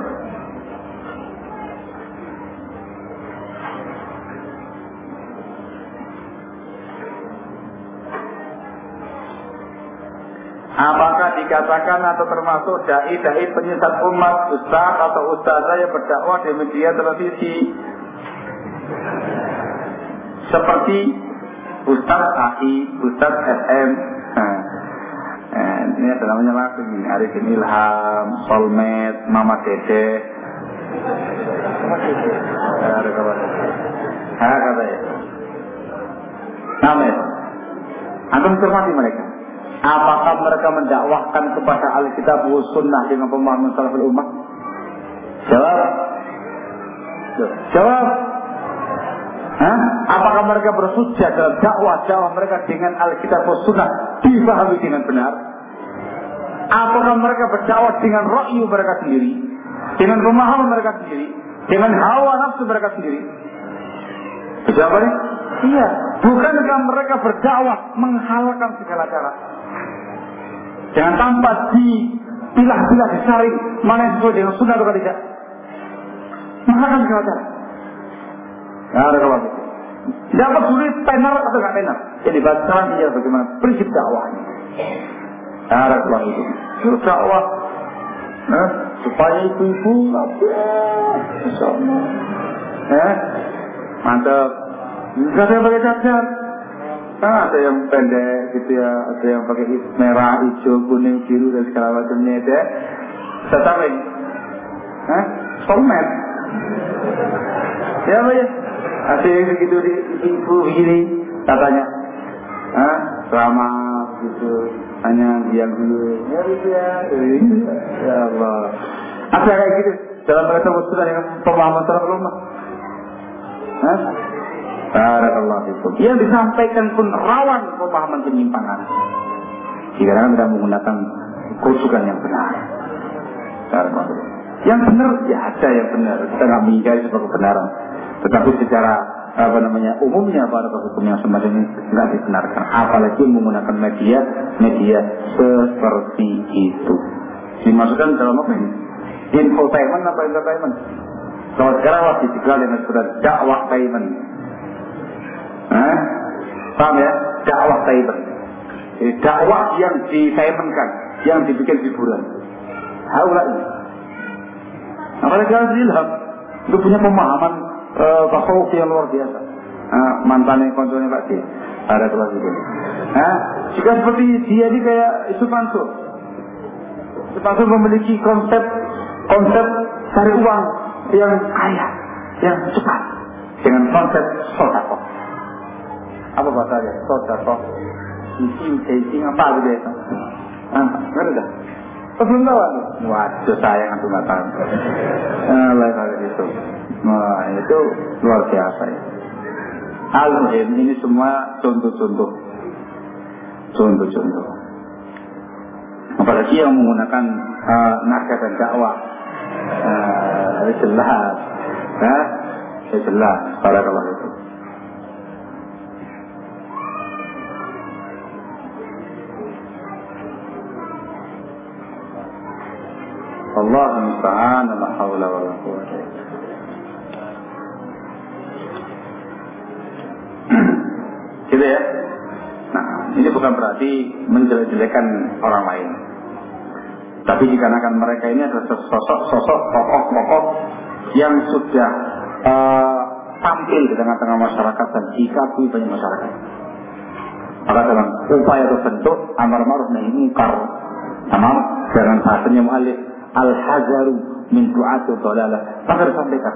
Apakah dikatakan atau termasuk dai-dai penyesat umat, ustaz atau ustazah yang berdakwah di media televisi seperti Ustaz AI, Ustaz SM? Ini ada namanya lagi, Arifin Ilham, Solmed, Mama Dede. Ada kabar? Katanya. Namanya. Antum cermati mereka. Apakah mereka mendakwahkan kepada Alkitab wa Sunnah dengan pemahaman salaful ummah? Jawab. Apakah mereka bersujud dalam dakwah mereka dengan Alkitab wa Sunnah dipahami dengan benar? Apakah mereka berdakwah dengan ra'yu mereka sendiri, dengan pemahaman mereka sendiri, dengan hawa nafsu mereka sendiri? Jawabannya, iya. Bukankah mereka berdakwah menghalalkan segala cara? Jangan tanpa dipilah-pilah, disaring mana yang sesuai dengan sunnah atau tidak. Menghalalkan segala cara. Tidak ada kalau itu. Tidak peduli tenar atau tidak tenar. Jadi bacakan dia bagaimana prinsip dakwahnya. Tidak ada kalau itu. Itu dakwah. Supaya ibu-ibu mantap. Tidak ada yang pakai cadar. Ada yang pendek gitu ya, ada yang pakai merah, hijau, kuning, biru dan segala macamnya itu. Tetapi, Solmed. Ya apa ya? Ada yang begitu di ibu begini katanya, selama gitu hanya diam dulu. Ya gitu ya. Ya Allah. Ada kayak gitu dalam bahasa Muslim dengan pemahaman salaful ummah. Barakallahu fikum. Yang disampaikan pun rawan pemahaman penyimpangan. Jika tidak menggunakan rujukan yang benar. Yang benar ya ada yang benar. Kita nggak mengingkari sebagai kebenaran. Tetapi secara umumnya pada hukum yang semacam ini nggak dibenarkan. Apalagi menggunakan media seperti itu. Dimasukkan dalam apa ini? Infotainment apa entertainment? Kalau sekarang masih dikenal dengan sebutan dakwah tainment. Paham ya? Dakwah tainment. Jadi dakwah yang ditaimenkan, yang dibikin hiburan. Haulah ini. Apalagi Ilham itu punya pemahaman tasawuf yang luar biasa. Mantannya konsolnya Pak D. Ada kelas itu. Jika seperti dia ini kayak Yusuf Mansur. Yusuf Mansur memiliki konsep cari uang yang kaya, yang cepat dengan konsep sodakoh. Apa bahasanya? Sodakoh, isi apa gitu ya? Ngerti dah? Belum tahu aku. Waduh sayang aku nggak tahu. Lain itu. Nah itu luar biasa ya. Al-Muhim ini semua contoh-contoh. Apalagi yang menggunakan naskah dan dakwah. Jelas. Jelas. Barakallahu itu. Allah musta'an, la haula wala quwwata. Gitu ya. Nah, ini bukan berarti menjelek-jelekan orang lain. Tapi dikarenakan mereka ini adalah sosok tokoh-tokoh yang sudah tampil di tengah-tengah masyarakat dan dikagumi banyak masyarakat. Maka dalam upaya terbentuk amar ma'ruf nahi munkar, sama dengan bahasanya mu'allif al-hazaru min du'ati dhalalah, maka disampaikan.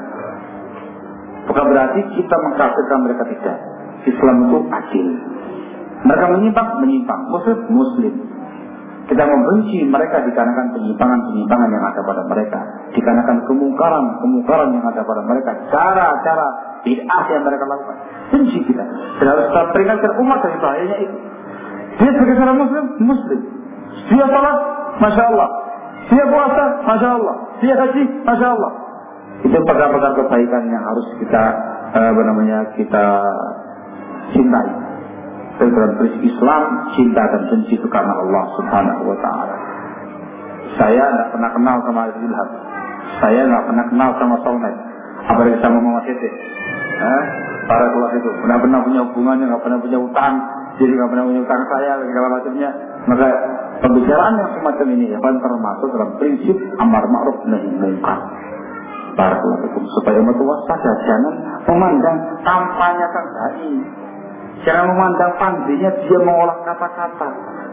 Bukan berarti kita mengkafirkan mereka, tidak. Islam itu adil. Mereka menyimpang, muslim. Kita membenci mereka dikarenakan penyimpangan yang ada pada mereka, dikarenakan kemungkaran yang ada pada mereka, cara-cara bid'ah yang mereka lakukan. Benci kita. Dan harus kita peringatkan umat dari bahayanya itu. Dia sebagai seorang muslim. Dia salat, masya Allah. Dia puasa, masya Allah. Dia haji, masya Allah. Itu perkara-perkara kebaikan yang harus kita kita cintai. Dalam prinsip Islam, cinta dan benci itu karena Allah Subhanahu wa Ta'ala. Saya tidak pernah kenal sama Ilham. Saya tidak pernah kenal sama Solmed. Apalagi sama Muhammad Siti. Para keluar itu tidak pernah punya hubungannya, tidak pernah punya utang, jadi tidak pernah punya utang saya, segala macamnya. Maka pembicaraan yang semacam ini akan termasuk dalam prinsip amar ma'ruf nahi munkar. Para keluar itu supaya umat waspada, jangan memandang tampaknya sang dai. Jangan memandang pandainya dia mengolah kata-kata.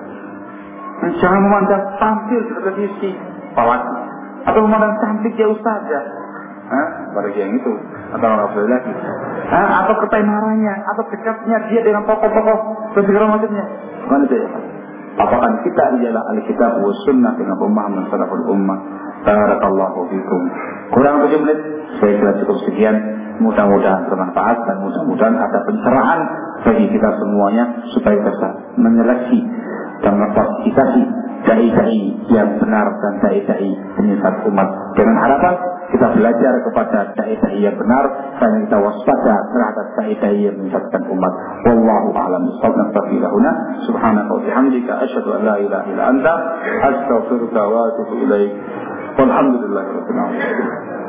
Jangan memandang tampil sebagai isi pawatnya. Atau memandang cantik dia ustazah. Bagi yang itu. Atau orang lagi. Atau ketenarannya. Atau dekatnya dia dengan tokoh-tokoh. Dan segala macamnya. Bukan itu ya. Apakah kita ialah al-kitab wa sunnah dengan pemahaman salaful ummah. Barakallahu fikum. Kurang 7 menit. Saya kira cukup sekian. Mudah-mudahan bermanfaat dan mudah-mudahan ada pencerahan bagi kita semuanya supaya bisa menyeleksi dan memfasilitasi dai-dai yang benar dan dai-dai penyesat umat. Dengan harapan kita belajar kepada dai-dai yang benar dan kita waspada terhadap dai-dai yang menyesatkan umat. Wallahu a'lam bishawab. Nasta'firullah subhanaka wa bihamdika asyhadu an la ilaha illa anta astaghfiruka wa atubu ilaik. Walhamdulillahirabbil alamin.